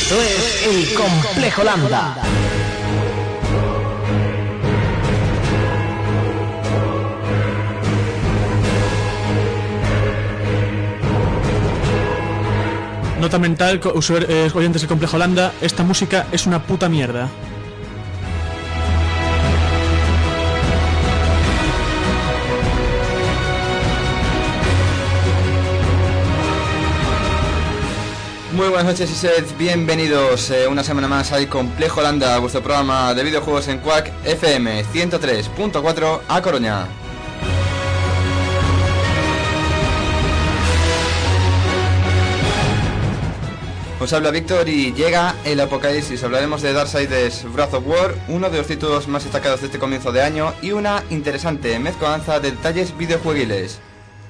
Esto es El Complejo Landa. Nota mental, oyentes del Complejo Landa, esta música es una puta mierda. Muy buenas noches y sed bienvenidos una semana más al Complejo Landa, vuestro programa de videojuegos en Quack FM 103.4 a Coruña. Os habla Víctor y llega el apocalipsis. Hablaremos de Darksiders Wrath of War, uno de los títulos más destacados de este comienzo de año y una interesante mezcolanza de detalles videojueguiles.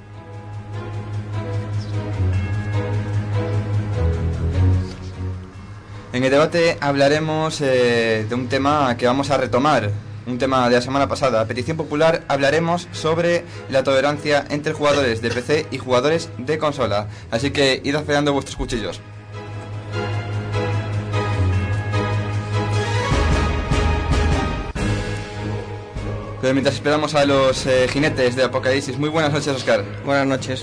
En el debate hablaremos de un tema que vamos a retomar, un tema de la semana pasada. A petición popular hablaremos sobre la tolerancia entre jugadores de PC y jugadores de consola. Así que id afilando vuestros cuchillos. Pero mientras esperamos a los jinetes de Apocalipsis, muy buenas noches, Oscar. Buenas noches.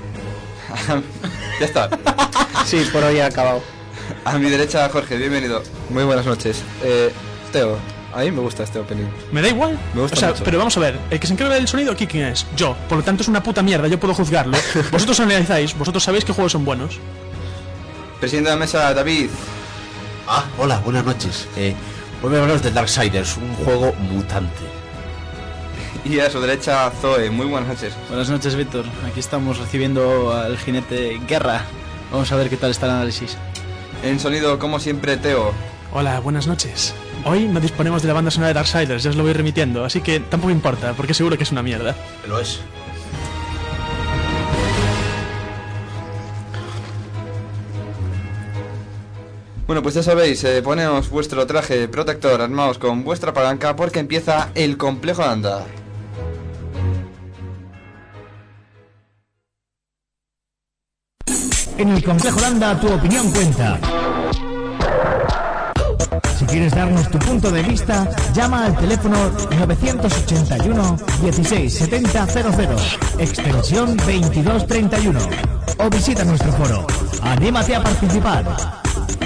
Ya está. Sí, por hoy ha acabado. A mi derecha, Jorge, bienvenido. Muy buenas noches. Teo, a mí me gusta este opening. Me da igual. Me gusta mucho. Pero vamos a ver, el que se encarga del sonido aquí, ¿quién es? Yo. Por lo tanto es una puta mierda, yo puedo juzgarlo. Vosotros analizáis, vosotros sabéis qué juegos son buenos. Presidente de la mesa, David. Hola, buenas noches. Voy a hablaros de Darksiders, un juego mutante. Y a su derecha, Zoe, muy buenas noches. Buenas noches, Víctor. Aquí estamos recibiendo al jinete Guerra. Vamos a ver qué tal está el análisis. En sonido, como siempre, Teo. Hola, buenas noches. Hoy no disponemos de la banda sonora de Darksiders, ya os lo voy remitiendo, así que tampoco importa, porque seguro que es una mierda. Lo es. Bueno, pues ya sabéis, poneos vuestro traje protector, armaos con vuestra palanca, porque empieza el Complejo Landa. En El Complejo Landa tu opinión cuenta. Si quieres darnos tu punto de vista, llama al teléfono 981 16 70 00, extensión 2231, o visita nuestro foro. ¡Anímate a participar!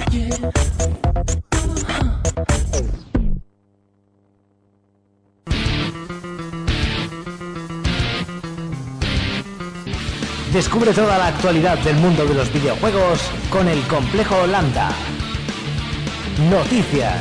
Descubre toda la actualidad del mundo de los videojuegos con El Complejo Landa. Noticias.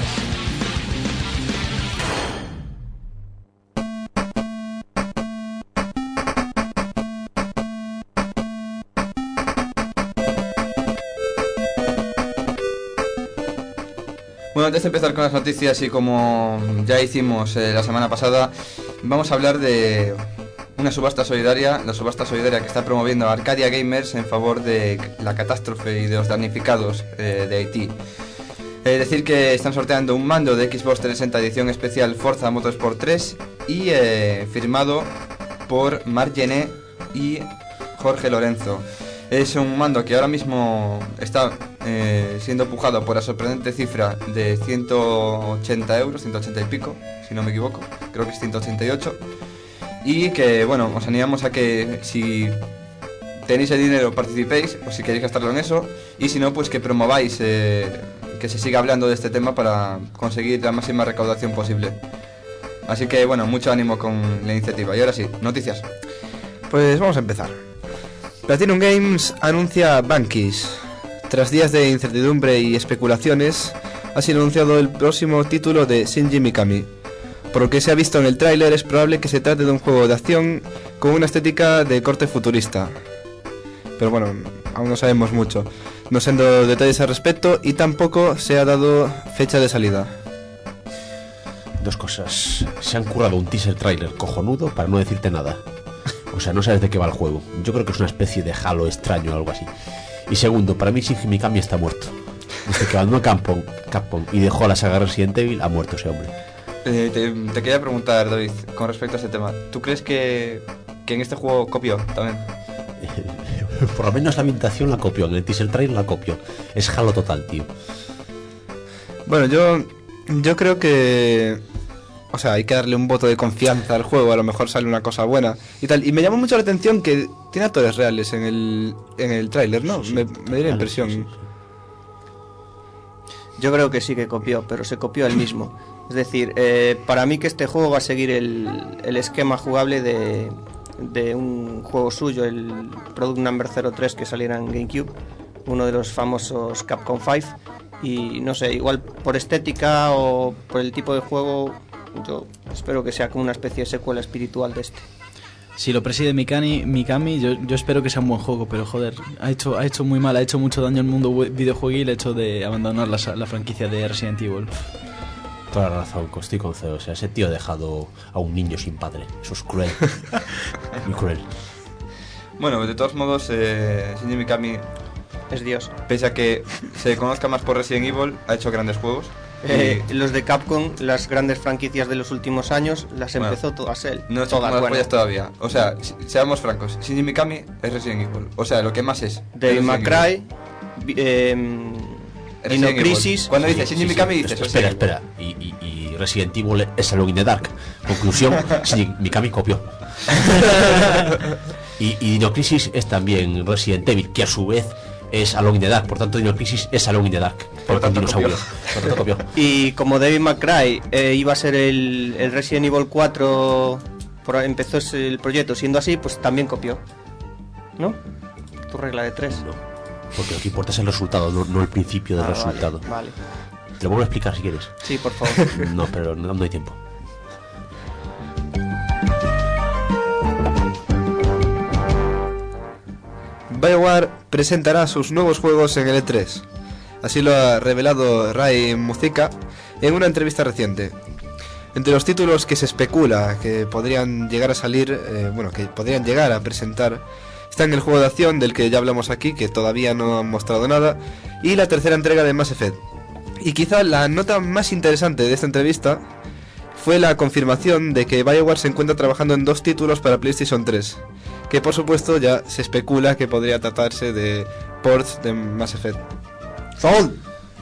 Bueno, antes de empezar con las noticias y como ya hicimos la semana pasada, vamos a hablar de una subasta solidaria, la subasta solidaria que está promoviendo Arcadia Gamers en favor de la catástrofe y de los damnificados de Haití. Decir que están sorteando un mando de Xbox 360 edición especial Forza Motorsport 3 y firmado por Marc Gené y Jorge Lorenzo. Es un mando que ahora mismo está siendo pujado por la sorprendente cifra de 180 euros, 180 y pico, si no me equivoco, creo que es 188. Y que, bueno, os animamos a que si tenéis el dinero participéis, o si queréis gastarlo en eso, y si no, pues que promováis, que se siga hablando de este tema para conseguir la máxima recaudación posible. Así que, bueno, mucho ánimo con la iniciativa. Y ahora sí, noticias. Pues vamos a empezar. Platinum Games anuncia Bankis. Tras días de incertidumbre y especulaciones, ha sido anunciado el próximo título de Shinji Mikami. Por lo que se ha visto en el tráiler, es probable que se trate de un juego de acción con una estética de corte futurista. Pero bueno, aún no sabemos mucho. No se han dado detalles al respecto y tampoco se ha dado fecha de salida. Dos cosas. Se han currado un teaser trailer cojonudo para no decirte nada. O sea, no sabes de qué va el juego. Yo creo que es una especie de Halo extraño o algo así. Y segundo, para mí Shinji Mikami está muerto. Desde que abandonó Capcom y dejó la saga Resident Evil, ha muerto ese hombre. Te quería preguntar, David, con respecto a este tema. ¿Tú crees que en este juego copió también? Por lo menos la ambientación la copió, en el teaser trailer la copió. Es Halo total, tío. Bueno, yo creo que... O sea, hay que darle un voto de confianza al juego, a lo mejor sale una cosa buena y tal. Y me llamó mucho la atención que tiene actores reales en el tráiler, ¿no? Sí, sí. Me dio la impresión. Sí. Yo creo que sí que copió, pero se copió él mismo. Es decir, para mí que este juego va a seguir el esquema jugable de un juego suyo, el Product Number 03 que saliera en GameCube, uno de los famosos Capcom 5. Y no sé, igual por estética o por el tipo de juego, yo espero que sea como una especie de secuela espiritual de este. Si lo preside Mikami, yo espero que sea un buen juego, pero joder, ha hecho muy mal, ha hecho mucho daño al mundo videojueguil el hecho de abandonar la franquicia de Resident Evil. Toda la razón, estoy con Ceo. O sea, ese tío ha dejado a un niño sin padre. Eso es cruel. Muy cruel. Bueno, de todos modos, Shinji Mikami, Es Dios. pese a que se conozca más por Resident Evil, ha hecho grandes juegos. Los de Capcom, las grandes franquicias de los últimos años, las Bueno, empezó todas él. No todas estamos buenas. pollas todavía. O sea, seamos francos, Shinji Mikami es Resident Evil. O sea, lo que más es. Devil May Cry, Dino Resident Evil. Crisis. Cuando dices Shinji Mikami dices Espera, Resident Evil. espera. Y Resident Evil es Alone in the Dark. Conclusión, Shinji Mikami copió. y Dino Crisis es también Resident Evil, que a su vez es Alone in the Dark. Por tanto, Dino Crisis es Alone in the Dark. Por tanto, dinosaurio. copió. Por tanto, copió. Y como Devil May Cry iba a ser el Resident Evil 4, empezó el proyecto siendo así, pues también copió. ¿No? Tu regla de 3. No, porque lo que importa es el resultado, no el principio del resultado. Vale. Te lo vuelvo a explicar si quieres. Sí, por favor. No, pero no hay tiempo. BioWare presentará sus nuevos juegos en el E3. Así lo ha revelado Rai Mujica en una entrevista reciente. Entre los títulos que se especula que podrían llegar a salir, que podrían llegar a presentar, están el juego de acción del que ya hablamos aquí, que todavía no han mostrado nada, y la tercera entrega de Mass Effect. Y quizá la nota más interesante de esta entrevista fue la confirmación de que BioWare se encuentra trabajando en 2 títulos para PlayStation 3, que por supuesto ya se especula que podría tratarse de ports de Mass Effect. ¡Sol!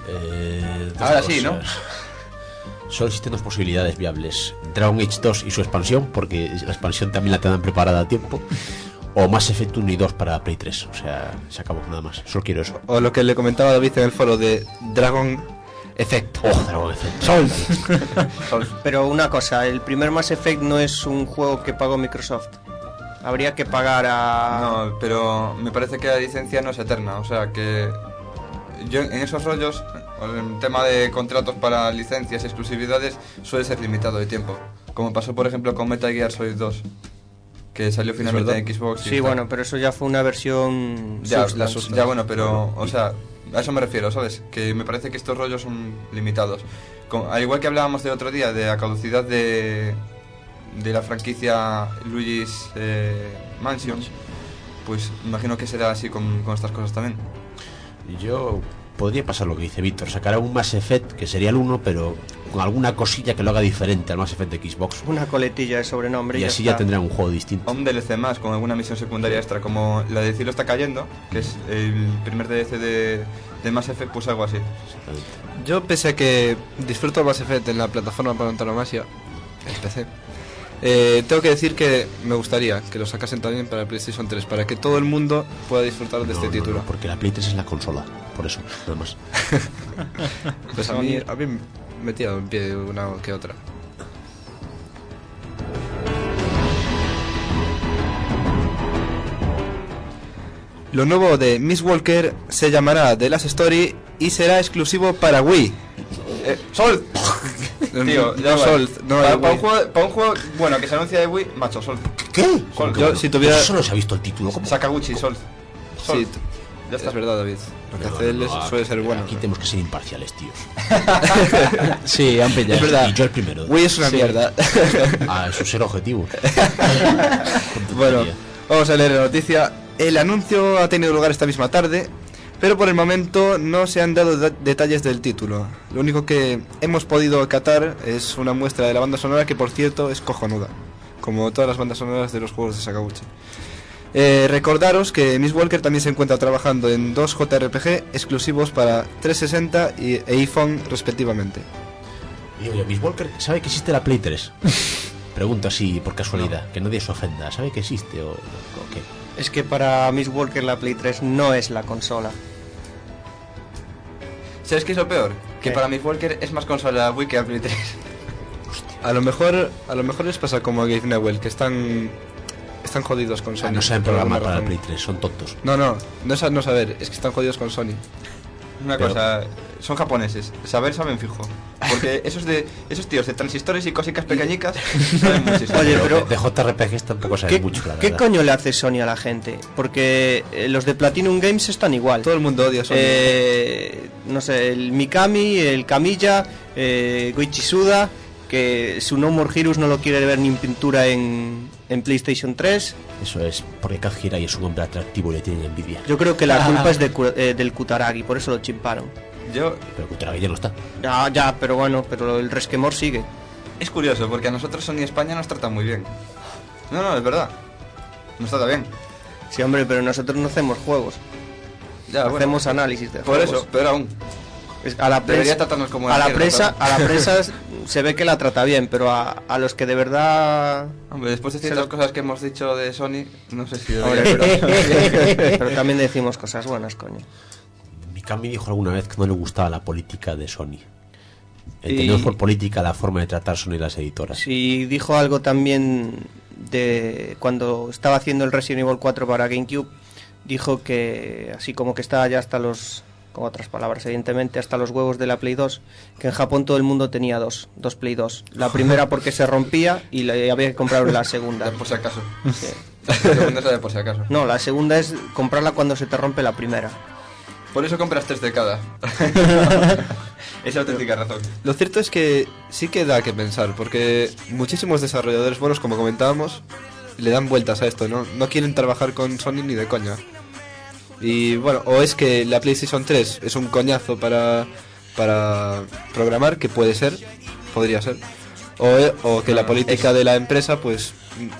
Ahora sí, ¿no? Solo existen 2 posibilidades viables: Dragon Age 2 y su expansión, porque la expansión también la tendrán preparada a tiempo, o Mass Effect 1 y 2 para Play 3. O sea, se acabó, nada más. Solo quiero eso. O lo que le comentaba David en el foro de Dragon Effect. Oh, Dragon Effect. Sol. Pero una cosa, el primer Mass Effect no es un juego que pagó Microsoft. Habría que pagar a... No, pero me parece que la licencia no es eterna. O sea, que yo en esos rollos, el tema de contratos para licencias y exclusividades suele ser limitado de tiempo. Como pasó, por ejemplo, con Metal Gear Solid 2, que salió finalmente en Xbox. Sí, bueno, pero eso ya fue una versión... Ya, Substance. ya bueno, pero, o sea, a eso me refiero, ¿sabes? Que me parece que estos rollos son limitados. Al igual que hablábamos de otro día, de la caducidad de la franquicia Luigi's Mansion, pues imagino que será así con estas cosas también. Yo podría pasar lo que dice Víctor: sacará un Mass Effect que sería el 1, pero con alguna cosilla que lo haga diferente al Mass Effect de Xbox. Una coletilla de sobrenombre Y así ya tendrán un juego distinto. Un DLC más, con alguna misión secundaria extra, como la de Cielo está cayendo, que es el primer DLC de Mass Effect, pues algo así. Exactamente. Yo, pese a que disfruto Mass Effect en la plataforma por antonomasia, en PC, tengo que decir que me gustaría que lo sacasen también para el PlayStation 3, para que todo el mundo pueda disfrutar de este título. No, porque la Play 3 es la consola, por eso, nada más. Pues a mí me he tirado en pie una que otra. Lo nuevo de Miss Walker se llamará The Last Story y será exclusivo para Wii. ¡Sol! Tío, ya no, vale. Sol, no hay para Wii. un juego, bueno, que se anuncia de Wii, macho, Sol. ¿Qué? Sol, Yo, si tuviera... Solo se ha visto el título. ¿Cómo? Sakaguchi, Sol. Sol. Sí, Ya está. es verdad, David. Lo que No, hace él no, suele ser bueno. Aquí tenemos que ser imparciales, tíos. Sí, han pillado. Es verdad. Y yo el primero. Wii es una mierda. Ah, eso es ser objetivo. Bueno, vamos a leer la noticia. El anuncio ha tenido lugar esta misma tarde, pero por el momento no se han dado detalles del título. Lo único que hemos podido catar es una muestra de la banda sonora, que por cierto es cojonuda, como todas las bandas sonoras de los juegos de Sakaguchi. Recordaros que Miss Walker también se encuentra trabajando en 2 JRPG exclusivos para 360 e iPhone respectivamente. Y oye, Miss Walker sabe que existe la Play 3. Pregunto así por casualidad, que nadie se ofenda. ¿Sabe que existe o qué? Es que para Miss Walker la Play 3 no es la consola. ¿Sabes qué es lo peor? Que ¿Qué? para Miss Walker es más consola Wii que la Play 3. A lo mejor les pasa como a Gabe Newell, que están jodidos con Sony. No saben por alguna programar para la razón. Play 3, son tontos. No es no saber, es que están jodidos con Sony. Una Pero- cosa, son japoneses, saben fijo. Porque esos tíos de transistores y cositas pequeñicas saben muchísimo. Oye, pero- de JRPGs tampoco saben ¿Qué, mucho, la ¿Qué verdad. coño le hace Sony a la gente? Porque los de Platinum Games están igual. Todo el mundo odia a Sony. No sé, el Mikami, el Kamiya, Goichi Suda, que su No More Heroes no lo quiere ver ni en pintura en PlayStation 3. Eso es, porque Kaji Hirai es un hombre atractivo y le tienen envidia. Yo creo que la culpa es del Kutaragi, por eso lo chimparon. Pero Kutaragi ya no está. Ya, pero bueno, pero el resquemor sigue. Es curioso, porque a nosotros Sony España nos trata muy bien. No, es verdad. Nos trata bien. Sí, hombre, pero nosotros no hacemos juegos. Ya, bueno. Hacemos análisis de Por juegos. eso, peor aún. A la Debería prensa, tratarnos como a una la mierda, prensa, claro. a la prensa se ve que la trata bien, pero a los que de verdad. Hombre, después de Se ciertas lo- hombre, cosas que hemos dicho de Sony, no sé si Hombre, debería, pero también decimos cosas buenas, coño. Mikami dijo alguna vez que no le gustaba la política de Sony. Y- Entendemos por política la forma de tratar Sony y las editoras. Si dijo algo también de cuando estaba haciendo el Resident Evil 4 para GameCube, dijo que así como que estaba ya hasta los, con otras palabras evidentemente, hasta los huevos de la Play 2, que en Japón todo el mundo tenía dos Play 2. La primera porque se rompía y había que comprar la segunda. por si acaso. Sí. La segunda es la de por si acaso. No, la segunda es comprarla cuando se te rompe la primera. Por eso compras 3 de cada. Es la auténtica razón. Lo cierto es que sí que da que pensar, porque muchísimos desarrolladores buenos, como comentábamos, le dan vueltas a esto, no quieren trabajar con Sony ni de coña. Y bueno, o es que la PlayStation 3 es un coñazo para programar, que podría ser, o que la política de la empresa pues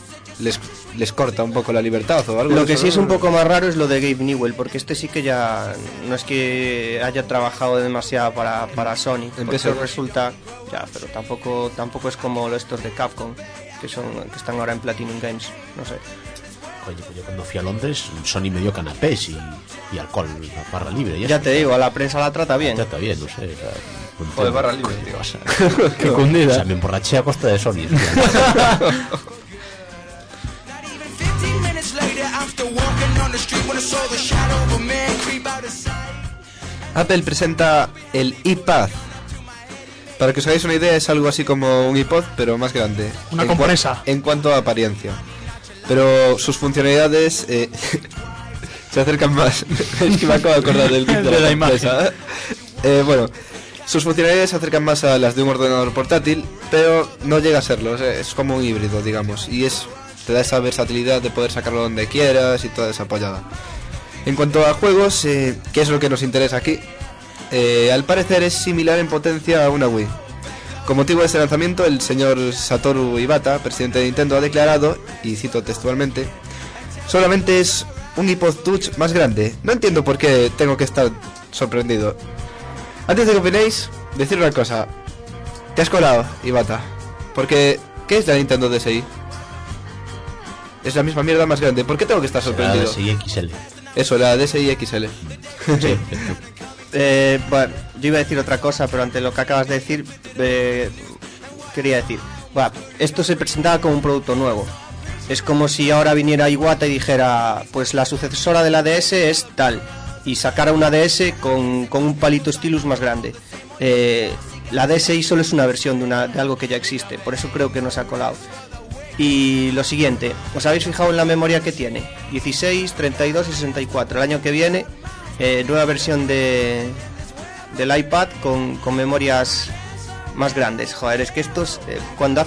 les corta un poco la libertad o algo. Lo de que eso, sí es ¿no? un poco más raro es lo de Gabe Newell, porque este sí que ya no es que haya trabajado demasiado para Sony. Porque Empezó. resulta, ya, pero tampoco es como estos de Capcom, que están ahora en Platinum Games, no sé. Coño, pues yo cuando fui a Londres, Sony me dio canapés y alcohol, barra libre. Ya te digo, a la prensa la trata bien. Ya está bien, no sé. O sea, no entiendo. Joder, barra libre, ¿Qué tío. pasa? Qué O cundida. sea, me emborraché a costa de Sony. hostia. Not even 15 minutes later, I'm still walking on the street when I saw the shadow of a man creep out of sight. Apple presenta el iPad. Para que os hagáis una idea, es algo así como un iPod, pero más grande. Una En compresa. En cuanto a apariencia. Pero sus funcionalidades se acercan más. Es que me acabo de acordar del kit de la compresa. Bueno, sus funcionalidades se acercan más a las de un ordenador portátil, pero no llega a serlo. O sea, es como un híbrido, digamos. Y te da esa versatilidad de poder sacarlo donde quieras y toda esa apoyada. En cuanto a juegos, ¿qué es lo que nos interesa aquí? Al parecer es similar en potencia a una Wii. Con motivo de este lanzamiento, el señor Satoru Iwata, presidente de Nintendo, ha declarado, y cito textualmente: solamente es un iPod Touch más grande. No entiendo por qué tengo que estar sorprendido. Antes de que opinéis, decir una cosa. Te has colado, Iwata. Porque, ¿qué es la Nintendo DSi? Es la misma mierda más grande. ¿Por qué tengo que estar sorprendido? Será de XL. Eso, la DSi XL. Sí. Bueno, yo iba a decir otra cosa, pero ante lo que acabas de decir, quería decir, bueno, esto se presentaba como un producto nuevo. Es como si ahora viniera Iwata y dijera, pues la sucesora de la DS es tal, y sacara una DS con un palito stylus más grande. La DSi solo es una versión de algo que ya existe, por eso creo que no se ha colado. Y lo siguiente, ¿os habéis fijado en la memoria que tiene? 16, 32 y 64. El año que viene, nueva versión del iPad con memorias más grandes. Joder, es que estos cuando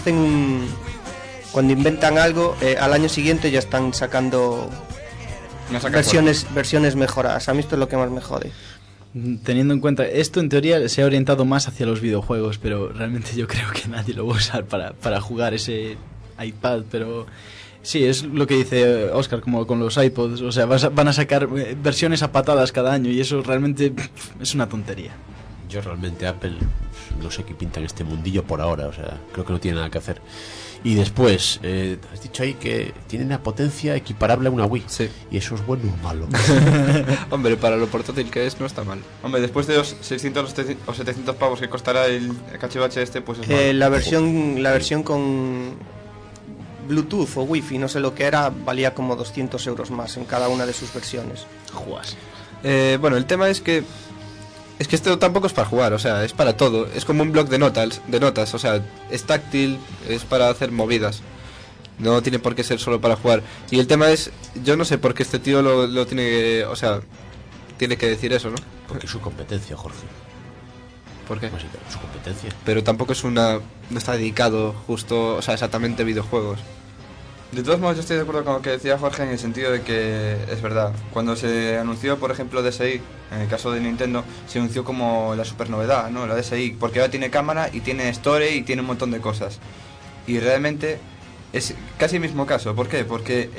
cuando inventan algo, al año siguiente ya están sacando versiones mejoradas. A mí esto es lo que más me jode. Teniendo en cuenta, esto en teoría se ha orientado más hacia los videojuegos, pero realmente yo creo que nadie lo va a usar para jugar ese iPad, pero Sí, es lo que dice Oscar, como con los iPods. O sea, van a sacar versiones a patadas cada año y eso realmente es una tontería. Yo realmente Apple no sé qué pinta en este mundillo por ahora, o sea, creo que no tiene nada que hacer. Y después, has dicho ahí que tiene una potencia equiparable a una Wii. Sí. ¿Y eso es bueno o malo? Hombre, para lo portátil que es, no está mal. Hombre, después de los 600 o 700 pavos que costará el cachivache este, pues es malo. La versión con Bluetooth o Wi-Fi, no sé lo que era, valía como 200 euros más en cada una de sus versiones. Juas. Bueno, el tema es que esto tampoco es para jugar, o sea, es para todo. Es como un bloc de notas, o sea, es táctil, es para hacer movidas. No tiene por qué ser solo para jugar. Y el tema es, yo no sé por qué este tío lo tiene que, o sea, tiene que decir eso, ¿no? Porque es su competencia, Jorge. ¿Por qué? Básicamente, su competencia. Pero tampoco es no está dedicado justo, o sea, exactamente a videojuegos. De todos modos, yo estoy de acuerdo con lo que decía Jorge en el sentido de que es verdad. Cuando se anunció, por ejemplo, DSi, en el caso de Nintendo, se anunció como la super novedad, ¿no? La DSi, porque ahora tiene cámara y tiene storage y tiene un montón de cosas. Y realmente es casi el mismo caso. ¿Por qué? Porque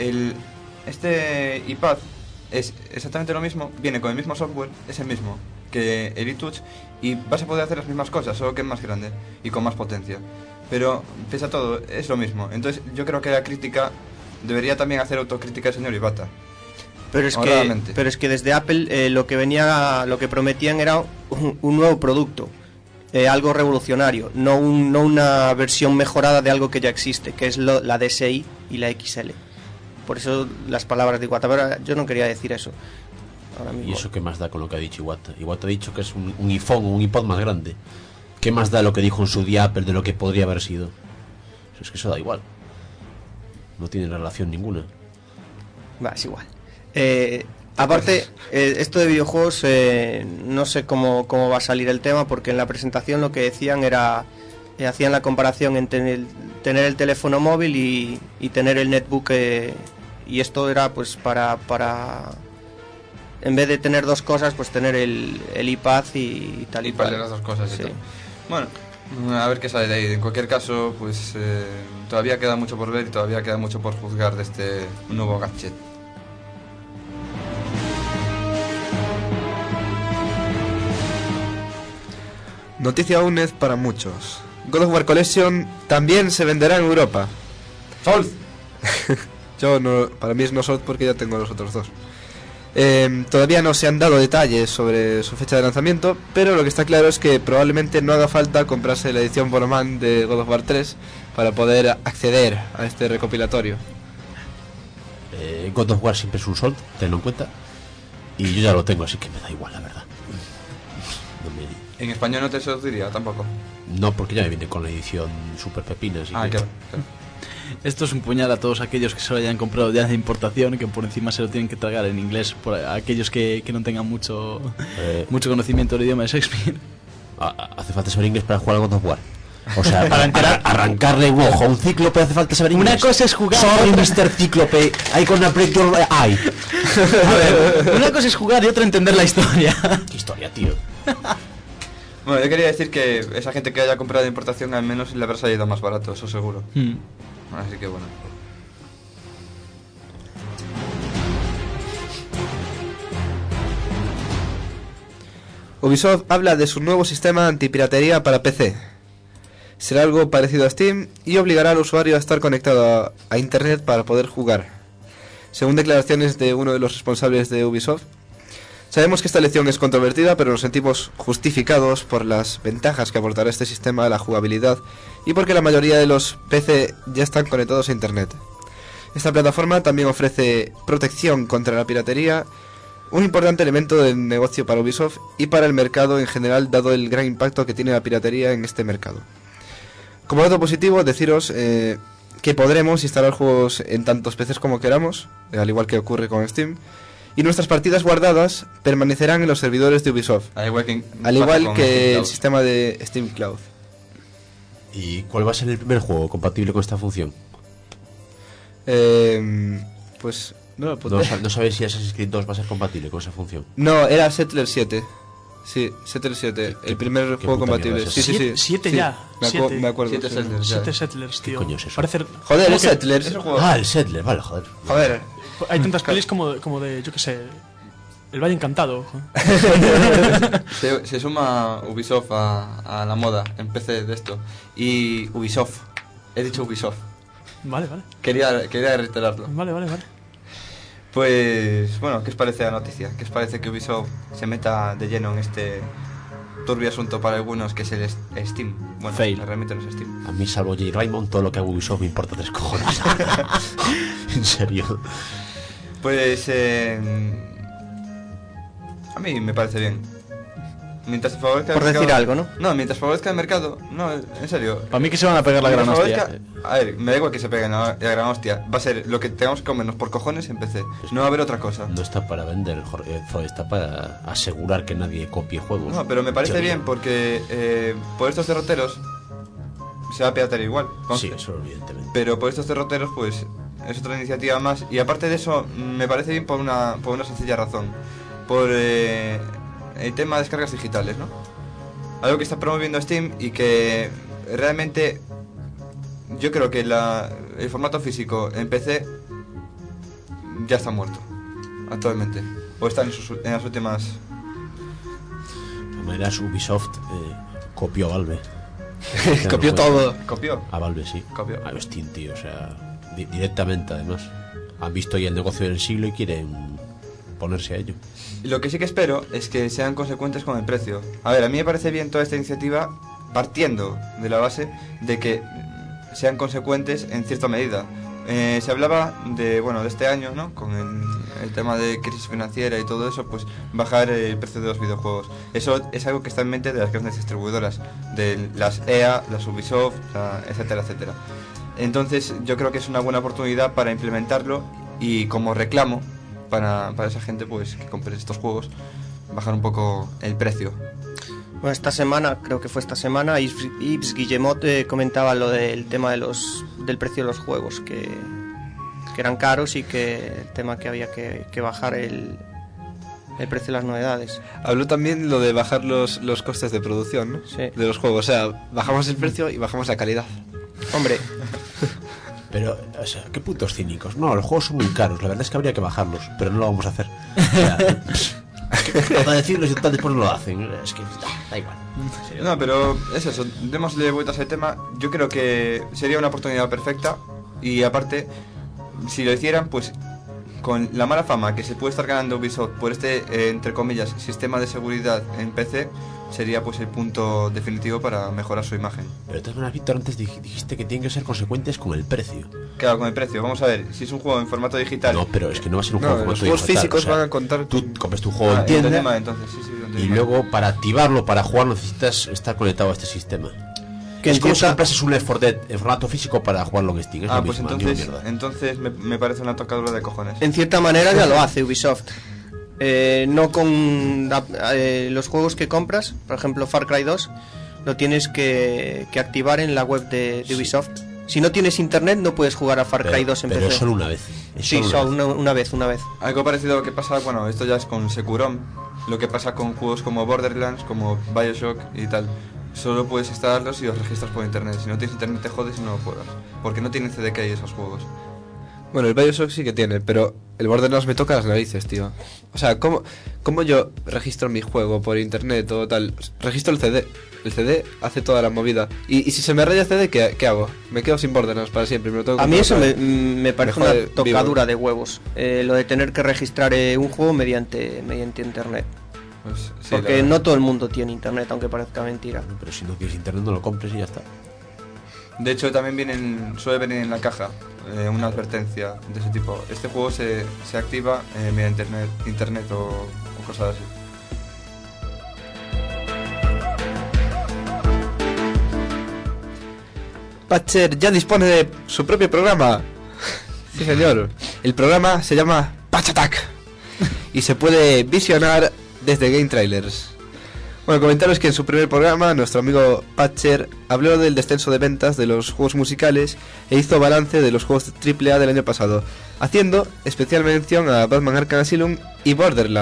este iPad es exactamente lo mismo, viene con el mismo software, es el mismo que el iTouch y vas a poder hacer las mismas cosas, solo que es más grande y con más potencia. Pero, pese a todo, es lo mismo. Entonces, yo creo que la crítica debería también hacer autocrítica el señor Iwata. Pero es que desde Apple lo que prometían era un nuevo producto, algo revolucionario, no una versión mejorada de algo que ya existe, que es la DSi y la XL. Por eso las palabras de Iwata, pero yo no quería decir eso. Ahora mismo. ¿Y eso qué más da con lo que ha dicho Iwata? Iwata ha dicho que es un iPhone, un iPod más grande. ¿Qué más da lo que dijo en su día Apple de lo que podría haber sido? Es que eso da igual. No tiene relación ninguna. Va, es igual. Aparte, esto de videojuegos, no sé cómo va a salir el tema, porque en la presentación lo que decían era... hacían la comparación entre tener el teléfono móvil y tener el netbook, y esto era pues para en vez de tener dos cosas, pues tener el iPad y tal y para cual. las dos cosas, sí. Bueno, a ver qué sale de ahí. En cualquier caso, pues todavía queda mucho por ver y todavía queda mucho por juzgar de este nuevo gadget. Noticia UNED para muchos. God of War Collection también se venderá en Europa. ¡Sold! Yo no, para mí es no sold porque ya tengo los otros dos. Todavía no se han dado detalles sobre su fecha de lanzamiento, pero lo que está claro es que probablemente no haga falta comprarse la edición Bonoman de God of War 3 para poder acceder a este recopilatorio. God of War siempre es un sold, tenlo en cuenta. Y yo ya lo tengo, así que me da igual, la verdad. En español no te seduciría tampoco. No, porque ya me viene con la edición super pepina, así que... claro. Esto es un puñal a todos aquellos que se lo hayan comprado ya de importación, que por encima se lo tienen que tragar en inglés, por aquellos que no tengan mucho conocimiento del idioma de Shakespeare. ¿Hace falta saber inglés para jugar a God of War? O sea, para arrancarle un ojo a un cíclope hace falta saber inglés. Una cosa es jugar... Sorry, Mr. Cíclope, I gonna break your eye. A ver, una cosa es jugar y otra entender la historia. ¿Qué historia, tío? Bueno, yo quería decir que esa gente que haya comprado de importación al menos le habrá salido más barato, eso seguro. Así que bueno. Ubisoft habla de su nuevo sistema antipiratería para PC. Será algo parecido a Steam y obligará al usuario a estar conectado a Internet para poder jugar. Según declaraciones de uno de los responsables de Ubisoft, sabemos que esta elección es controvertida, pero nos sentimos justificados por las ventajas que aportará este sistema a la jugabilidad y porque la mayoría de los PC ya están conectados a Internet. Esta plataforma también ofrece protección contra la piratería, un importante elemento del negocio para Ubisoft y para el mercado en general, dado el gran impacto que tiene la piratería en este mercado. Como dato positivo, deciros que podremos instalar juegos en tantos PCs como queramos, al igual que ocurre con Steam, y nuestras partidas guardadas permanecerán en los servidores de Ubisoft, al igual que el sistema de Steam Cloud. ¿Y cuál va a ser el primer juego compatible con esta función? Pues no lo No sabéis si Assassin's Creed 2 va a ser compatible con esa función. No, era Settler 7. Sí, Settlers 7, el primer qué juego puta compatible. mierda es Sí, sí, sí. Siete Sí, ya, siete. Me acuerdo. 7 sí. Settlers. 7 Settlers, tío. coño es eso? Parece... Joder, ¿cómo el que- Settlers. Es un juego. Ah, el Settler, vale, joder. Joder. Hay tantas pelis como de, yo qué sé, El Valle Encantado. Se suma Ubisoft a la moda en PC de esto. Y Ubisoft. He dicho Ubisoft. Vale. Quería reiterarlo. Vale. Pues bueno, ¿qué os parece la noticia? ¿Qué os parece que Ubisoft se meta de lleno en este turbio asunto para algunos que es el Steam? Bueno, Fail. realmente no es Steam. A mí, salvo J. Raymond, todo lo que haga Ubisoft me importa 3 cojones. En serio. Pues a mí me parece bien. Mientras favorezca el Por decir mercado- algo, ¿no? No, mientras favorezca el mercado. No, en serio. Para mí que se van a pegar la gran Mientras hostia. favorezca- A ver, me da igual que se peguen la gran hostia. Va a ser lo que tengamos que comernos por cojones en PC. No va a haber otra cosa. No está para vender, Jorge, está para asegurar que nadie copie juegos. No, pero me parece Teoría. bien porque por estos derroteros se va a piratear igual. conste. Sí, eso evidentemente. Pero por estos derroteros, pues es otra iniciativa más. Y aparte de eso, me parece bien por una sencilla razón. Por el tema de descargas digitales, ¿no? Algo que está promoviendo Steam y que realmente yo creo que el formato físico en PC ya está muerto actualmente. O está en las últimas... De todas maneras, Ubisoft copió a Valve. Copió todo. ¿Copió? A Valve, sí. Copió. A Steam, tío, o sea, directamente además. Han visto ahí el negocio del siglo y quieren ponerse a ello. Lo que sí que espero es que sean consecuentes con el precio. A ver, a mí me parece bien toda esta iniciativa partiendo de la base de que sean consecuentes en cierta medida. Se hablaba de este año, ¿no? Con el tema de crisis financiera y todo eso, pues bajar el precio de los videojuegos. Eso es algo que está en mente de las grandes distribuidoras, de las EA, las Ubisoft, etcétera, etcétera. Entonces yo creo que es una buena oportunidad para implementarlo y como reclamo para esa gente pues que compre estos juegos, bajar un poco el precio. Bueno, esta semana, creo que fue esta semana, Yves Guillemot comentaba lo del tema del precio de los juegos, que eran caros y que el tema que había que bajar el precio de las novedades. Habló también lo de bajar los costes de producción, ¿no? Sí. De los juegos. O sea, bajamos el precio y bajamos la calidad. Hombre, Pero, o sea, qué putos cínicos. No, los juegos son muy caros, la verdad es que habría que bajarlos, pero no lo vamos a hacer. O sea, para decirlo y tal, después no lo hacen. Es que da igual. No, pero es eso, démosle vueltas al tema. Yo creo que sería una oportunidad perfecta y aparte, si lo hicieran, pues con la mala fama que se puede estar ganando Ubisoft por este, entre comillas, sistema de seguridad en PC, sería pues el punto definitivo para mejorar su imagen. Pero de todas maneras, Víctor, antes dijiste que tienen que ser consecuentes con el precio. Claro, con el precio, vamos a ver, si es un juego en formato digital... No, pero es que no va a ser un No, juego los formato juegos digital, físicos o sea, van a contar... Tú compras tu juego Ah, en tienda tema, entonces, sí, lo entendí y mal. luego para activarlo, para jugar, necesitas estar conectado a este sistema. que Es como si entienda- comprases un Left 4 Dead en formato físico para jugarlo en Steam. Es lo Pues mismo, ni una entonces, mierda. me parece una tocadura de cojones. en cierta manera ya lo hace Ubisoft. No con los juegos que compras, por ejemplo Far Cry 2, lo tienes que activar en la web de Ubisoft. Si no tienes internet no puedes jugar a Far Cry 2 en pero PC. es solo una vez. Es Sí, solo solo una vez. una vez. Algo parecido a lo que pasa, bueno, esto ya es con Securom, lo que pasa con juegos como Borderlands, como Bioshock y tal. Solo puedes instalarlos y los registras por internet. Si no tienes internet te jodes y no lo juegas, porque no tienen CDK esos juegos. Bueno, el Bioshock sí que tiene, pero el Borderlands me toca las narices, tío. O sea, ¿cómo yo registro mi juego por internet o tal? Registro el CD. El CD hace toda la movida. Y si se me raya el CD, ¿qué hago? Me quedo sin Borderlands para siempre. Me lo tengo que A mí comprar eso otra vez. me parece Me una jode tocadura vivo. de huevos. Lo de tener que registrar un juego mediante internet. Pues, sí, la Porque verdad. no todo el mundo tiene internet, aunque parezca mentira. Pero si no tienes internet, no lo compres y ya está. De hecho, también suele venir en la caja una advertencia de ese tipo. Este juego se activa mediante internet o cosas así. Patcher ya dispone de su propio programa. Sí, señor. El programa se llama Patch Attack y se puede visionar desde Game Trailers. Bueno, comentaros que en su primer programa nuestro amigo Patcher habló del descenso de ventas de los juegos musicales e hizo balance de los juegos AAA del año pasado, haciendo especial mención a Batman Arkham Asylum y Borderlands,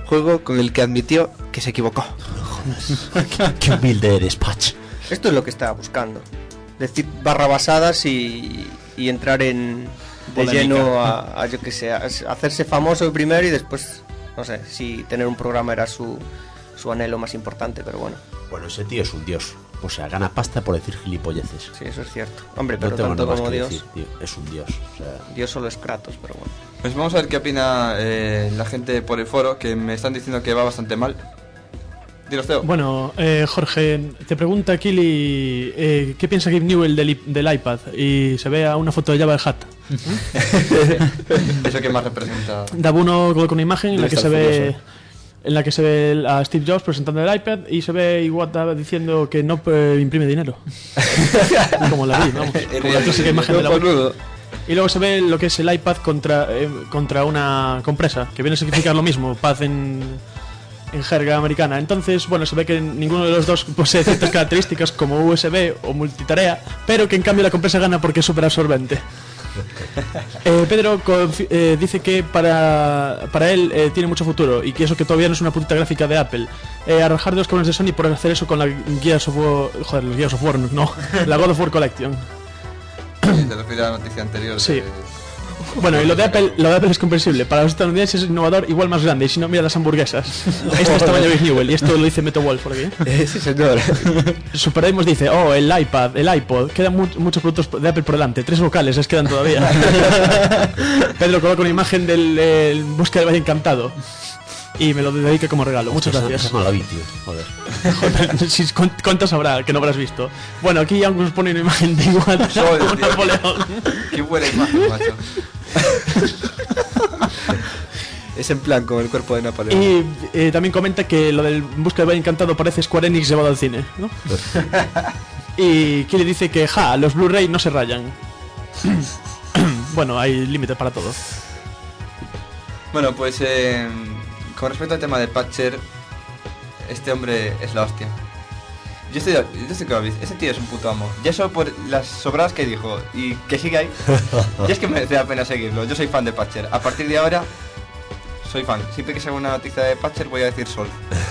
juego con el que admitió que se equivocó. Qué humilde eres, Patch. Esto es lo que estaba buscando. Decir barrabasadas y entrar de Polémica. lleno a yo que sé, a hacerse famoso primero y después, no sé, si tener un programa era su anhelo más importante, pero bueno, Bueno, ese tío es un dios. O sea, gana pasta por decir gilipolleces. sí, eso es cierto. Hombre, No pero tengo tanto nada más como que Dios. decir, tío. Es un dios. O sea, Dios solo es Kratos, pero bueno. Pues vamos a ver qué opina la gente por el foro, que me están diciendo que va bastante mal. Dinos, Teo. Bueno, Jorge, te pregunta Kili qué piensa Gabe Newell del iPad y se ve a una foto de Jabba the Hutt. Eso que más representa. Dabuno coloca una imagen en la Debe que se estar ve furioso. en la que se ve a Steve Jobs presentando el iPad y se ve Iwata diciendo que no imprime dinero. Como la vi, vamos. Como la clásica imagen de la Cojonudo. Y luego se ve lo que es el iPad contra una compresa, que viene a significar lo mismo, paz en jerga americana. Entonces, bueno, se ve que ninguno de los dos posee ciertas características como USB o multitarea, pero que en cambio la compresa gana porque es súper absorbente. Pedro dice que para él tiene mucho futuro y que eso que todavía no es una puntita gráfica de Apple. A rajar de los cabrones de Sony por hacer eso con la Gears of War, joder, los Gears of War, no, la God of War Collection. Te refiero a la noticia anterior. Sí. Bueno, y lo de Apple es comprensible. Para los estadounidenses es innovador, igual más grande. Y si no, mira las hamburguesas. Esto es tamaño Big Newell. Y esto lo dice Meto Wolf por aquí. Sí, señor. Superdemos dice: oh, el iPad, el iPod. Quedan muchos productos de Apple por delante. 3 vocales les quedan todavía. Pedro coloca una imagen del Busca del Valle Encantado. Y me lo dedica como regalo. Muchas gracias. Esa no la vi, tío. Joder. Joder, si, ¿cuántas habrá que no habrás visto? Bueno, aquí ya nos pone una imagen de igual Joder, como tío. Napoleón. Qué buena imagen, macho. Es en plan con el cuerpo de Napoleón. Y también comenta que lo del Busca del Valle Encantado parece Square Enix llevado al cine, ¿no? Y Kili dice que los Blu-ray no se rayan. Bueno, hay límites para todo. Bueno, pues con respecto al tema de Patcher, este hombre es la hostia. Yo estoy claro, ese tío es un puto amo. Ya solo por las sobradas que dijo y que sigue ahí, ya es que merece la pena seguirlo. Yo soy fan de Patcher. A partir de ahora, soy fan. Siempre que salga una noticia de Patcher voy a decir Sol.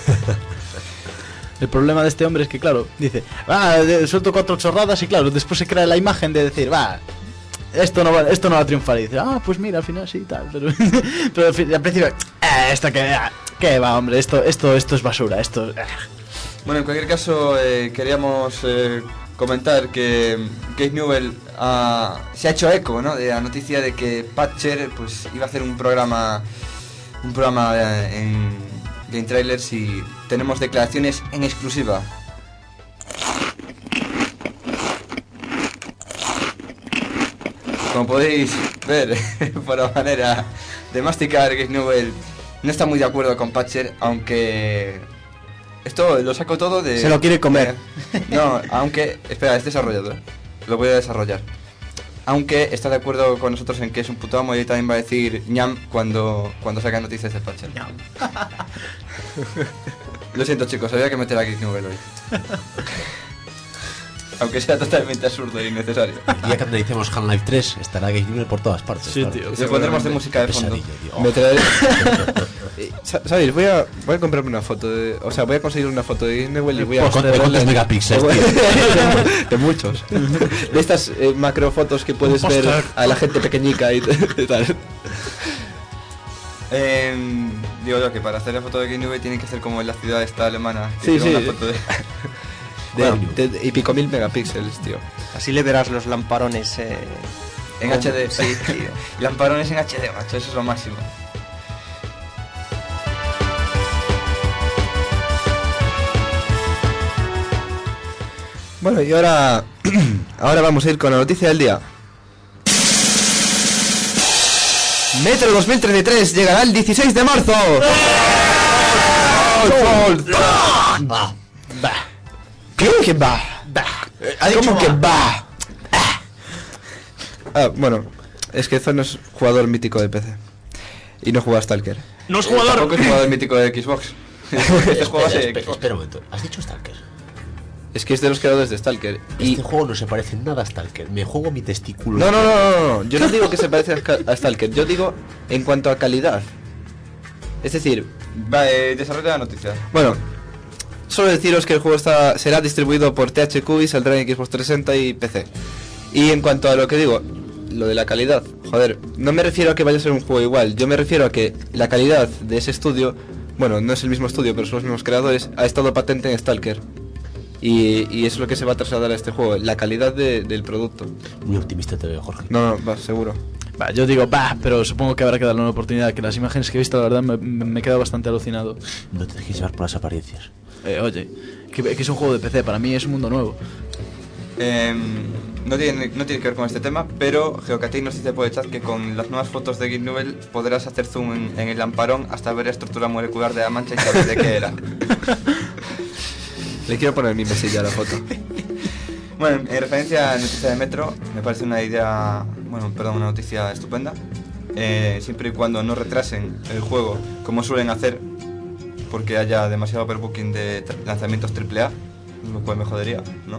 El problema de este hombre es que, claro, dice, suelto 4 chorradas y, claro, después se crea la imagen de decir, esto no va a triunfar. Y dice, pues mira, al final sí, tal. Pero al principio, esto que va, hombre, esto es basura, esto. Bueno, en cualquier caso, queríamos comentar que Gabe Newell se ha hecho eco, ¿no?, de la noticia de que Patcher pues iba a hacer un programa en Game Trailers, y tenemos declaraciones en exclusiva. Como podéis ver por la manera de masticar, Gabe Newell no está muy de acuerdo con Patcher, aunque esto lo saco todo de... Se lo quiere comer. No, aunque... Espera, es desarrollador. Lo voy a desarrollar. Aunque está de acuerdo con nosotros en que es un puto amo, y también va a decir ñam cuando saca noticias de Patcher. Lo siento, chicos, había que meter a Gabe Newell hoy. Aunque sea totalmente absurdo e innecesario. El día que analicemos Half-Life 3 estará Gabe Newell por todas partes. Sí, claro. tío. Le pondremos de música de fondo. Pesadilla, tío. Me traeré... ¿Sabéis? Voy a comprarme una foto de... O sea, voy a conseguir una foto de Newell y voy a... ¿De cuántos megapíxeles, tío? De muchos. De estas macrofotos que puedes ver a la gente pequeñica y tal. Digo yo que para hacer la foto de Gabe Newell tienen que ser como en la ciudad esta alemana. que Sí, tiene sí. Una foto de... Y pico 1000 megapíxeles, tío. Así le verás los lamparones en HD. Sí, tío. Lamparones en HD, macho, eso es lo máximo. Bueno, y ahora vamos a ir con la noticia del día. Metro 2033 llegará el 16 de marzo. ¿Qué va? ¿Cómo que va? Bueno, es que Zon es jugador mítico de PC y no juega a Stalker. No es jugador. Tampoco es jugador mítico de Xbox. Este juego hace Xbox. Espera un momento. ¿Has dicho Stalker? Es que es de los creadores de Stalker. Y Este juego no se parece en nada a Stalker. Me juego mi testículo. no. Yo no digo que se parece a Stalker. Yo digo en cuanto a calidad. Es decir, Desarrolla la noticia. Bueno, solo deciros que el juego será distribuido por THQ y saldrá en Xbox 360 y PC. Y en cuanto a lo que digo, lo de la calidad, joder, no me refiero a que vaya a ser un juego igual, yo me refiero a que la calidad de ese estudio, bueno, no es el mismo estudio, pero son los mismos creadores, ha estado patente en Stalker. Y es lo que se va a trasladar a este juego, la calidad del producto. Muy optimista te veo, Jorge. No, va, seguro. Va, yo digo, pero supongo que habrá que darle una oportunidad. Que las imágenes que he visto, la verdad, me he quedado bastante alucinado. No te dejes llevar por las apariencias. Oye, que es un juego de PC, para mí es un mundo nuevo. No tiene que ver con este tema, pero Geocatey nos dice por el chat que con las nuevas fotos de Geek Nubel podrás hacer zoom en el lamparón hasta ver la estructura molecular de la mancha y saber de qué era. Le quiero poner mi mesilla a la foto. Bueno, en referencia a la noticia de Metro, me parece una noticia estupenda. Siempre y cuando no retrasen el juego como suelen hacer, porque haya demasiado overbooking de lanzamientos AAA, lo cual me jodería, ¿no?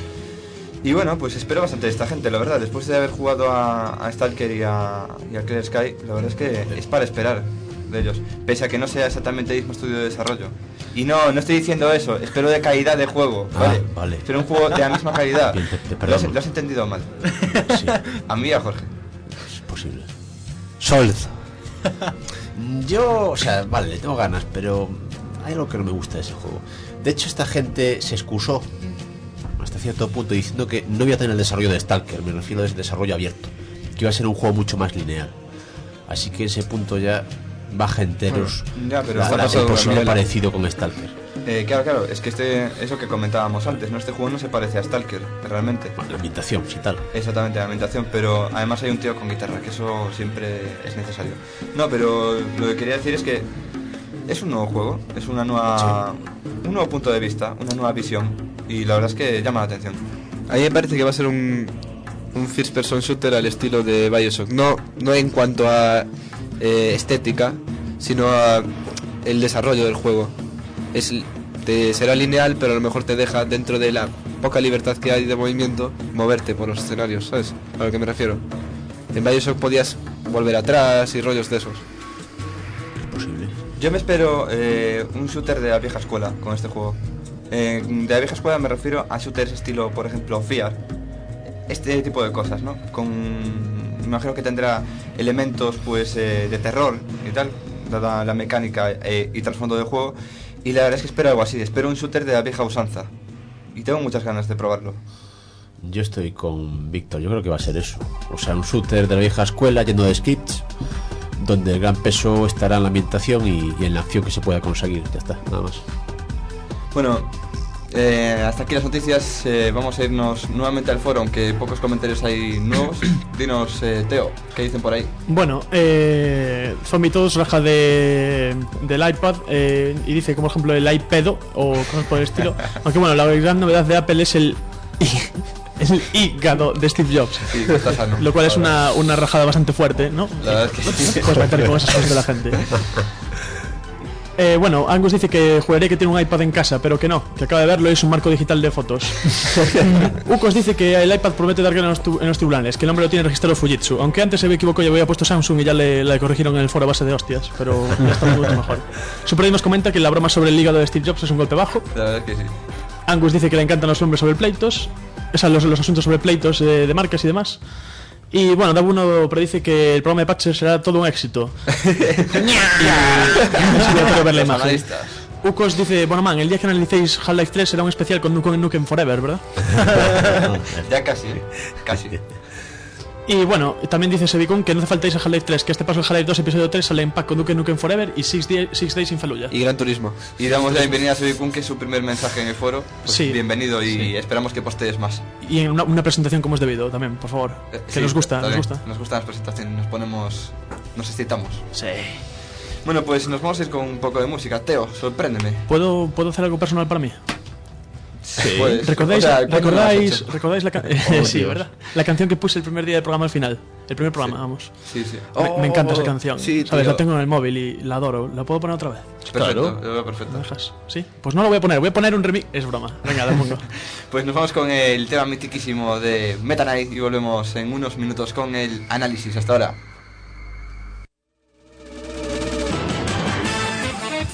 Y bueno, pues espero bastante de esta gente, la verdad. Después de haber jugado a Stalker y a Clear Sky, la verdad es que es para esperar de ellos, pese a que no sea exactamente el mismo estudio de desarrollo. Y no estoy diciendo eso, espero de calidad de juego, ¿vale? Vale. Pero un juego de la misma calidad. Bien, Lo has entendido mal. Sí, A mí y a Jorge. es posible. Sold. Yo, o sea, vale, le tengo ganas, pero hay algo que no me gusta de ese juego. De hecho, esta gente se excusó hasta cierto punto diciendo que no iba a tener el desarrollo de Stalker, me refiero al desarrollo abierto, que iba a ser un juego mucho más lineal. Así que ese punto ya baja enteros Ya, pero está el pasando posible una novela. parecido con Stalker. Claro, es que eso que comentábamos antes, ¿no? Este juego no se parece a Stalker, realmente. Bueno, la ambientación, sí tal. Exactamente, la ambientación, pero además hay un tío con guitarra, que eso siempre es necesario. No, pero lo que quería decir es que es un nuevo juego, es un nuevo punto de vista, una nueva visión, y la verdad es que llama la atención. A mí me parece que va a ser un first person shooter al estilo de BioShock. No en cuanto a estética, sino a el desarrollo del juego. Será lineal, pero a lo mejor te deja, dentro de la poca libertad que hay de movimiento, moverte por los escenarios, ¿sabes? A lo que me refiero. En BioShock podías volver atrás y rollos de esos. Es posible. Yo me espero un shooter de la vieja escuela con este juego. De la vieja escuela me refiero a shooters estilo, por ejemplo, Fear. Este tipo de cosas, ¿no? Me imagino que tendrá elementos pues de terror y tal, dada la mecánica y trasfondo del juego. Y la verdad es que espero algo así, espero un shooter de la vieja usanza. Y tengo muchas ganas de probarlo. Yo estoy con Víctor, yo creo que va a ser eso. O sea, un shooter de la vieja escuela lleno de skits, donde el gran peso estará en la ambientación y en la acción que se pueda conseguir. Ya está, nada más. Bueno, hasta aquí las noticias. Vamos a irnos nuevamente al foro, aunque pocos comentarios hay nuevos. Dinos, Teo, ¿qué dicen por ahí? Bueno, Zombie Todos raja del iPad y dice, como por ejemplo, el iPedo o cosas por el estilo. Aunque bueno, la gran novedad de Apple es el hígado de Steve Jobs. Sí, que está sano. Lo cual es una rajada bastante fuerte, ¿no? La verdad es que sí. Puedes meter con esas cosas de la gente. Bueno, Angus dice que jugaría que tiene un iPad en casa, pero que no, que acaba de verlo y es un marco digital de fotos. Ukos dice que el iPad promete dar guerra en los tribunales, que el hombre lo tiene registrado Fujitsu. Aunque antes se me equivocó y había puesto Samsung y ya le corrigieron en el foro a base de hostias, pero ya está mucho mejor. Super nos comenta que la broma sobre el hígado de Steve Jobs es un golpe bajo. La verdad es que sí. Angus dice que le encantan los nombres sobre pleitos, los asuntos sobre pleitos de marcas y demás. Y bueno, Dabuno predice que el programa de patches será todo un éxito. Quiero ver la imagen. Analistas. Ukos dice, bueno man, el día que analicéis Half-Life 3 será un especial con Nukem Forever, ¿verdad? Ya casi. Y bueno, también dice Sebicon que no hace falta irse a Half-Life 3, que este paso de Half-Life 2 episodio 3 sale en pack con Nukem Forever y 6 Days in Fallujah. Y Gran Turismo. Y damos la bienvenida a Sebikun, que es su primer mensaje en el foro. Pues Sí. Bienvenido y esperamos que postees más. Y en una presentación como es debido también, por favor. Que Sí, nos gusta, está nos bien. gusta. Nos gustan las presentaciones, nos excitamos. Sí. Bueno, pues nos vamos a ir con un poco de música. Teo, sorpréndeme. ¿Puedo hacer algo personal para mí? Sí. Pues, ¿Recordáis, o sea, ¿cuándo lo has hecho? ¿recordáis la sí, ¿verdad? La canción que puse el primer día del programa al final. El primer programa, vamos. Sí, sí. Me encanta esa canción. sí, ¿Sabes? tío. La tengo en el móvil y la adoro. ¿La puedo poner otra vez? Perfecto, lo veo ¿Me perfecto. dejas? ¿Sí? Pues no lo voy a poner. Voy a poner un remix. Es broma. Venga, del mundo. Pues nos vamos con el tema mitiquísimo de Meta Knight y volvemos en unos minutos con el análisis. Hasta ahora.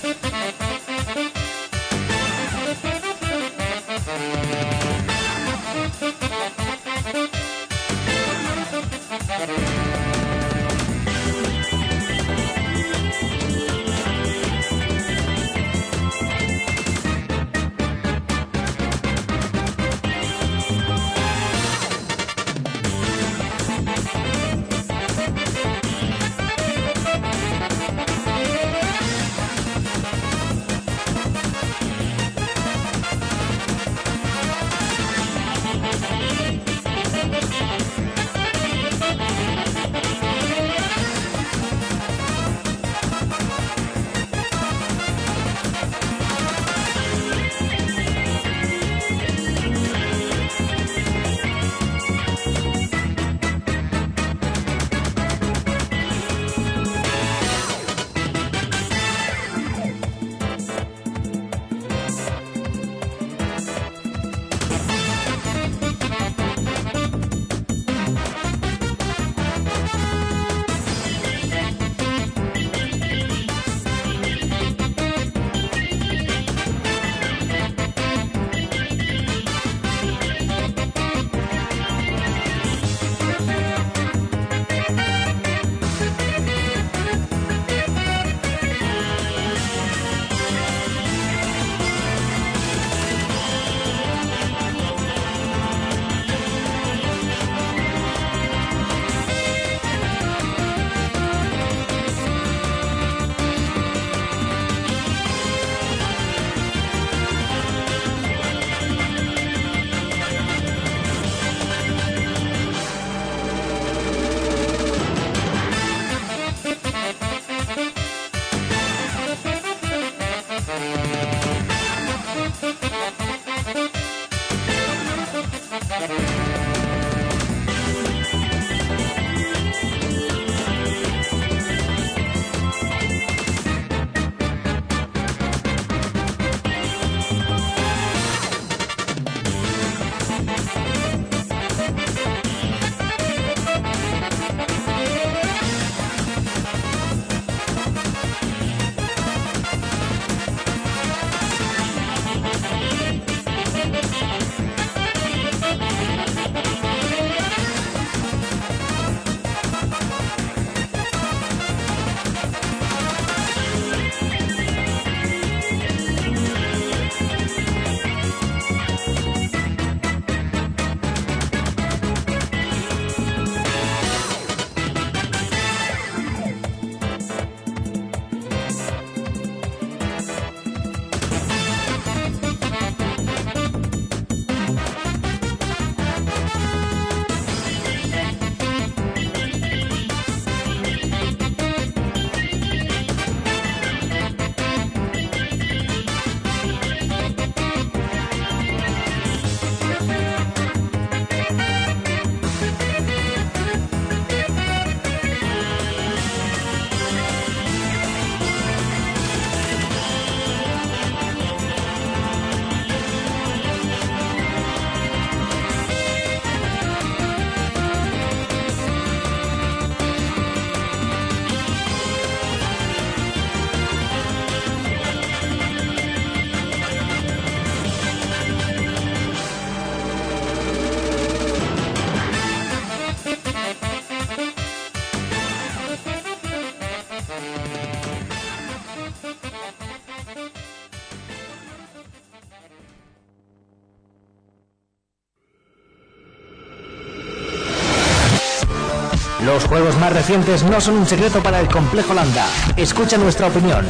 Los juegos más recientes no son un secreto para el Complejo Landa. Escucha nuestra opinión.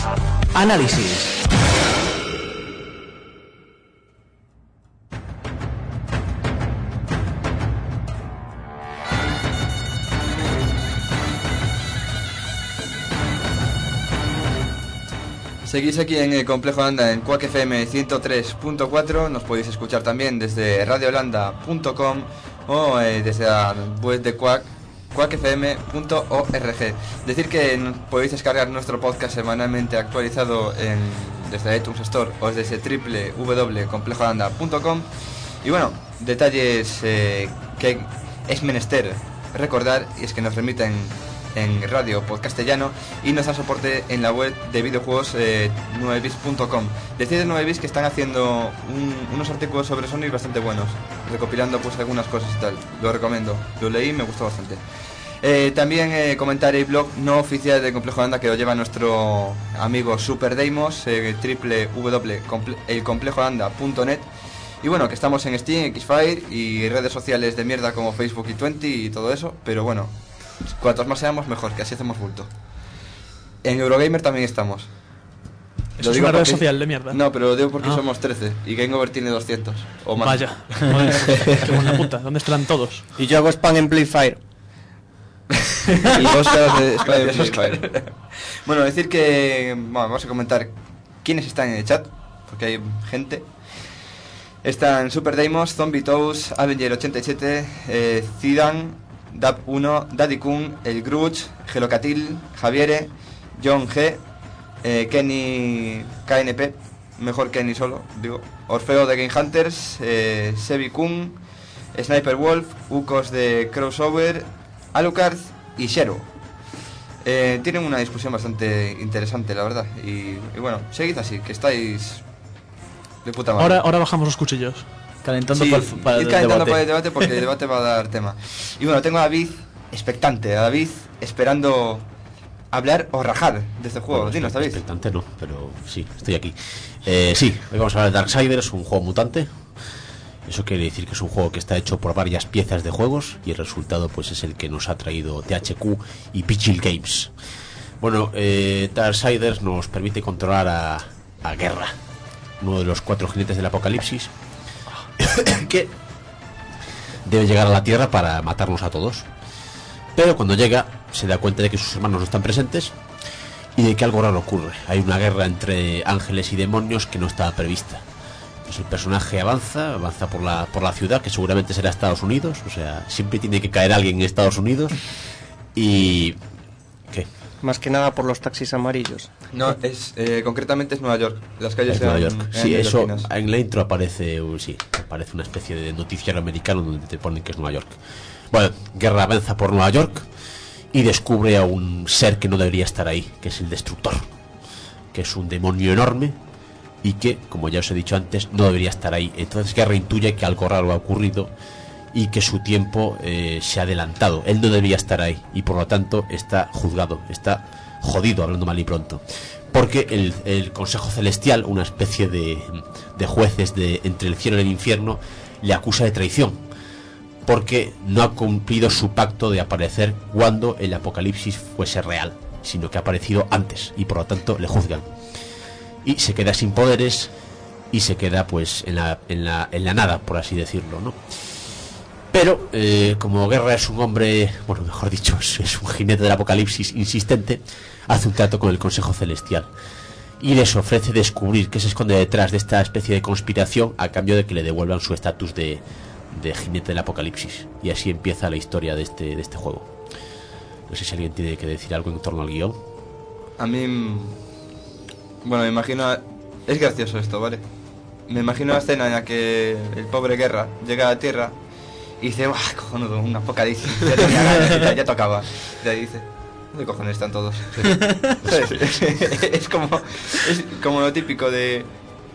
Análisis. Seguís aquí en el Complejo Landa en Quack FM 103.4. Nos podéis escuchar también desde radiolanda.com o desde la web de Quack, quackfm.org. Decir que podéis descargar nuestro podcast semanalmente actualizado desde iTunes Store o desde www.complejolanda.com. Y bueno, detalles que es menester recordar, y es que nos remiten en Radio Podcastellano y nos da soporte en la web de videojuegos 9bits.com. Decir de 9bits que están haciendo unos artículos sobre Sony bastante buenos, recopilando pues algunas cosas y tal. Lo recomiendo, lo leí y me gustó bastante. También comentar el blog no oficial de Complejo Anda que lo lleva nuestro amigo Super Deimos, www.elcomplejoanda.net. Y bueno, que estamos en Steam, Xfire y redes sociales de mierda como Facebook y Twenty y todo eso. Pero bueno, cuantos más seamos mejor, que así hacemos bulto. En Eurogamer también estamos. Eso es una red social de mierda. No, pero lo digo porque somos 13 y GameOver tiene 200 o más. Vaya, joder, qué buena puta, ¿dónde estarán todos? Y yo hago spam en Playfire. Y dos caras de Spy. Bueno, decir que vamos a comentar quiénes están en el chat, porque hay gente. Están Super Deimos, Zombie Toes, Avenger87, Zidane, Dab1, Daddy Kun, El Grudge, Gelocatil, Javiere, John G, Kenny KNP, mejor Kenny solo, digo, Orfeo de Game Hunters, Sebi Kun, Sniper Wolf, Ukos de Crossover, Alucard y Shero. Tienen una discusión bastante interesante, la verdad. Y bueno, seguid así, que estáis de puta madre. Ahora bajamos los cuchillos. Calentando Sí, para ir el calentando debate. para el debate porque el debate va a dar tema. Y bueno, tengo a David expectante, a David esperando hablar o rajar de este juego. Bueno, Dinos, David. expectante no, pero sí, estoy aquí. Sí, hoy vamos a hablar de Darksiders, un juego mutante. Eso quiere decir que es un juego que está hecho por varias piezas de juegos y el resultado pues es el que nos ha traído THQ y Pichil Games. Bueno, Darksiders nos permite controlar a Guerra, uno de los 4 jinetes del apocalipsis, que debe llegar a la Tierra para matarnos a todos. Pero cuando llega se da cuenta de que sus hermanos no están presentes y de que algo raro ocurre. Hay una guerra entre ángeles y demonios que no estaba prevista. Pues el personaje avanza por la ciudad, que seguramente será Estados Unidos, o sea, siempre tiene que caer alguien en Estados Unidos. Y... ¿qué? Más que nada por los taxis amarillos. No, es concretamente es Nueva York. Las calles Es Nueva eran- York. eran Sí, eso neoyorquinas. en la intro aparece, aparece una especie de noticiario americano donde te ponen que es Nueva York. Bueno, Guerra avanza por Nueva York y descubre a un ser que no debería estar ahí, que es el Destructor, que es un demonio enorme y que, como ya os he dicho antes, no debería estar ahí. Entonces Guerra intuye que algo raro ha ocurrido y que su tiempo se ha adelantado. Él no debía estar ahí y por lo tanto está juzgado, está jodido, hablando mal y pronto, porque el Consejo Celestial, una especie de jueces entre el cielo y el infierno, le acusa de traición porque no ha cumplido su pacto de aparecer cuando el apocalipsis fuese real, sino que ha aparecido antes y por lo tanto le juzgan y se queda sin poderes y se queda pues en la nada, por así decirlo, ¿no? Pero como Guerra es un hombre, bueno, mejor dicho, es un jinete del apocalipsis insistente, hace un trato con el Consejo Celestial y les ofrece descubrir qué se esconde detrás de esta especie de conspiración a cambio de que le devuelvan su estatus de jinete del apocalipsis. Y así empieza la historia de este juego. No sé si alguien tiene que decir algo en torno al guión. A mí, bueno, me imagino, es gracioso esto, ¿vale? Me imagino la escena en la que el pobre Guerra llega a la Tierra y dice, ¡ah, cojonudo, un apocalipsis! Ya tenía ganas, ya tocaba. Y ahí dice, ¿dónde cojones están todos? ¿Sabes? es como lo típico de...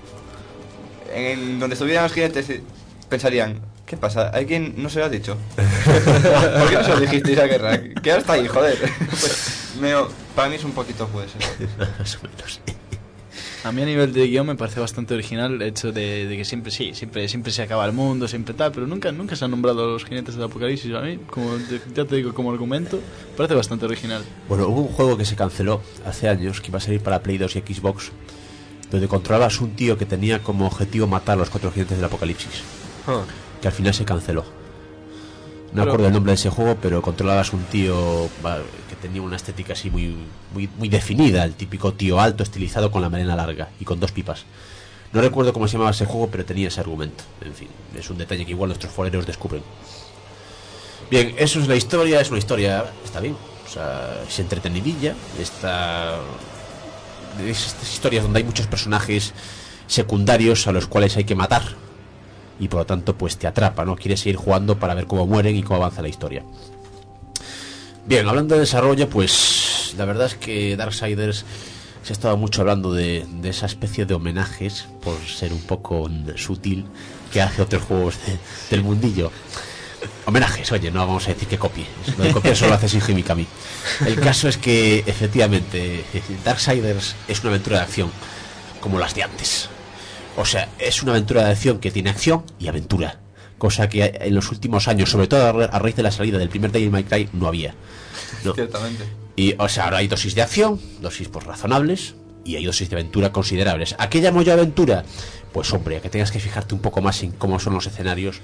En donde estuvieran los jinetes pensarían, ¿qué pasa? ¿Alguien no se lo ha dicho? ¿Por qué no se lo dijisteis a Guerra? Que ahora está ahí, joder. Pues, para mí es un poquito pues eso. Más o menos. A mí a nivel de guión me parece bastante original el hecho de que siempre se acaba el mundo, siempre tal, pero nunca se han nombrado a los jinetes del apocalipsis. A mí, ya te digo, como argumento, parece bastante original. Bueno, hubo un juego que se canceló hace años, que iba a salir para Play 2 y Xbox, donde controlabas un tío que tenía como objetivo matar a los 4 jinetes del apocalipsis, que al final se canceló. No me acuerdo el nombre de ese juego, pero controlabas un tío que tenía una estética así muy definida, el típico tío alto, estilizado, con la melena larga y con 2 pipas. No recuerdo cómo se llamaba ese juego, pero tenía ese argumento. En fin, es un detalle que igual nuestros foreros descubren. Bien, eso es la historia, es una historia, está bien, o sea, es entretenidilla, estas historias donde hay muchos personajes secundarios a los cuales hay que matar y por lo tanto pues te atrapa, ¿no? Quieres seguir jugando para ver cómo mueren y cómo avanza la historia. Bien, hablando de desarrollo, pues la verdad es que Darksiders se ha estado mucho hablando de esa especie de homenajes, por ser un poco sutil, que hace otros juegos del mundillo. Homenajes, oye, no vamos a decir que copie. Lo de copiar solo lo hace Shinji Mikami. El caso es que, efectivamente, Darksiders es una aventura de acción, como las de antes. O sea, es una aventura de acción que tiene acción y aventura. Cosa que en los últimos años, sobre todo a raíz de la salida del primer Devil May Cry, no había. No. Ciertamente. Y, o sea, ahora hay dosis de acción, dosis pues razonables, y hay dosis de aventura considerables. ¿A qué llamo yo aventura? Pues hombre, a que tengas que fijarte un poco más en cómo son los escenarios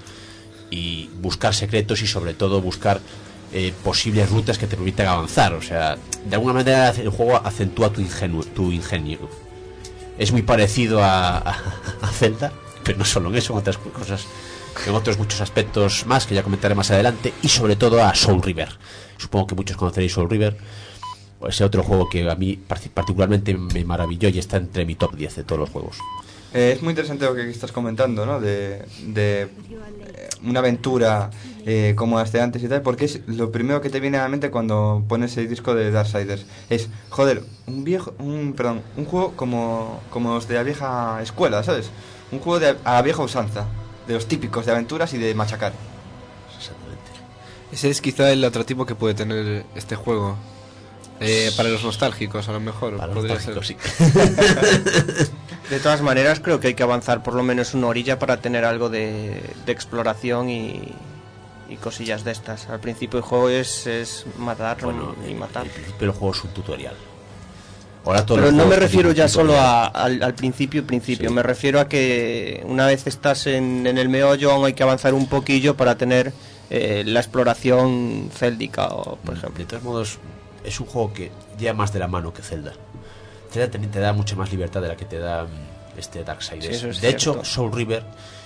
y buscar secretos y sobre todo buscar posibles rutas que te permitan avanzar. O sea, de alguna manera el juego acentúa tu ingenio. Es muy parecido a Zelda, pero no solo en eso, en otras cosas, en otros muchos aspectos más que ya comentaré más adelante, y sobre todo a Soul River. Supongo que muchos conoceréis Soul River, ese otro juego que a mí particularmente me maravilló y está entre mi top 10 de todos los juegos. Es muy interesante lo que estás comentando, ¿no? De una aventura como las de antes y tal, porque es lo primero que te viene a la mente cuando pones el disco de Darksiders. Es, joder, un juego como los de la vieja escuela, ¿sabes? Un juego a la vieja usanza, de los típicos de aventuras y de machacar. Exactamente. Ese es quizá el atractivo que puede tener este juego. Para los nostálgicos, a lo mejor. Para los podría nostálgicos, ser. sí. De todas maneras, creo que hay que avanzar por lo menos una orilla para tener algo de exploración y cosillas de estas. Al principio el juego es matar y matar. Al principio el juego es un tutorial. Ahora todos Pero los no me juegos refiero tienen ya un solo tutorial. al principio. Sí. Me refiero a que una vez estás en el meollo aún hay que avanzar un poquillo para tener la exploración céldica, por ejemplo. De todos modos, es un juego que lleva más de la mano que Zelda. Zelda también te da mucha más libertad de la que te da este Darksiders. Sí, eso es de cierto. hecho, Soul River,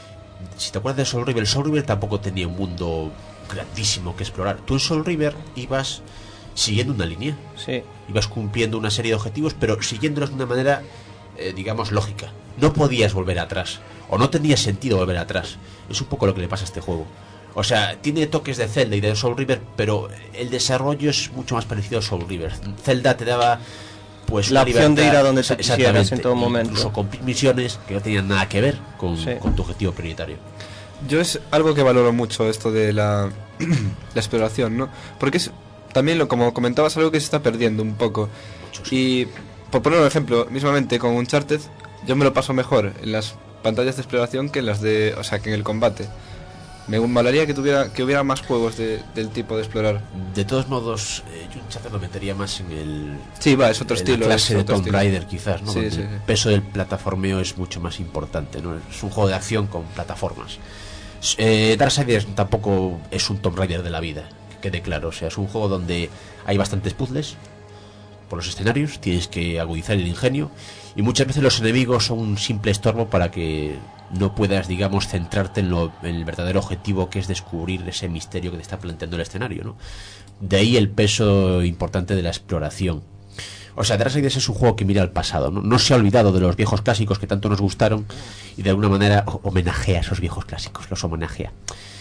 si te acuerdas de Soul River tampoco tenía un mundo grandísimo que explorar. Tú en Soul River ibas siguiendo una línea. Sí. Ibas cumpliendo una serie de objetivos, pero siguiéndolos de una manera, digamos, lógica. No podías volver atrás, o no tenía sentido volver atrás. Es un poco lo que le pasa a este juego. O sea, tiene toques de Zelda y de Soul River, pero el desarrollo es mucho más parecido a Soul River. Zelda te daba pues la una opción de ir a libertad, donde te quisieras en todo momento. incluso con misiones que no tenían nada que ver con tu objetivo prioritario. Yo es algo que valoro mucho esto de la exploración, ¿no? Porque es también, como comentabas, algo que se está perdiendo un poco. Mucho, sí. Y por poner un ejemplo, mismamente con Uncharted, yo me lo paso mejor en las pantallas de exploración que en las de, o sea, que en el combate. Me molaría que hubiera más juegos del tipo de explorar. De todos modos, yo Uncharted lo metería más en el... Sí, va, es otro en estilo. la clase es de otro Tomb estilo. Raider, quizás, ¿no? Sí, Donde sí, el sí. peso del plataformeo es mucho más importante, ¿no? Es un juego de acción con plataformas. Darksiders tampoco es un Tomb Raider de la vida, que quede claro. O sea, es un juego donde hay bastantes puzzles por los escenarios, tienes que agudizar el ingenio, y muchas veces los enemigos son un simple estorbo para que no puedas, digamos, centrarte en el verdadero objetivo, que es descubrir ese misterio que te está planteando el escenario, ¿no? De ahí el peso importante de la exploración. O sea, Darksiders es un juego que mira al pasado, ¿no? No se ha olvidado de los viejos clásicos que tanto nos gustaron y de alguna manera homenajea a esos viejos clásicos, los homenajea.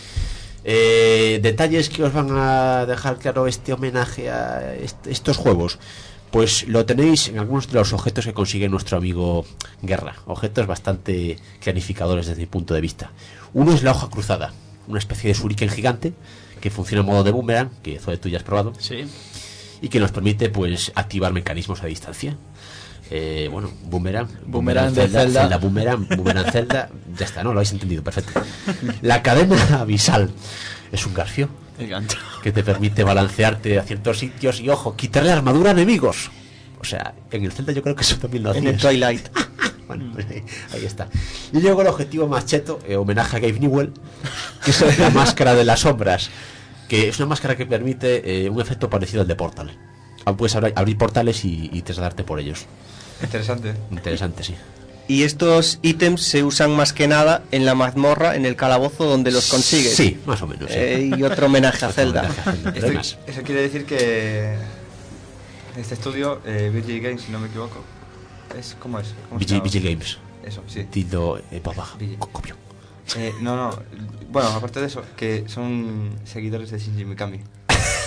Detalles que os van a dejar claro este homenaje a estos juegos. Pues lo tenéis en algunos de los objetos que consigue nuestro amigo Guerra. Objetos bastante clarificadores desde mi punto de vista. Uno es la hoja cruzada, una especie de shuriken gigante que funciona en modo de boomerang, que Zoe tú ya has probado. Sí. Y que nos permite pues activar mecanismos a distancia. Bueno, Boomerang de Zelda. Boomerang Zelda. Ya está, ¿no? Lo habéis entendido, perfecto. La cadena abisal es un garfio El gancho. que te permite balancearte a ciertos sitios y, ojo, quitarle armadura a enemigos. O sea, en el Zelda yo creo que eso también lo hacías. En el Twilight. Bueno, pues ahí está. Y luego el objetivo más cheto, homenaje a Gabe Newell, que es la máscara de las sombras, que es una máscara que permite un efecto parecido al de Portal. Puedes abrir portales y trasladarte por ellos. Interesante. Interesante, sí. Y estos ítems se usan más que nada en la mazmorra, en el calabozo donde los consigues. Sí, más o menos. Sí. Y otro homenaje a Otro Zelda. homenaje a Zelda, pero hay más. Eso quiere decir que este estudio, VG Games, si no me equivoco, ¿cómo es? ¿Cómo se llama? VG Games. Eso, sí. Tildo baja. VG. Copio. No, bueno, aparte de eso, que son seguidores de Shinji Mikami.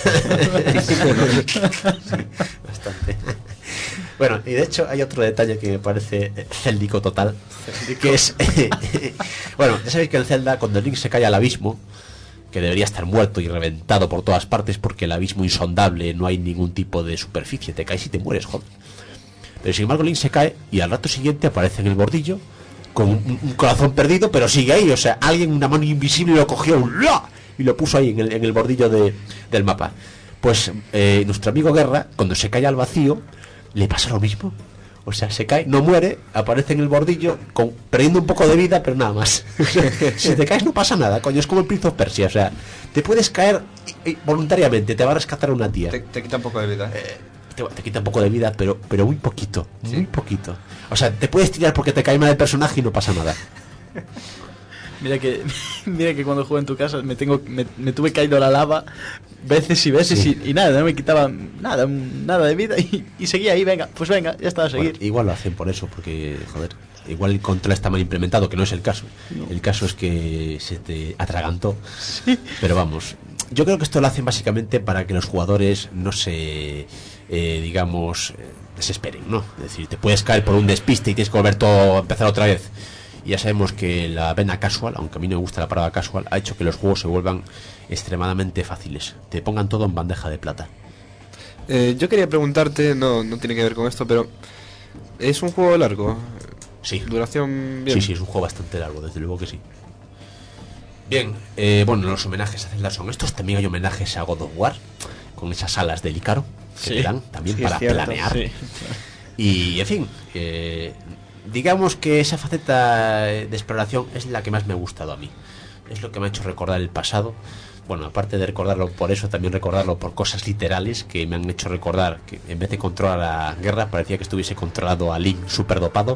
Bastante. Bueno, y de hecho hay otro detalle que me parece céldico total, que es bueno, ya sabéis que en Zelda cuando Link se cae al abismo, que debería estar muerto y reventado por todas partes porque el abismo insondable, no hay ningún tipo de superficie, te caes y te mueres, joder. Pero sin embargo Link se cae y al rato siguiente aparece en el bordillo con un corazón perdido, pero sigue ahí, o sea, alguien, una mano invisible lo cogió y lo puso ahí en el bordillo del mapa. Pues nuestro amigo Guerra, cuando se cae al vacío, le pasa lo mismo. O sea, se cae, no muere, aparece en el bordillo perdiendo un poco de vida, pero nada más. Si te caes no pasa nada, coño, es como el Prince of Persia. O sea, te puedes caer voluntariamente, te va a rescatar una tía. Te quita un poco de vida. Te quita un poco de vida, pero muy poquito, ¿sí? Muy poquito. O sea, te puedes tirar porque te cae mal el personaje y no pasa nada. Mira que cuando jugué en tu casa me tuve caído a la lava veces y veces, sí. y nada, no me quitaba nada de vida y seguía ahí, venga, ya estaba a seguir. Bueno, igual lo hacen por eso, porque, joder, igual el control está mal implementado, que no es el caso. No. El caso es que se te atragantó. Sí. Pero vamos, yo creo que esto lo hacen básicamente para que los jugadores no se, desesperen, ¿no? Es decir, te puedes caer por un despiste y tienes que volver todo a empezar otra vez. Y ya sabemos que la vena casual, aunque a mí no me gusta la palabra casual, ha hecho que los juegos se vuelvan extremadamente fáciles. Te pongan todo en bandeja de plata. Yo quería preguntarte, no tiene que ver con esto, pero ¿es un juego largo? Sí. ¿Duración bien? Sí, es un juego bastante largo, desde luego que sí. Bien, bueno, los homenajes a Zelda son estos. También hay homenajes a God of War, con esas alas del Ícaro que te dan también para planear. Sí. Y, en fin, digamos que esa faceta de exploración es la que más me ha gustado a mí. Es lo que me ha hecho recordar el pasado. Bueno, aparte de recordarlo por eso, también recordarlo por cosas literales que me han hecho recordar que en vez de controlar a Guerra parecía que estuviese controlado a Link super dopado.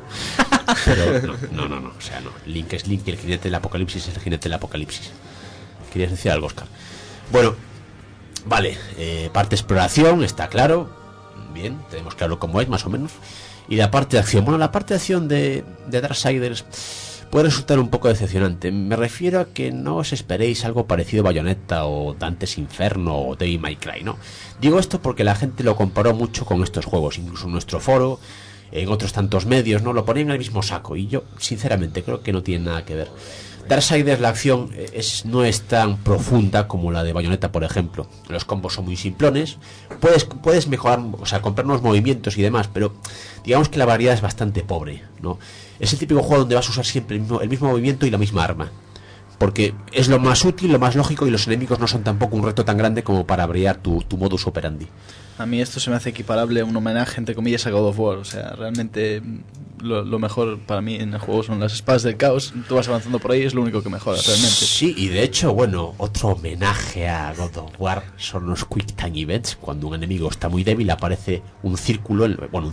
Pero no, o sea, no. Link es Link y el jinete del apocalipsis es el jinete del apocalipsis. ¿Querías decir algo, Oscar? Bueno, vale, parte exploración, está claro. Bien, tenemos claro cómo es, más o menos. Y la parte de acción, bueno, la parte de acción de Darksiders puede resultar un poco decepcionante. Me refiero a que no os esperéis algo parecido a Bayonetta o Dante's Inferno o Devil May Cry, ¿no? Digo esto porque la gente lo comparó mucho con estos juegos, incluso en nuestro foro, en otros tantos medios, ¿no? Lo ponían en el mismo saco y yo, sinceramente, creo que no tiene nada que ver. Darksiders, la acción no es tan profunda como la de Bayonetta, por ejemplo. Los combos son muy simplones. Puedes mejorar, o sea, comprar unos movimientos y demás, pero digamos que la variedad es bastante pobre, ¿no? Es el típico juego donde vas a usar siempre el mismo movimiento y la misma arma, porque es lo más útil, lo más lógico, y los enemigos no son tampoco un reto tan grande como para brillar tu modus operandi. A mí esto se me hace equiparable a un homenaje, entre comillas, a God of War. O sea, realmente lo mejor para mí en el juego son las espadas del caos. Tú vas avanzando por ahí, es lo único que mejora realmente. Sí, y de hecho, bueno, otro homenaje a God of War son los Quick Time Events. Cuando un enemigo está muy débil aparece un círculo,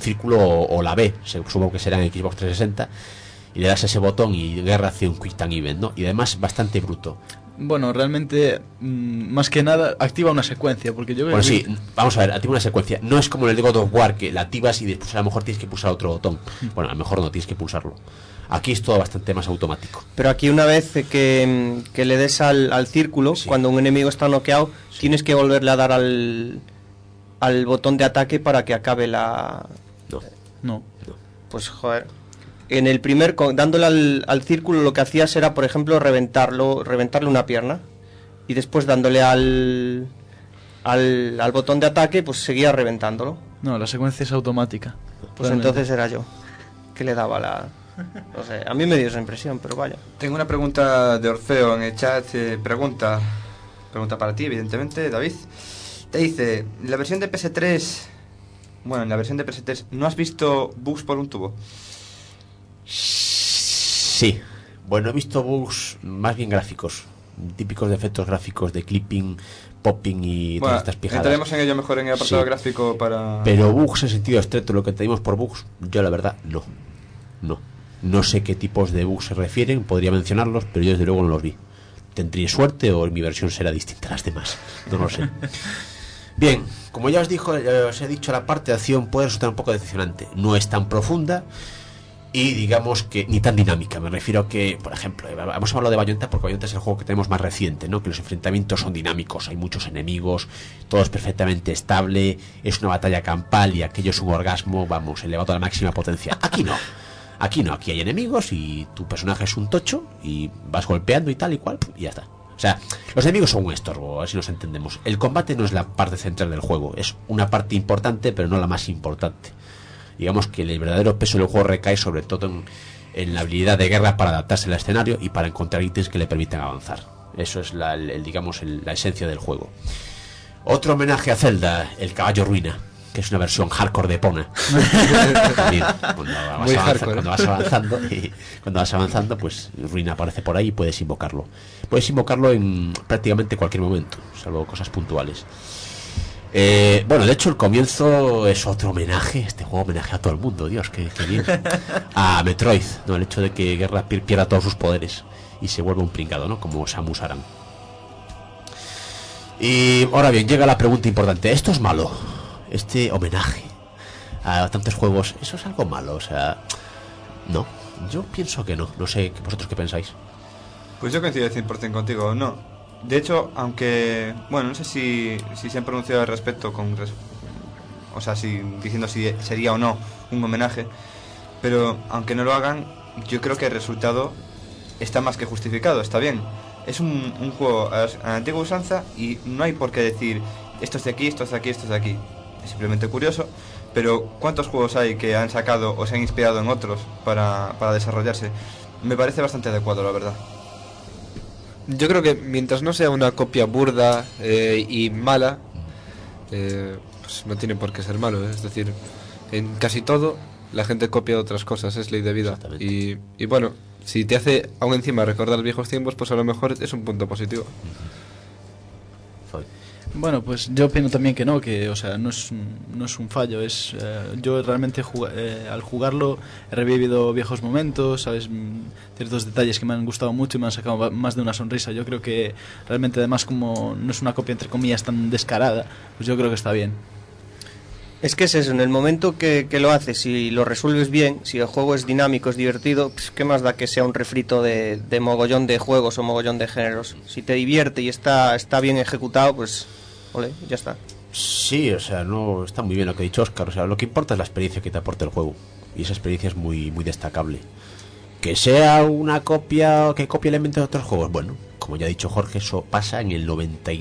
o la B, supongo que será en Xbox 360, y le das ese botón y Guerra hace un Quick Time Event, ¿no? Y además bastante bruto. Bueno, realmente, más que nada, activa una secuencia, porque yo... Bueno, sí, vamos a ver, activa una secuencia. No es como el de God of War, que la activas y después a lo mejor tienes que pulsar otro botón. Bueno, a lo mejor no tienes que pulsarlo. Aquí es todo bastante más automático. Pero aquí una vez que le des al círculo, sí, cuando un enemigo está noqueado, sí, tienes que volverle a dar al botón de ataque para que acabe la... No. Pues, joder... En el primer, dándole al círculo, lo que hacías era, por ejemplo, reventarle una pierna. Y después dándole al botón de ataque, pues seguía reventándolo. No, la secuencia es automática. Pues entonces era yo que le daba la... No sé, a mí me dio esa impresión, pero vaya. Tengo una pregunta de Orfeo en el chat. Pregunta para ti, evidentemente, David. Te dice, la versión de PS3... Bueno, en la versión de PS3, ¿no has visto bugs por un tubo? Sí, bueno, he visto bugs más bien gráficos, típicos de efectos gráficos de clipping, popping y todas estas pijadas. Entraremos en ello mejor en el apartado gráfico para... Pero bugs en sentido estricto, lo que tenemos por bugs, yo la verdad no sé qué tipos de bugs se refieren, podría mencionarlos, pero yo desde luego no los vi. Tendría suerte o mi versión será distinta a las demás, no lo sé. Bien, como ya os he dicho, la parte de acción puede resultar un poco decepcionante, no es tan profunda. y digamos que ni tan dinámica. Me refiero a que, por ejemplo, hemos hablado de Bayonetta porque Bayonetta es el juego que tenemos más reciente, ¿no? Que los enfrentamientos son dinámicos, hay muchos enemigos, todo es perfectamente estable, es una batalla campal y aquello es un orgasmo, vamos, elevado a la máxima potencia. Aquí no, aquí hay enemigos y tu personaje es un tocho y vas golpeando y tal y cual y ya está. O sea, los enemigos son un estorbo, así nos entendemos. El combate no es la parte central del juego, es una parte importante pero no la más importante. Digamos que el verdadero peso del juego recae sobre todo en la habilidad de guerra para adaptarse al escenario y para encontrar ítems que le permitan avanzar. Eso es la esencia del juego. Otro homenaje a Zelda, el caballo ruina, que es una versión hardcore de Epona. También, cuando vas avanzando, pues ruina aparece por ahí y puedes invocarlo. Puedes invocarlo en prácticamente cualquier momento, salvo cosas puntuales. Bueno, de hecho el comienzo es otro homenaje. Este juego homenajea a todo el mundo, Dios, qué bien. A Metroid, ¿no? El hecho de que Guerra pierda todos sus poderes y se vuelva un pringado, ¿no? Como Samus Aran. Y ahora bien, llega la pregunta importante. ¿Esto es malo? Este homenaje a tantos juegos, ¿eso es algo malo? O sea, no, yo pienso que no. No sé, ¿vosotros qué pensáis? Pues yo coincido 100% contigo, no. De hecho, aunque, bueno, no sé si se han pronunciado al respecto o sea, diciendo si sería o no un homenaje, pero aunque no lo hagan, yo creo que el resultado está más que justificado, está bien. Es un juego a la antigua usanza y no hay por qué decir esto es de aquí, esto es de aquí, esto es de aquí. Es simplemente curioso, pero ¿cuántos juegos hay que han sacado o se han inspirado en otros para desarrollarse? Me parece bastante adecuado, la verdad. Yo creo que mientras no sea una copia burda y mala, pues no tiene por qué ser malo, ¿eh? Es decir, en casi todo la gente copia otras cosas, es ley de vida. Y bueno, si te hace aún encima recordar viejos tiempos, pues a lo mejor es un punto positivo. Bueno, pues yo opino también que no, que o sea, no es un fallo, es yo realmente al jugarlo he revivido viejos momentos, sabes, ciertos detalles que me han gustado mucho y me han sacado más de una sonrisa. Yo creo que realmente, además, como no es una copia entre comillas tan descarada, pues yo creo que está bien. Es que es eso, en el momento que lo haces, si lo resuelves bien, si el juego es dinámico, es divertido, pues qué más da que sea un refrito de mogollón de juegos o mogollón de géneros. Si te divierte y está bien ejecutado, pues ole, ya está. Sí, o sea, no está muy bien lo que ha dicho Óscar. O sea, lo que importa es la experiencia que te aporta el juego. Y esa experiencia es muy, muy destacable. Que sea una copia o que copie elementos de otros juegos, bueno, como ya ha dicho Jorge, eso pasa en el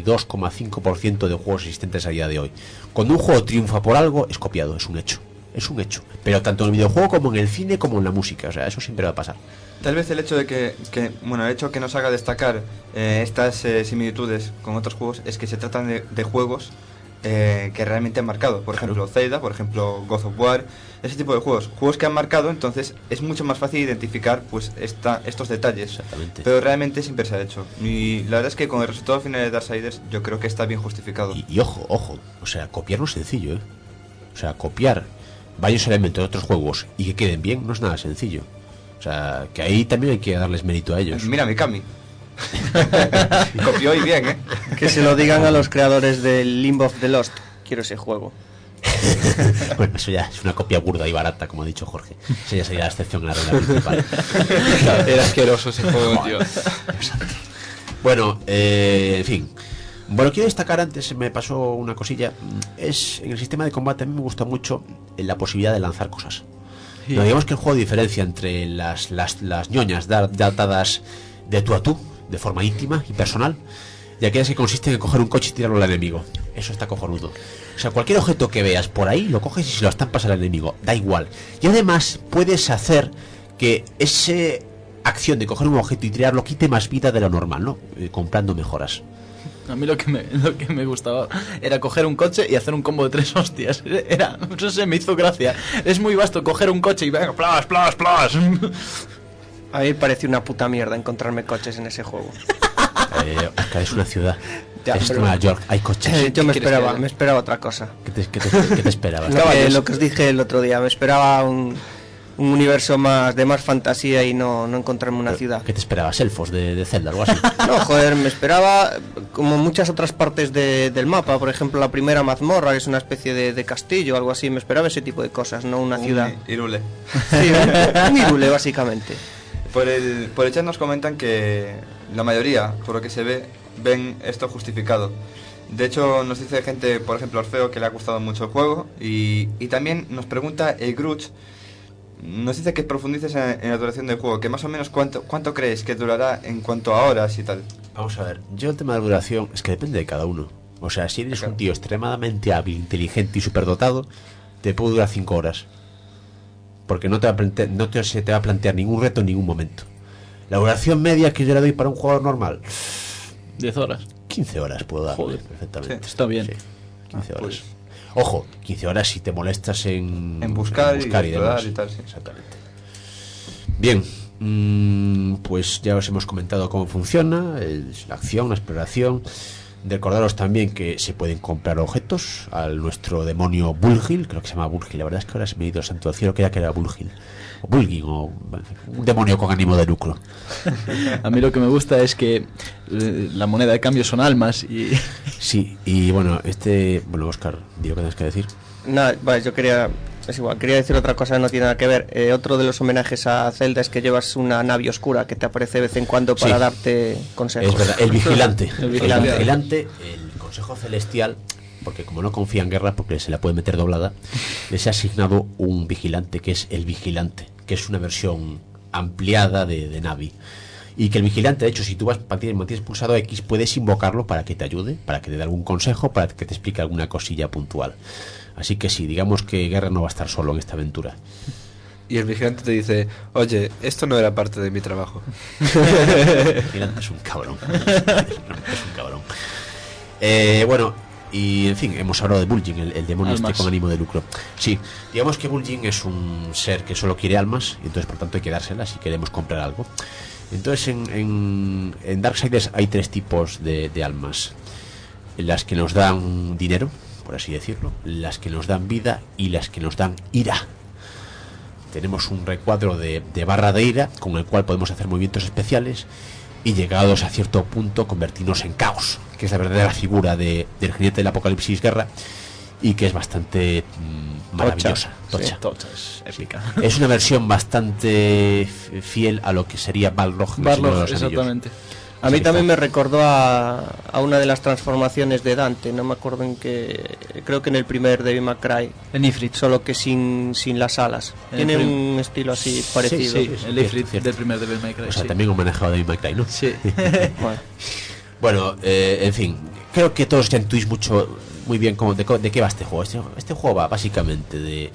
92,5% de juegos existentes a día de hoy. Cuando un juego triunfa por algo, es copiado, es un hecho. Es un hecho. Pero tanto en el videojuego como en el cine como en la música. O sea, eso siempre va a pasar. Tal vez el hecho de que el hecho que nos haga destacar estas similitudes con otros juegos es que se tratan de juegos que realmente han marcado. Por ejemplo, Zelda, por ejemplo, God of War, ese tipo de juegos que han marcado. Entonces es mucho más fácil identificar pues estos detalles. Exactamente. Pero realmente siempre se ha hecho. Y la verdad es que con el resultado final de Darksiders yo creo que está bien justificado. Y ojo, o sea, copiar no es sencillo, ¿eh? O sea, copiar varios elementos de otros juegos y que queden bien no es nada sencillo. O sea, que ahí también hay que darles mérito a ellos. Mira, Mikami. Copió y bien, ¿eh? Que se lo digan a los creadores del Limbo of the Lost. Quiero ese juego. Bueno, eso ya es una copia burda y barata, como ha dicho Jorge. Eso ya sería la excepción a la regla principal. Era asqueroso ese juego, tío. Bueno, en fin. Bueno, quiero destacar, antes me pasó una cosilla. En el sistema de combate a mí me gusta mucho la posibilidad de lanzar cosas. Sí. No, digamos que el juego diferencia entre las ñoñas datadas de tú a tú, de forma íntima y personal, y aquellas que consisten en coger un coche y tirarlo al enemigo. Eso está cojonudo. O sea, cualquier objeto que veas por ahí, lo coges y se lo estampas al enemigo. Da igual. Y además puedes hacer que esa acción de coger un objeto y tirarlo quite más vida de lo normal, ¿no? Comprando mejoras. A mí lo que me gustaba era coger un coche y hacer un combo de 3 hostias. No sé, me hizo gracia. Es muy vasto coger un coche y venga, plas, plas, plas. A mí me pareció una puta mierda encontrarme coches en ese juego. Acá es una ciudad. Ya, es Nueva York, hay coches. Yo me esperaba otra cosa. ¿Qué te esperabas? Lo que os dije el otro día, me esperaba un un universo más de más fantasía y no encontrarme una ciudad. ¿Qué te esperabas? ¿Elfos de Zelda o algo así? No, joder, me esperaba como muchas otras partes del mapa, por ejemplo la primera mazmorra, que es una especie de castillo o algo así, me esperaba ese tipo de cosas, no una ciudad. Irule. Sí, un Irule básicamente. Por el chat nos comentan que la mayoría, por lo que se ve, ven esto justificado. De hecho, nos dice gente, por ejemplo, Orfeo, que le ha gustado mucho el juego. Y también nos pregunta el Grudge, nos dice que profundices en la duración del juego, que más o menos cuánto crees que durará en cuanto a horas y tal. Vamos a ver, yo el tema de la duración es que depende de cada uno. O sea, si eres un tío extremadamente hábil, inteligente y superdotado, te puede durar 5 horas. Porque no se te va a plantear ningún reto en ningún momento. La duración media que yo le doy para un jugador normal, 10 horas. 15 horas puedo darle. Joder, perfectamente. está bien. Sí, 15 horas. Ojo, 15 horas si te molestas en buscar y demás. y tal, sí. Exactamente. Bien, pues ya os hemos comentado cómo funciona, la acción, la exploración. Recordaros también que se pueden comprar objetos al nuestro demonio Bulgil, creo que se llama Bulgil, la verdad es que ahora se me ha ido el santo del cielo, creía que era Bulgil, o Bulgin, o un demonio con ánimo de lucro. A mí lo que me gusta es que la moneda de cambio son almas y... Sí, y bueno, bueno, Óscar, di lo que tienes que decir. Nada, vale, yo quería decir otra cosa que no tiene nada que ver. Otro de los homenajes a Zelda es que llevas una nave oscura que te aparece de vez en cuando para darte consejos. Es verdad, el vigilante. El vigilante. El consejo celestial, porque como no confía en guerra, porque se la puede meter doblada, les ha asignado un vigilante que es el vigilante, que es una versión ampliada de Navi. Y que el vigilante, de hecho, si tú mantienes pulsado X, puedes invocarlo para que te ayude, para que te dé algún consejo, para que te explique alguna cosilla puntual. Así que sí, digamos que Guerra no va a estar solo en esta aventura. Y el vigilante te dice, oye, esto no era parte de mi trabajo. El vigilante es un cabrón. Es un cabrón. Bueno, y en fin, hemos hablado de Bulgin, el demonio Almas. con ánimo de lucro. Sí, digamos que Bulgin es un ser que solo quiere almas, y entonces por tanto hay que dárselas si queremos comprar algo. Entonces en Darksiders hay 3 tipos de almas: las que nos dan dinero, por así decirlo, las que nos dan vida y las que nos dan ira. Tenemos un recuadro de barra de ira con el cual podemos hacer movimientos especiales y, llegados a cierto punto, convertirnos en caos, que es la verdadera figura del jinete del apocalipsis guerra, y que es bastante maravillosa. Tocha. Tocha, es épica. Es una versión bastante fiel a lo que sería Balrog, en el Señor de los Anillos. Exactamente. A mí Sí, también está. me recordó a una de las transformaciones de Dante, no me acuerdo en qué, creo que en el primer Devil May Cry, En Ifrit. solo que sin las alas. En el Tiene prim- un estilo así parecido. Sí, el Ifrit cierto. del primer Devil May Cry. O sea, sí. también un manejado de Devil May Cry, ¿no? Sí. Bueno, Bueno, en fin, creo que todos ya intuís muy bien de qué va este juego. Este juego va básicamente de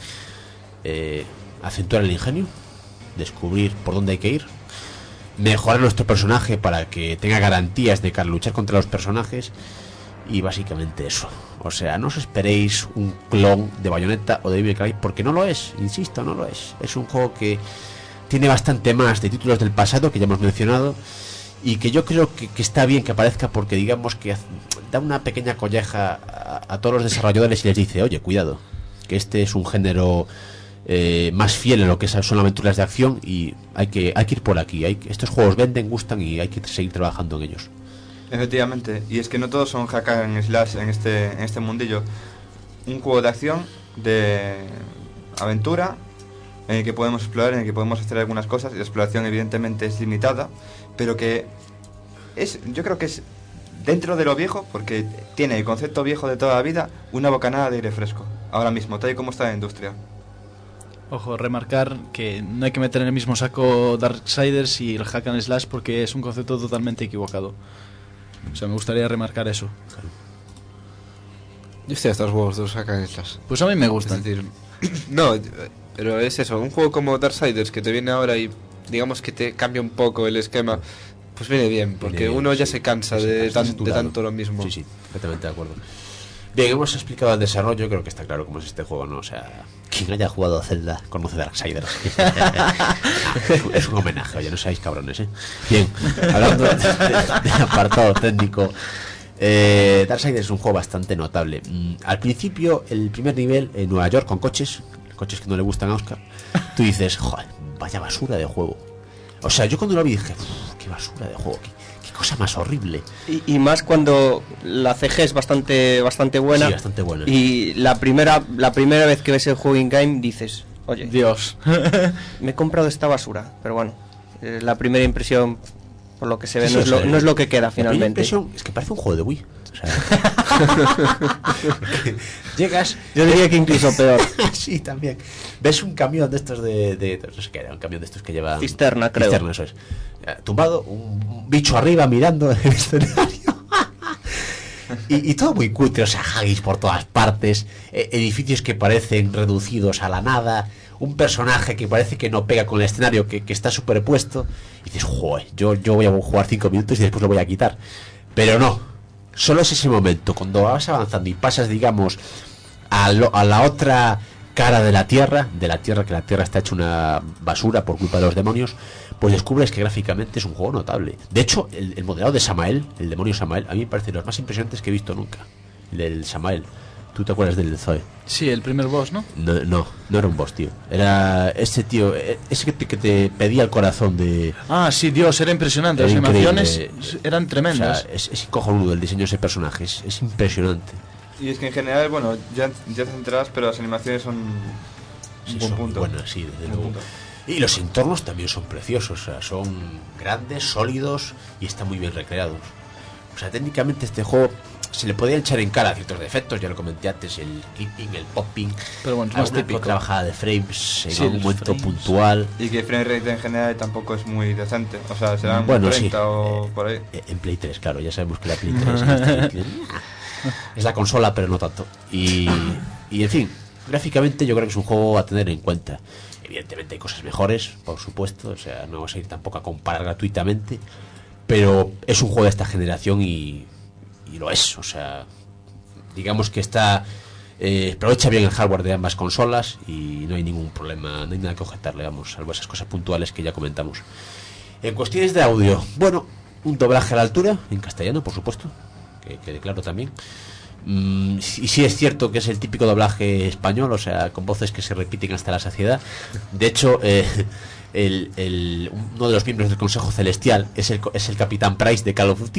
acentuar el ingenio, descubrir por dónde hay que ir, mejorar nuestro personaje para que tenga garantías de luchar contra los personajes, y básicamente eso. O sea, no os esperéis un clon de Bayonetta o de Devil May Cry, porque no lo es, insisto, no lo es. Es un juego que tiene bastante más de títulos del pasado que ya hemos mencionado, y que yo creo que está bien que aparezca, porque digamos que da una pequeña colleja a todos los desarrolladores y les dice, oye, cuidado, que este es un género más fiel en lo que son aventuras de acción, y hay que ir por aquí. Estos juegos venden, gustan, y hay que seguir trabajando en ellos. Efectivamente, y es que no todos son hack and slash en este mundillo. Un juego de acción, de aventura, en el que podemos explorar, en el que podemos hacer algunas cosas, y la exploración evidentemente es limitada, pero que yo creo que es, dentro de lo viejo, porque tiene el concepto viejo de toda la vida, una bocanada de aire fresco, ahora mismo, tal y como está la industria. Ojo, remarcar que no hay que meter en el mismo saco Darksiders y el hack and slash, porque es un concepto totalmente equivocado. O sea, me gustaría remarcar eso. Yo estoy a estos juegos de los hack and slash. Pues a mí me Es gustan. decir, no, pero es eso, un juego como Darksiders que te viene ahora y digamos que te cambia un poco el esquema, pues viene bien, porque Viene bien, uno ya sí. se cansa Sí, de está saturado. tanto lo mismo. Sí, completamente de acuerdo. Bien, hemos explicado el desarrollo, creo que está claro cómo es este juego, ¿no? O sea, quien haya jugado a Zelda conoce Darksiders. Es un homenaje, oye, no seáis cabrones, ¿eh? Bien, hablando de apartado técnico, Darksiders es un juego bastante notable. Al principio, el primer nivel en Nueva York con coches, coches que no le gustan a Oscar, tú dices, joder, vaya basura de juego. O sea, yo cuando lo vi dije, qué basura de juego, qué cosa más horrible. Y más cuando la CG es bastante buena. Sí, bastante buena. Y la primera vez que ves el juego in-game dices, oye, Dios. me he comprado esta basura. Pero bueno, la primera impresión, por lo que se ve, Sí, no, o sea, no es lo que queda la primera finalmente. impresión es que parece un juego de Wii. O sea, llegas, Yo diría que incluso peor. sí, también. Ves un camión de estos de no sé qué era, un camión de estos que llevan Cisterna, creo. Cisterna, eso es. Tumbado, un bicho arriba mirando el escenario. y todo muy cutre, o sea, haggis por todas partes, edificios que parecen reducidos a la nada, un personaje que parece que no pega con el escenario, que está superpuesto, y dices, joder, yo voy a jugar 5 minutos y después lo voy a quitar. Pero no. Solo es ese momento, cuando vas avanzando y pasas, digamos, a la otra cara de la Tierra, que la Tierra está hecha una basura por culpa de los demonios, pues descubres que gráficamente es un juego notable. De hecho, el modelado de Samael, el demonio Samael, a mí me parece de los más impresionantes que he visto nunca. El del Samael. ¿Tú te acuerdas del Zoe? Sí, el primer boss, ¿no? No era un boss, tío. Era ese tío, ese que te pedía el corazón de... Ah, sí, Dios, era impresionante. Era Las animaciones increíble. eran tremendas. O sea, es cojonudo el diseño de ese personaje, es impresionante. Y es que en general, bueno, ya te centrarás, pero las animaciones son Sí, un buen son punto. buenas, sí, desde Un luego. punto. Y los entornos también son preciosos, o sea, son grandes, sólidos y están muy bien recreados. O sea, técnicamente este juego se le podía echar en cara ciertos defectos, ya lo comenté antes, el clipping, el popping, Pero bueno, es más alguna típico. trabajada de frames en Sí, algún los momento frames. puntual. Y que el frame rate en general tampoco es muy decente. O sea, serán Bueno, 40 sí, o por ahí. En Play 3, claro, ya sabemos que la Play 3 es la consola, pero no tanto. Y en fin, gráficamente yo creo que es un juego a tener en cuenta. Evidentemente hay cosas mejores, por supuesto, o sea, no vamos a ir tampoco a comparar gratuitamente, pero es un juego de esta generación y lo es, o sea, digamos que está aprovecha bien el hardware de ambas consolas y no hay ningún problema, no hay nada que objetarle, vamos, salvo esas cosas puntuales que ya comentamos. En cuestiones de audio, bueno, un doblaje a la altura, en castellano, por supuesto, que quede claro también. Y sí es cierto que es el típico doblaje español, o sea, con voces que se repiten hasta la saciedad. De hecho, uno de los miembros del Consejo Celestial es el Capitán Price de Call of Duty.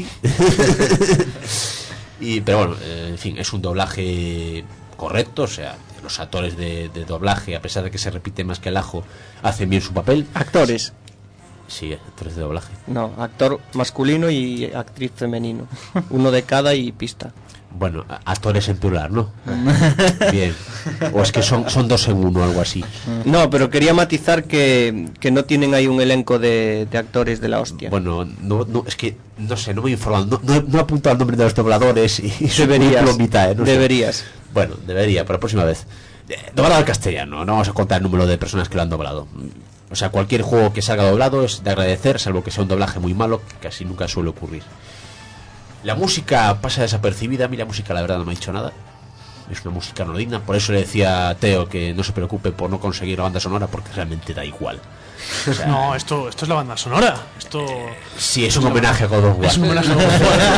Pero bueno, en fin, es un doblaje correcto, o sea, los actores de doblaje, a pesar de que se repite más que el ajo, hacen bien su papel. Actores. Sí, actores de doblaje. No, actor masculino y actriz femenino. Uno de cada y pista. Bueno, actores en plural, ¿no? Bien. O es que son dos en uno, algo así. No, pero quería matizar que no tienen ahí un elenco de actores de la hostia. Bueno, no, es que, no sé, no me he informado, no he apuntado el nombre de los dobladores y su Deberías, currículum vitae, no sé. deberías. Bueno, debería, para la próxima vez. Doblado al castellano, no vamos a contar el número de personas que lo han doblado. O sea, cualquier juego que salga doblado es de agradecer, salvo que sea un doblaje muy malo, que casi nunca suele ocurrir. La música pasa desapercibida, a mí la música la verdad no me ha dicho nada. Es una música no digna, por eso le decía a Teo que no se preocupe por no conseguir la banda sonora, porque realmente da igual. O sea, No, esto es la banda sonora. Esto sí, es un homenaje a God of War. es un homenaje a God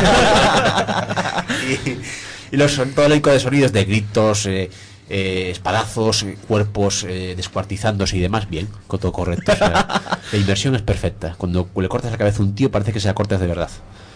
of War. y todo el elenco de sonidos de gritos, espadazos, cuerpos descuartizándose y demás, bien, con todo correcto. O sea, la inversión es perfecta. Cuando le cortas la cabeza a un tío parece que se la cortas de verdad.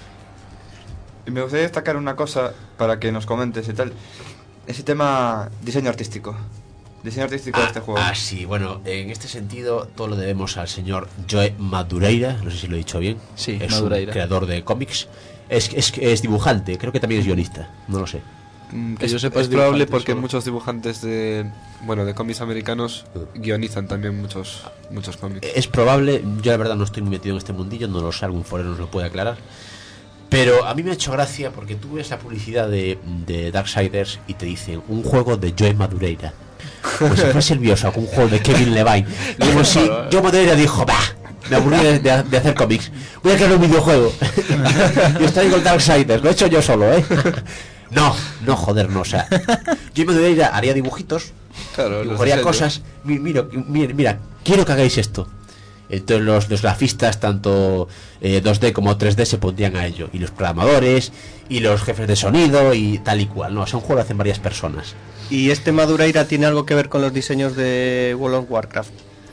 Y me gustaría destacar una cosa para que nos comentes y tal. Ese tema diseño artístico. Diseño artístico de este juego. Sí, bueno, en este sentido todo lo debemos al señor Joe Madureira, no sé si lo he dicho bien. Sí, es Madureira. un creador de cómics. Es dibujante, creo que también es guionista, no lo sé. Que yo sepa, es probable dibujante porque solo. muchos dibujantes de cómics americanos guionizan también muchos cómics. Es probable, yo la verdad no estoy muy metido en este mundillo, no lo sé, algún forero nos lo puede aclarar. Pero a mí me ha hecho gracia porque tú ves la publicidad de Darksiders y te dicen un juego de Joe Madureira. Pues si fuese el Bioshock, un juego de Kevin Levine. Como si Joe Madureira dijo, bah, me aburrí de hacer cómics, voy a crear un videojuego. Y os traigo el Darksiders, lo he hecho yo solo, ¿eh? No, joder, no, o sea, Joe Madureira haría dibujitos, Claro, dibujaría los diseños. cosas, mira, quiero que hagáis esto. Entonces los grafistas, tanto 2D como 3D, se pondrían a ello. Y los programadores, y los jefes de sonido, y tal y cual. No, o sea, un juego lo hacen varias personas. ¿Y este Madureira tiene algo que ver con los diseños de World of Warcraft?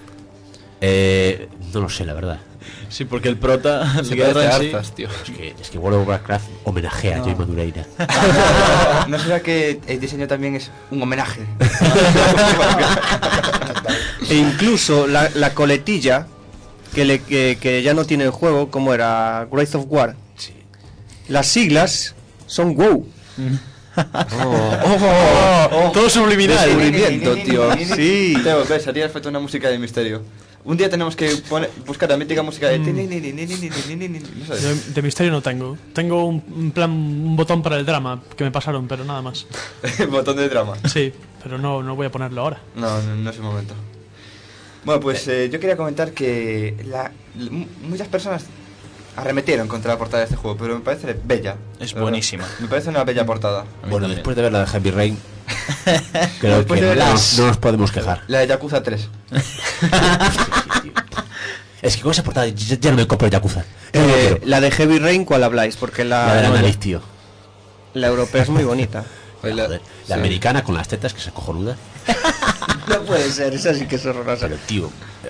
No lo sé, la verdad. Sí, porque el prota, Se el guerra parece a en sí, Arzas, tío. Es que World of Warcraft homenajea a Joy Madureira. ¿No será que el diseño también es un homenaje? E incluso la coletilla que ya no tiene el juego, como era Wrath of War. Sí. Las siglas son WoW. todo subliminal. Descubrimiento, tío. Sí. Teo, ves, haría falta una música de misterio. Un día tenemos que buscar la mítica música de... No sé. De misterio no tengo. Tengo un botón para el drama que me pasaron, pero nada más. El botón de drama. Sí, pero no voy a ponerlo ahora. No es el momento. Bueno, pues yo quería comentar que muchas personas arremetieron contra la portada de este juego, pero me parece bella. Es ¿verdad? buenísima. Me parece una bella portada. Bueno, después de ver la de Heavy Rain, creo Después que de no las- nos podemos quejar. La de Yakuza 3. Es que con esa portada ya no me compro Yakuza. No lo quiero. La de Heavy Rain, ¿cuál habláis? Porque La de la nariz, tío. la europea es muy bonita. Joder, la sí. americana con las tetas, que se cojonuda. No puede ser, esa sí que es horrorosa. Pero tío,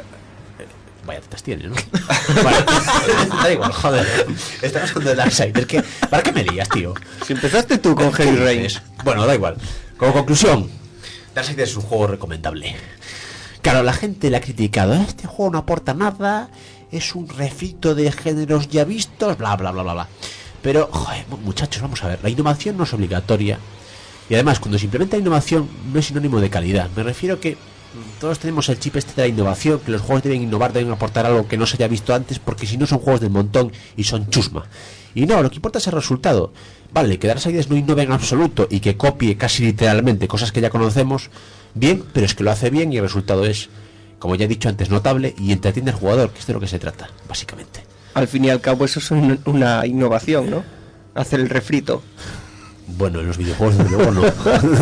vaya tetas tiene, ¿no? Vale, da igual, joder. Estamos hablando de Darksiders. ¿Para qué me lías, tío? Si empezaste tú con Heavy Rain. Bueno, da igual. Como conclusión, Darksiders es un juego recomendable. Claro, la gente le ha criticado. Este juego no aporta nada. Es un refrito de géneros ya vistos. Bla, bla, bla, bla, bla. Pero, joder, muchachos, vamos a ver. La innovación no es obligatoria. Y además, cuando se implementa innovación, no es sinónimo de calidad. Me refiero que todos tenemos el chip este de la innovación, que los juegos deben innovar, deben aportar algo que no se haya visto antes, porque si no son juegos del montón y son chusma. Y no, lo que importa es el resultado. Vale, que Darksiders no innove en absoluto y que copie casi literalmente cosas que ya conocemos, bien, pero es que lo hace bien y el resultado es, como ya he dicho antes, notable y entretiene al jugador, que es de lo que se trata, básicamente. Al fin y al cabo eso es una innovación, ¿no? Hacer el refrito. Bueno, en los videojuegos desde luego no.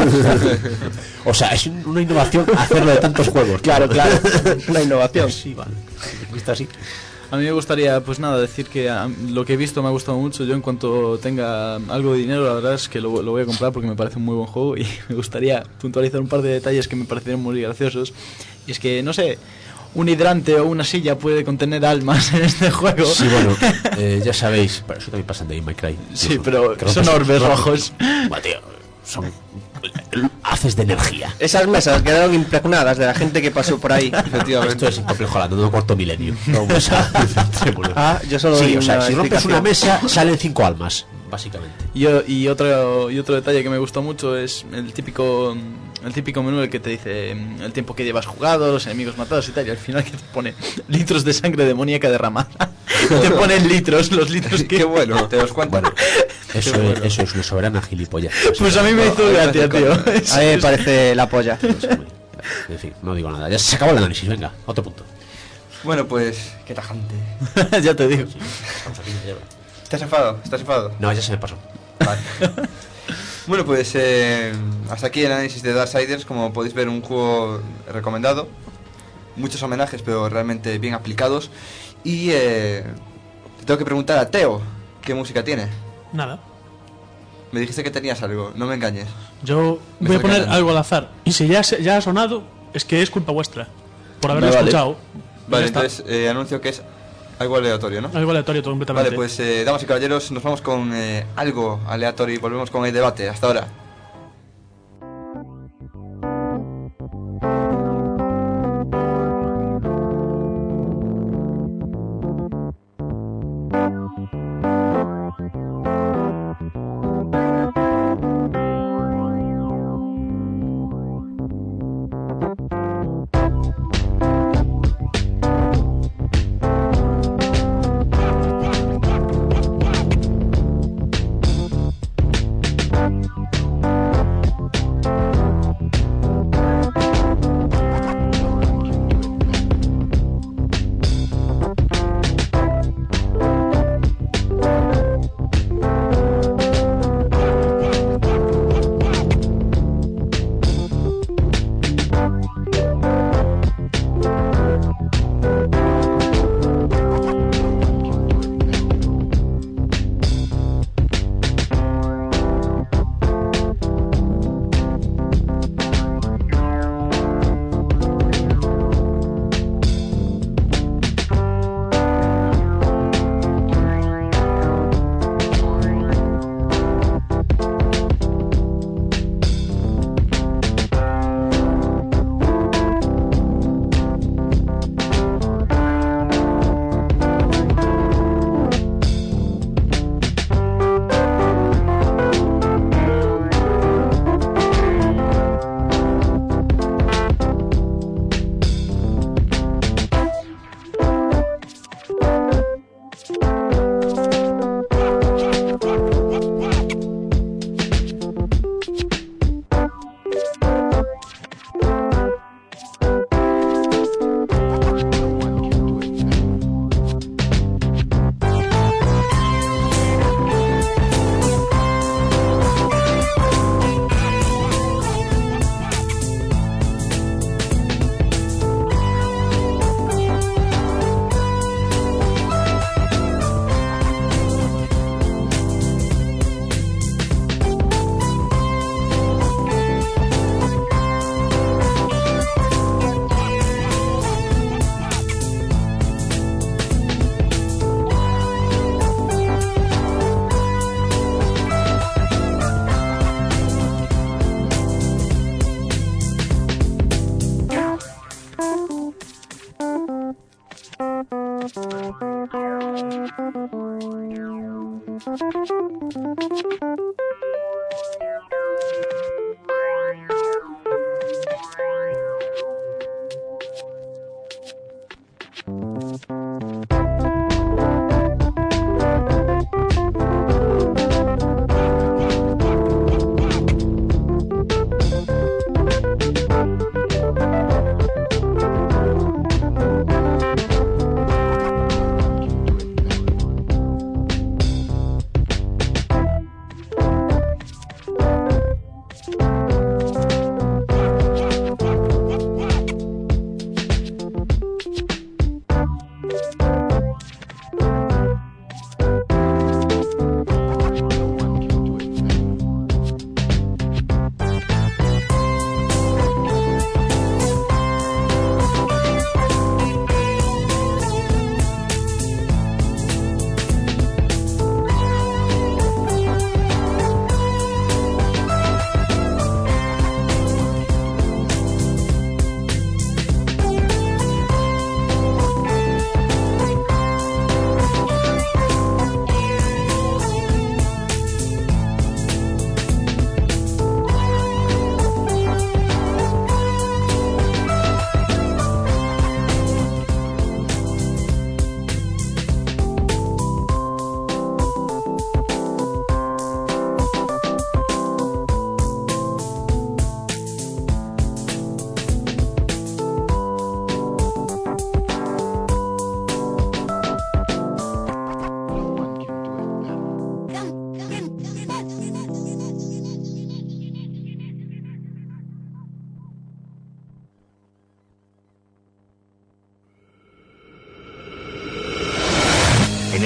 O sea, es una innovación hacerlo de tantos juegos. Claro, es una innovación. Sí, vale. Visto así. A mí me gustaría, pues nada, decir que lo que he visto me ha gustado mucho. Yo en cuanto tenga algo de dinero, la verdad es que lo voy a comprar porque me parece un muy buen juego y me gustaría puntualizar un par de detalles que me parecieron muy graciosos. Y es que, no sé, un hidrante o una silla puede contener almas en este juego. Sí, bueno, ya sabéis, pero eso también pasa en Devil May Cry. Sí, pero Que rompes- son orbes rojos. Bueno, tío, son haces de energía. Esas mesas quedaron impregnadas de la gente que pasó por ahí. Esto es incomplejo hablando de un cuarto milenio. No, o sea, Ah, yo solo sí, doy o sea, una si rompes explicación. una mesa, salen 5 almas, básicamente. Y otro detalle que me gustó mucho es el típico menú el que te dice el tiempo que llevas jugado, los enemigos matados y tal, y al final que te pone litros de sangre demoníaca derramada. Te ponen litros, los litros que... Qué bueno. Te los cuento. Bueno, eso es una soberana gilipollas. Pues a mí me hizo gracia, tío. A mí me parece la polla. En fin, no digo nada. Ya se acabó el análisis, venga, otro punto. Bueno, pues... Qué tajante. Ya te digo. ¿Estás enfadado? ¿Estás enfadado? No, ya se me pasó. Vale. Bueno, pues hasta aquí el análisis de Darksiders. Como podéis ver, un juego recomendado. Muchos homenajes, pero realmente bien aplicados. Y te tengo que preguntar a Teo, ¿qué música tiene? Nada. Me dijiste que tenías algo, no me engañes. Yo Me voy a estoy poner callando. algo al azar. Y si ya ha sonado, es que es culpa vuestra. Por haberlo Me vale. escuchado. Y Vale, ya está. entonces anuncio que es algo aleatorio, ¿no? Algo aleatorio todo completamente. Vale, pues damas y caballeros, nos vamos con algo aleatorio y volvemos con el debate. Hasta ahora.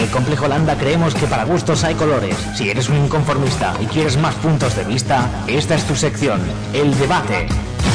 el Complejo Landa creemos que para gustos hay colores. Si eres un inconformista y quieres más puntos de vista, esta es tu sección, El Debate.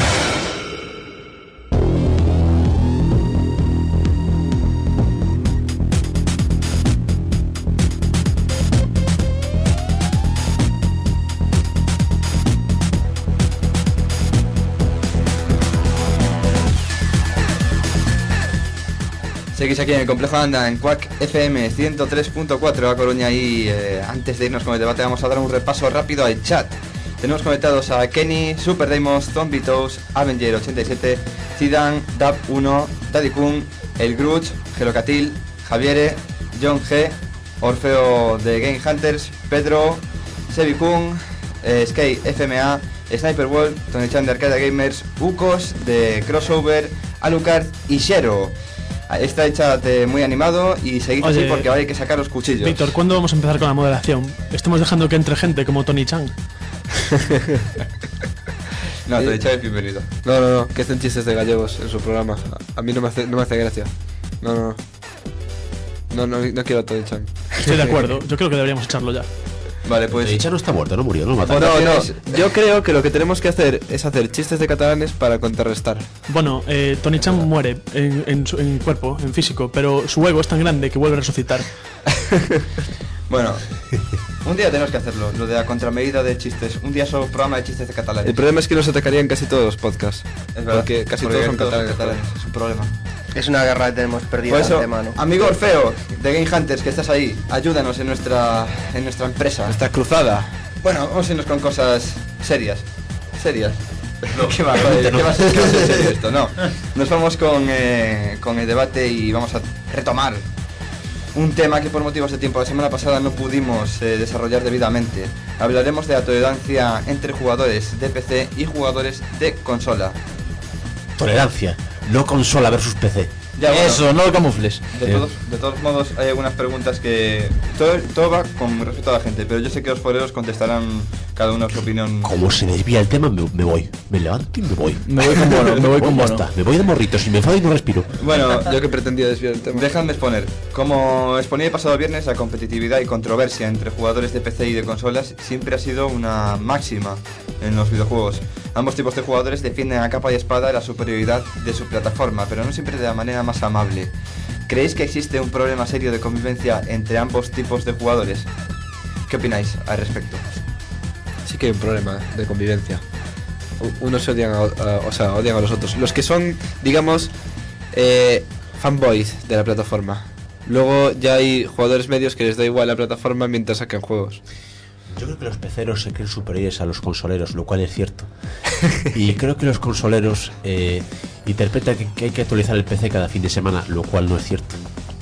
Seguís aquí en el Complejo Anda, en Quack FM 103.4 a Coruña y antes de irnos con el debate vamos a dar un repaso rápido al chat. Tenemos conectados a Kenny, Super Deimos, Zombie Toes, Avenger 87, Zidane, Dab 1, Daddy Kun, El Grudge, Gelocatil, Javiere, John G, Orfeo de Game Hunters, Pedro, Sebi Kun, Sky FMA, Sniper World, Tony Chan de Arcade Gamers, Ukos de Crossover, Alucard y Shero. Está el chat muy animado y seguid así porque ahora hay que sacar los cuchillos. Víctor, ¿cuándo vamos a empezar con la moderación? Estamos dejando que entre gente como Tony Chan. No, Tony Chan es bienvenido. No, que hacen chistes de gallegos en su programa. A mí no me hace gracia. No quiero a Tony Chan. Estoy de acuerdo, yo creo que deberíamos echarlo ya. Vale, pues... Tony Chan no está muerto, no murió, no lo mataron. No, yo creo que lo que tenemos que hacer es hacer chistes de catalanes para contrarrestar. Bueno, Tony Chan muere en cuerpo, en físico, pero su ego es tan grande que vuelve a resucitar. Bueno, un día tenemos que hacerlo, lo de la contramedida de chistes. Un día solo programa de chistes de catalanes. El problema es que nos atacarían casi todos los podcasts. Es verdad, porque casi todos son catalanes. Es un problema. Es una guerra que tenemos perdida Por de eso, antemano. amigo Orfeo de Game Hunters, que estás ahí, ayúdanos en nuestra empresa. Nuestra cruzada. Bueno, vamos a irnos con cosas serias. ¿Qué va a ser serio esto? No. Nos vamos con el debate y vamos a retomar un tema que por motivos de tiempo la semana pasada no pudimos desarrollar debidamente. Hablaremos de la tolerancia entre jugadores de PC y jugadores de consola. Tolerancia, no consola versus PC. Ya, bueno, Eso, no lo camufles. de todos modos hay algunas preguntas que... Todo va con respecto a la gente, pero yo sé que los foreros contestarán cada uno su opinión. Como se desvía el tema, me voy. Me levanto y me voy. Me voy con bono, me voy con bono. Me voy de morrito, si me enfado y no respiro. Bueno, Yo que pretendía desviar el tema. dejadme exponer. Como exponía el pasado viernes, la competitividad y controversia entre jugadores de PC y de consolas siempre ha sido una máxima en los videojuegos. Ambos tipos de jugadores defienden a capa y espada la superioridad de su plataforma, pero no siempre de la manera más amable. ¿Creéis que existe un problema serio de convivencia entre ambos tipos de jugadores? ¿Qué opináis al respecto? Sí que hay un problema de convivencia. Unos se odian odian a los otros. Los que son, digamos, fanboys de la plataforma. Luego ya hay jugadores medios que les da igual la plataforma mientras saquen juegos. Yo creo que los peceros se creen superiores a los consoleros, lo cual es cierto. Y creo que los consoleros interpretan que hay que actualizar el PC cada fin de semana, lo cual no es cierto.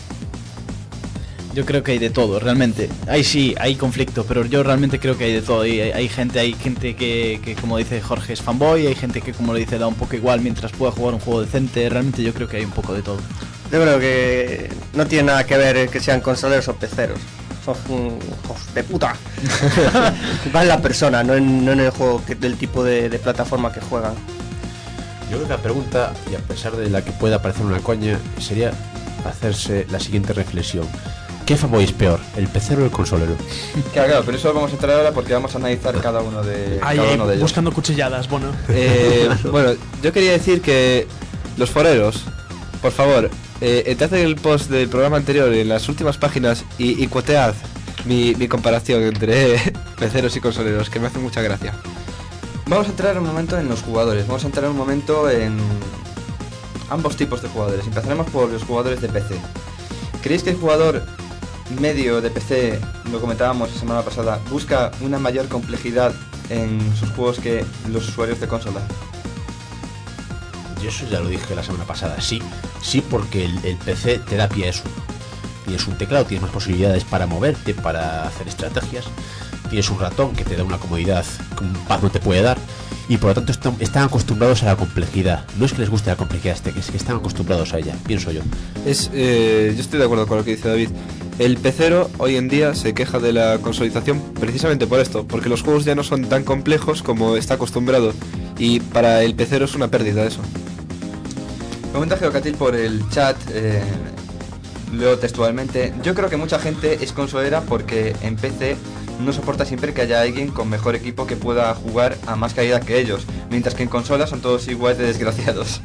Yo creo que hay de todo, realmente. Ahí sí, hay conflicto, pero yo realmente creo que hay de todo. Y hay gente que, como dice Jorge, es fanboy, hay gente que, como le dice, da un poco igual mientras pueda jugar un juego decente. Realmente yo creo que hay un poco de todo. Yo creo que no tiene nada que ver que sean consoleros o peceros. Son hijos de puta. Va en la persona, no en el juego, del tipo de plataforma que juegan. Yo creo que la pregunta, y a pesar de la que pueda parecer una coña, sería hacerse la siguiente reflexión. ¿Qué fanboy es peor, el pecero o el consolero? Claro, pero eso lo vamos a entrar ahora porque vamos a analizar cada uno de ellos. Buscando cuchilladas, bueno. Bueno, yo quería decir que los foreros, por favor, entrad en el post del programa anterior, en las últimas páginas, y cuotead mi comparación entre peceros y consoleros, que me hace mucha gracia. Vamos a entrar un momento en los jugadores, vamos a entrar un momento en ambos tipos de jugadores. Empezaremos por los jugadores de PC. ¿Creéis que el jugador medio de PC, lo comentábamos la semana pasada, busca una mayor complejidad en sus juegos que los usuarios de consola? Yo eso ya lo dije la semana pasada, sí, porque el PC te da pie a eso. Tienes un teclado, tienes más posibilidades para moverte, para hacer estrategias, tienes un ratón que te da una comodidad que un pad no te puede dar, y por lo tanto están acostumbrados a la complejidad. No es que les guste la complejidad, es que están acostumbrados a ella, pienso yo. Yo estoy de acuerdo con lo que dice David. El pecero hoy en día se queja de la consolidación precisamente por esto, porque los juegos ya no son tan complejos como está acostumbrado, y para el pecero es una pérdida eso. Comenta Geocatil por el chat. leo textualmente: yo creo que mucha gente es consolera porque en PC no soporta siempre que haya alguien con mejor equipo que pueda jugar a más calidad que ellos, mientras que en consolas son todos igual de desgraciados.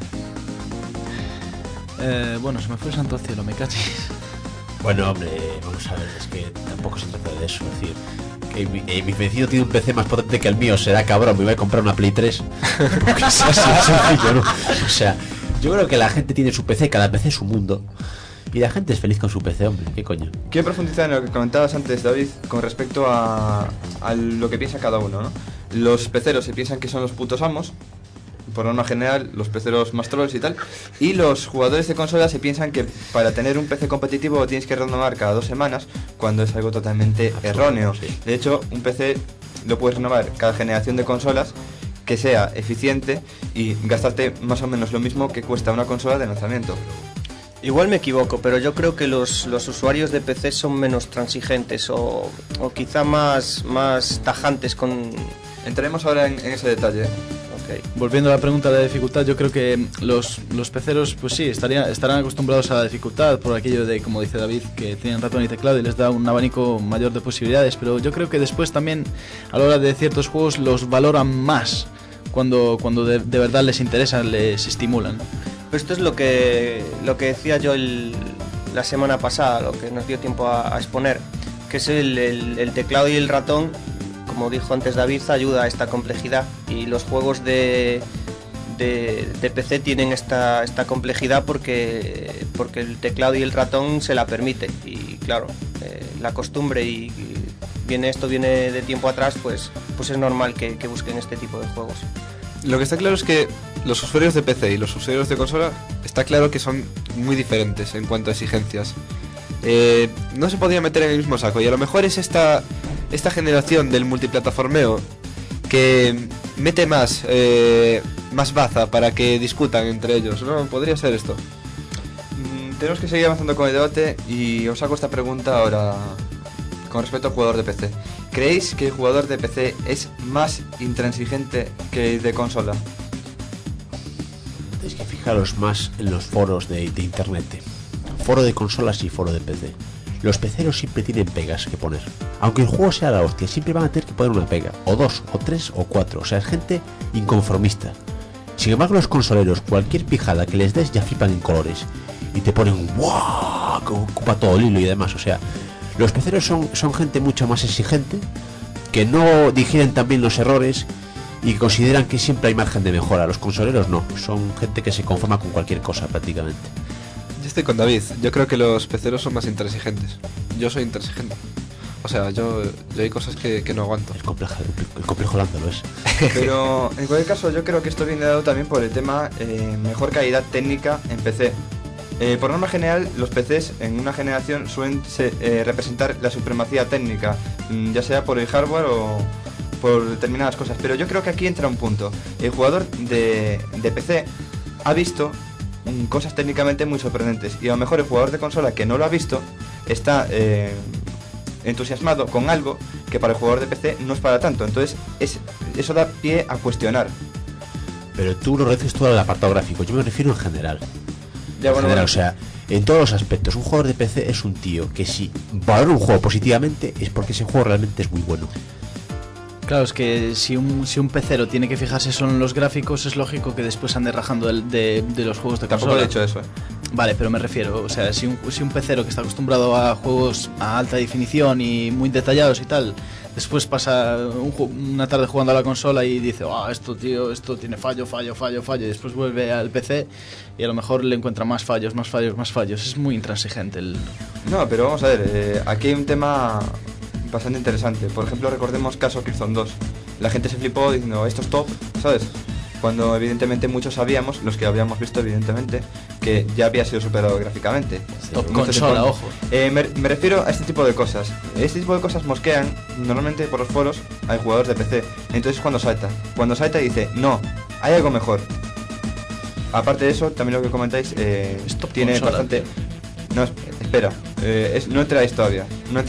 Bueno, se me fue el santo cielo, me cachis. Bueno, hombre, vamos a ver, es que tampoco se trata de eso. Es decir, que mi vecino tiene un PC más potente que el mío, será cabrón, me voy a comprar una Play 3. Porque es así de sencillo, ¿no? O sea, yo creo que la gente tiene su PC, cada PC es su mundo. Y la gente es feliz con su PC, hombre, ¿qué coño? Quiero profundizar en lo que comentabas antes, David, con respecto a lo que piensa cada uno, ¿no? Los peceros se piensan que son los putos amos, por norma general, los peceros más trolls y tal, y los jugadores de consolas se piensan que para tener un PC competitivo tienes que renovar cada 2 semanas, cuando es algo totalmente erróneo. Sí. De hecho, un PC lo puedes renovar cada generación de consolas que sea eficiente y gastarte más o menos lo mismo que cuesta una consola de lanzamiento. Igual me equivoco, pero yo creo que los usuarios de PC son menos transigentes o quizá más tajantes con... Entraremos ahora en ese detalle. Okay. Volviendo a la pregunta de la dificultad, yo creo que los peceros, pues sí, estarán acostumbrados a la dificultad por aquello de, como dice David, que tienen ratón y teclado y les da un abanico mayor de posibilidades, pero yo creo que después también, a la hora de ciertos juegos, los valoran más cuando de verdad les interesan, les estimulan. Pues esto es lo que decía yo la semana pasada, lo que nos dio tiempo a exponer, que es el teclado y el ratón. Como dijo antes David, ayuda a esta complejidad, y los juegos de PC tienen esta complejidad porque el teclado y el ratón se la permiten, y claro, la costumbre y viene de tiempo atrás, pues es normal que busquen este tipo de juegos. Lo que está claro es que los usuarios de PC y los usuarios de consola está claro que son muy diferentes en cuanto a exigencias. No se podría meter en el mismo saco, y a lo mejor es esta generación del multiplataformeo que mete más baza para que discutan entre ellos, ¿no? Podría ser esto. Tenemos que seguir avanzando con el debate, y os hago esta pregunta ahora con respecto al jugador de PC. ¿Creéis que el jugador de PC es más intransigente que el de consola? Tenéis que fijaros más en los foros de internet. Foro de consolas y foro de PC. Los peceros siempre tienen pegas que poner. Aunque el juego sea la hostia, siempre van a tener que poner una pega, o 2, o 3, o 4. O sea, es gente inconformista. Sin embargo, los consoleros, cualquier pijada que les des ya flipan en colores y te ponen ¡guau! Que ocupa todo el hilo y demás. O sea, los peceros son gente mucho más exigente, que no digieren también los errores y consideran que siempre hay margen de mejora. Los consoleros no, son gente que se conforma con cualquier cosa prácticamente. Yo estoy con David, yo creo que los peceros son más intransigentes. Yo soy intransigente. O sea, yo hay cosas que no aguanto. El complejo Lánzalo es. Pero en cualquier caso, yo creo que esto viene dado también por el tema mejor calidad técnica en PC. Por norma general, los PCs en una generación suelen representar la supremacía técnica, ya sea por el hardware o por determinadas cosas. Pero yo creo que aquí entra un punto. El jugador de PC ha visto cosas técnicamente muy sorprendentes, y a lo mejor el jugador de consola que no lo ha visto está entusiasmado con algo que para el jugador de PC no es para tanto. Entonces eso da pie a cuestionar. Pero tú lo refieres todo al apartado gráfico, yo me refiero en general. Ya, bueno, O sea, en todos los aspectos, un jugador de PC es un tío que si valora un juego positivamente es porque ese juego realmente es muy bueno. Claro, es que si un pecero tiene que fijarse solo en los gráficos, es lógico que después ande rajando de los juegos de Tampoco consola. he dicho eso, Vale, pero me refiero, o sea, si un pecero que está acostumbrado a juegos a alta definición y muy detallados y tal, después pasa una tarde jugando a la consola y dice, esto tiene fallo, y después vuelve al PC y a lo mejor le encuentra más fallos. Es muy intransigente No, pero vamos a ver, aquí hay un tema bastante interesante. Por ejemplo, recordemos caso Killzone 2. La gente se flipó diciendo, esto es top, ¿sabes? Cuando evidentemente muchos sabíamos, los que habíamos visto evidentemente, que ya había sido superado gráficamente. Top consola, ojo. Me refiero a este tipo de cosas. Este tipo de cosas mosquean normalmente por los foros al jugador de PC. Entonces cuando salta y dice, no, hay algo mejor. Aparte de eso, también lo que comentáis tiene consola, bastante... tío. No, espera, no entráis todavía.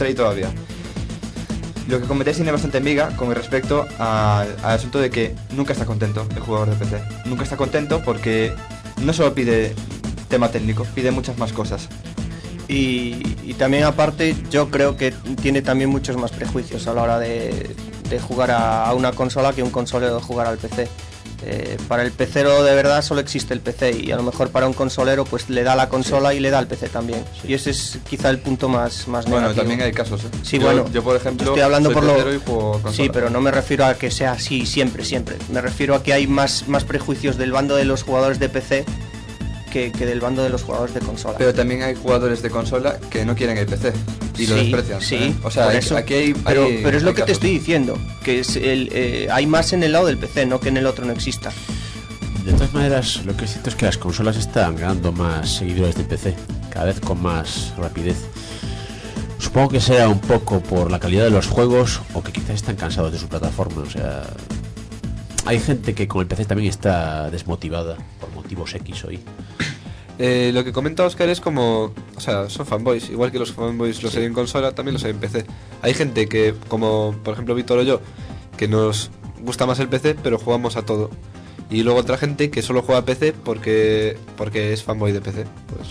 Lo que comentáis tiene bastante miga con respecto al asunto de que nunca está contento el jugador de PC. Nunca está contento porque no solo pide tema técnico, pide muchas más cosas. Y también aparte yo creo que tiene también muchos más prejuicios a la hora de jugar a una consola que un consolero de jugar al PC. Para el pecero de verdad solo existe el PC y a lo mejor para un consolero pues le da la consola y le da el PC también. Y ese es quizá el punto más negativo. Bueno, también hay casos, ¿eh? Sí, bueno, yo por ejemplo estoy hablando soy por pecero y juego consola. Sí, pero no me refiero a que sea así siempre. Me refiero a que hay más prejuicios del bando de los jugadores de PC que del bando de los jugadores de consola. Pero también hay jugadores de consola que no quieren el PC y lo desprecian. Sí, o sea, por eso. aquí hay pero es lo que casos. te estoy diciendo, que es hay más en el lado del PC, no que en el otro no exista. De todas maneras, lo que es cierto es que las consolas están ganando más seguidores de PC, cada vez con más rapidez. Supongo que sea un poco por la calidad de los juegos o que quizás están cansados de su plataforma. O sea, hay gente que con el PC también está desmotivada por motivos X hoy. Lo que comenta Oscar es como, o sea, son fanboys, igual que los fanboys los hay en consola, también los hay en PC. Hay gente que, como por ejemplo Víctor o yo, que nos gusta más el PC, pero jugamos a todo. Y luego otra gente que solo juega a PC porque es fanboy de PC.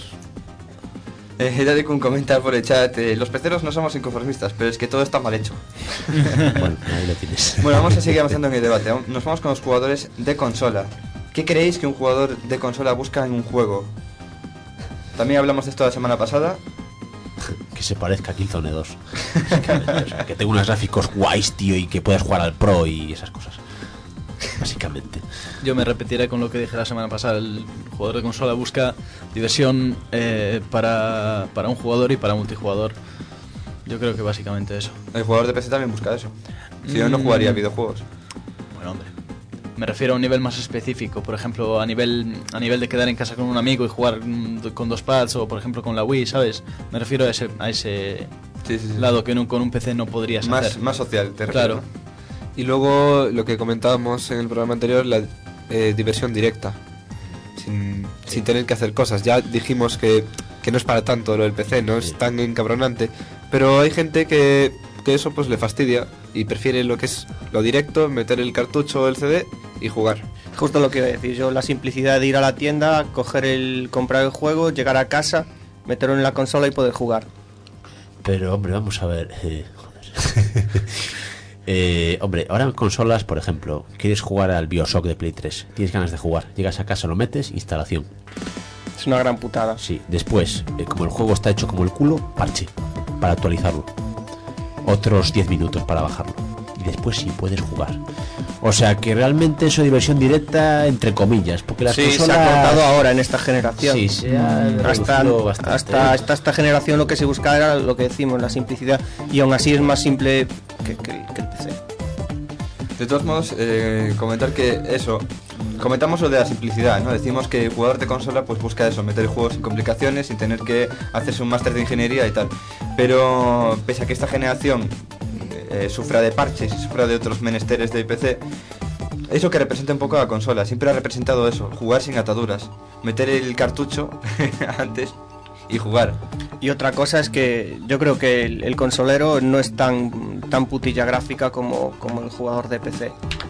Pues Dadicun comenta por el chat, los peceros no somos inconformistas, pero es que todo está mal hecho. Bueno, ahí lo tienes. Bueno, vamos a seguir avanzando en el debate. Nos vamos con los jugadores de consola. ¿Qué creéis que un jugador de consola busca en un juego? También hablamos de esto la semana pasada. Que se parezca a Killzone 2. O sea, que tenga unos gráficos guays, tío, y que puedas jugar al Pro y esas cosas. Básicamente. Yo me repetiré con lo que dije la semana pasada. El jugador de consola busca diversión para un jugador y para multijugador. Yo creo que básicamente eso. El jugador de PC también busca eso. Si no, no jugaría videojuegos. Bueno, hombre, me refiero a un nivel más específico. Por ejemplo, a nivel de quedar en casa con un amigo y jugar con dos pads, o por ejemplo con la Wii, ¿sabes? Me refiero a ese Sí. lado que con un PC no podrías hacer. Más social, te Claro. refiero. y luego lo que comentábamos en el programa anterior, la diversión directa, sin tener que hacer cosas. Ya dijimos que no es para tanto lo del PC, no es tan encabronante, pero hay gente que eso pues le fastidia y prefiere lo que es lo directo, meter el cartucho o el CD y jugar. Justo lo que iba a decir yo, la simplicidad de ir a la tienda, comprar el juego, llegar a casa, meterlo en la consola y poder jugar. Pero hombre, vamos a ver, hombre, ahora en consolas, por ejemplo, quieres jugar al BioShock de Play 3, tienes ganas de jugar, llegas a casa, lo metes, instalación. Es una gran putada. Sí, después, como el juego está hecho como el culo, parche para actualizarlo. Otros 10 minutos para bajarlo. Y después sí puedes jugar. O sea que realmente eso es diversión directa, entre comillas, porque las consolas... se ha cortado ahora en esta generación. Sí, se ha hasta reducido bastante. hasta esta generación lo que se buscaba era lo que decimos, la simplicidad, y aún así es más simple que el PC. De todos modos, comentar que eso, comentamos lo de la simplicidad, ¿no? Decimos que el jugador de consola pues busca eso, meter juegos sin complicaciones, sin tener que hacerse un máster de ingeniería y tal. Pero pese a que esta generación sufra de parches y sufra de otros menesteres del PC, eso que representa un poco a la consola, siempre ha representado eso, jugar sin ataduras, meter el cartucho antes y jugar. Y otra cosa es que yo creo que el consolero no es tan putilla gráfica como el jugador de PC.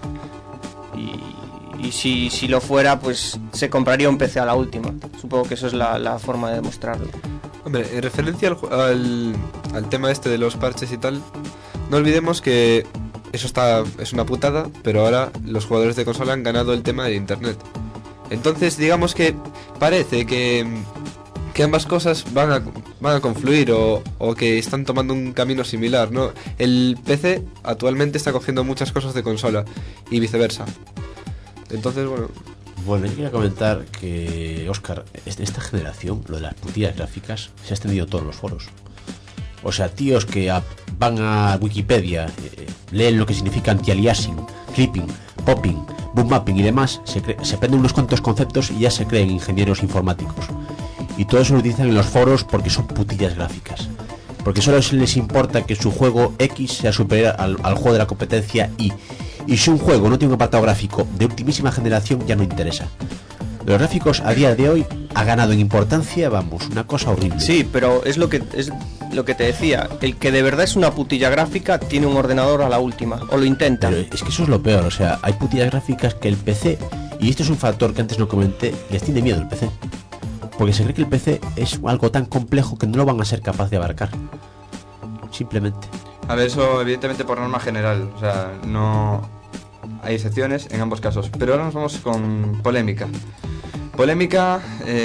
Y si lo fuera, pues se compraría un PC a la última. Supongo que eso es la forma de demostrarlo. Hombre, en referencia al tema este de los parches y tal, no olvidemos que eso es una putada, pero ahora los jugadores de consola han ganado el tema de internet. Entonces digamos que parece que ambas cosas van a confluir o que están tomando un camino similar, ¿no? El PC actualmente está cogiendo muchas cosas de consola y viceversa. Entonces, Bueno, yo quería comentar que, Óscar, esta generación, lo de las putillas gráficas, se ha extendido a todos los foros. O sea, tíos que van a Wikipedia, leen lo que significa anti-aliasing, clipping, popping, boom mapping y demás, se aprenden unos cuantos conceptos y ya se creen ingenieros informáticos. Y todo eso lo utilizan en los foros porque son putillas gráficas. Porque solo les importa que su juego X sea superior al juego de la competencia Y. Y si un juego no tiene un apartado gráfico de ultimísima generación, ya no interesa. Los gráficos a día de hoy ha ganado en importancia, vamos, una cosa horrible. Sí, pero es lo que te decía. El que de verdad es una putilla gráfica tiene un ordenador a la última, o lo intenta. Pero es que eso es lo peor, o sea, hay putillas gráficas que el PC, y esto es un factor que antes no comenté, les tiene miedo el PC. Porque se cree que el PC es algo tan complejo que no lo van a ser capaz de abarcar. Simplemente. A ver, eso evidentemente por norma general, o sea, no hay excepciones en ambos casos. Pero ahora nos vamos con polémica. Polémica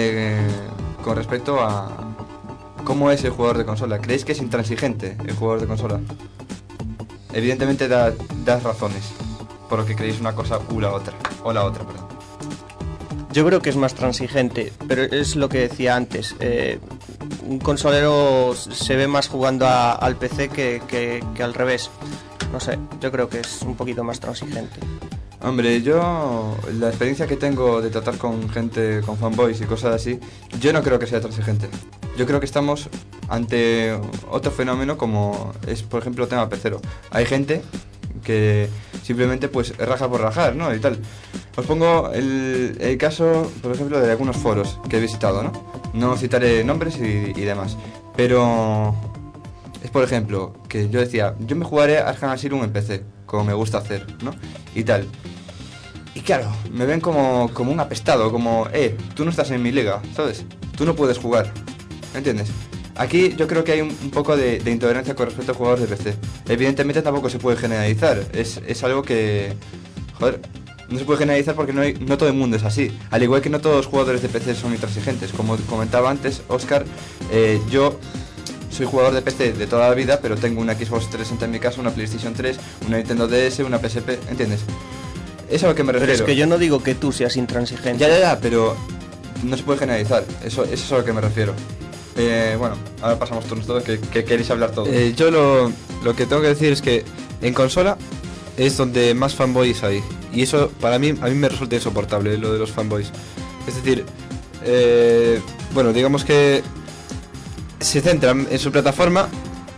con respecto a cómo es el jugador de consola. ¿Creéis que es intransigente el jugador de consola? Evidentemente das razones por lo que creéis una cosa o la otra, perdón. Yo creo que es más transigente, pero es lo que decía antes. Un consolero se ve más jugando al PC que al revés. No sé, yo creo que es un poquito más transigente. Hombre, yo, la experiencia que tengo de tratar con gente, con fanboys y cosas así, yo no creo que sea transigente. Yo creo que estamos ante otro fenómeno como es, por ejemplo, el tema pecero. Hay gente que simplemente pues raja por rajar, ¿no? Y tal. Os pongo el caso, por ejemplo, de algunos foros que he visitado, ¿no? No citaré nombres y demás. Pero es, por ejemplo, que yo decía, yo me jugaré Arkham Asylum en PC, como me gusta hacer, ¿no? Y tal. Y claro, me ven como un apestado, como, tú no estás en mi liga, ¿sabes? Tú no puedes jugar, ¿entiendes? Aquí yo creo que hay un poco de intolerancia con respecto a jugadores de PC. Evidentemente tampoco se puede generalizar, es algo que, joder, no se puede generalizar porque no todo el mundo es así. Al igual que no todos los jugadores de PC son intransigentes. Como comentaba antes Oscar, yo soy jugador de PC de toda la vida, pero tengo una Xbox 360 en mi casa, una PlayStation 3, una Nintendo DS, una PSP, ¿entiendes? Es a lo que me refiero. Pero es que yo no digo que tú seas intransigente. Ya, pero no se puede generalizar. Eso es a lo que me refiero. Bueno, ahora pasamos turnos todos, que queréis hablar todos. Yo lo que tengo que decir es que en consola es donde más fanboys hay. Y eso a mí me resulta insoportable, lo de los fanboys. Es decir, bueno, digamos que se centran en su plataforma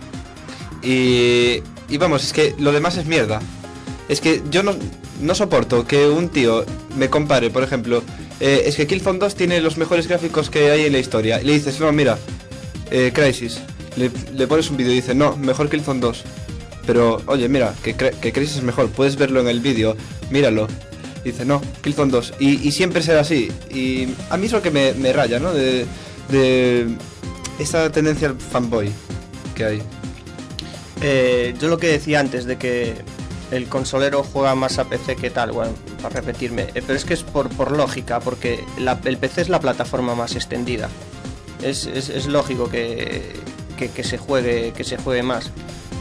y vamos, es que lo demás es mierda. Es que yo no soporto que un tío me compare, por ejemplo, es que Killzone 2 tiene los mejores gráficos que hay en la historia. Y le dices, no, mira, Crysis. Le pones un vídeo y dice, no, mejor Killzone 2. Pero, oye, mira, que Crysis es mejor, puedes verlo en el vídeo, míralo. Y dice, no, Killzone 2. Y siempre será así. Y a mí es lo que me raya, ¿no? De esa tendencia al fanboy que hay. Yo lo que decía antes de que el consolero juega más a PC que tal, bueno, para repetirme, pero es que es por lógica, porque el PC es la plataforma más extendida. Es lógico que se juegue más.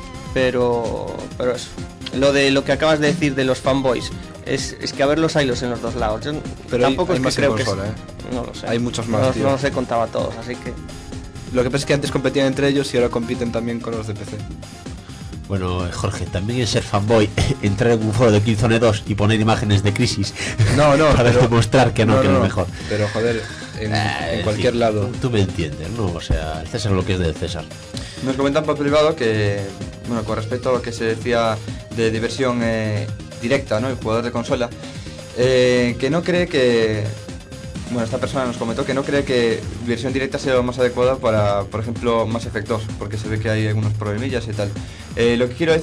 Pero eso, lo que acabas de decir de los fanboys es que a ver los hilos en los dos lados. Yo pero tampoco hay es más que creo consola, que no lo sé. Hay muchos más, tío. No los he contado a todos, así que lo que pasa es que antes competían entre ellos y ahora compiten también con los de PC. Bueno, Jorge, también es ser fanboy, entrar en un foro de Killzone 2 y poner imágenes de Crisis. No, para demostrar que no, que es lo mejor. Pero joder, en cualquier lado. Tú me entiendes, ¿no? O sea, el César lo que es del César. Nos comentan por privado que, bueno, con respecto a lo que se decía de diversión directa, ¿no? El jugador de consola, que no cree que, bueno, esta persona nos comentó que no cree que diversión directa sea lo más adecuado para, por ejemplo, Mass Effect 2, porque se ve que hay algunos problemillas y tal. Lo que quiere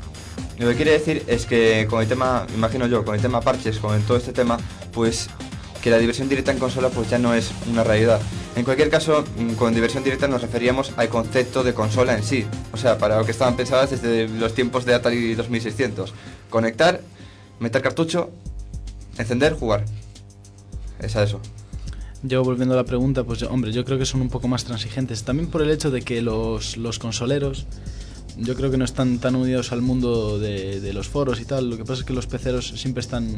decir es que con el tema, imagino yo, con el tema parches, con todo este tema, pues que la diversión directa en consola pues ya no es una realidad. En cualquier caso, con diversión directa nos referíamos al concepto de consola en sí, o sea, para lo que estaban pensadas desde los tiempos de Atari 2600. Conectar, meter cartucho, encender, jugar. Es a eso. Yo, volviendo a la pregunta, pues hombre, yo creo que son un poco más transigentes. También por el hecho de que los consoleros, yo creo que no están tan unidos al mundo de los foros y tal. Lo que pasa es que los peceros siempre están...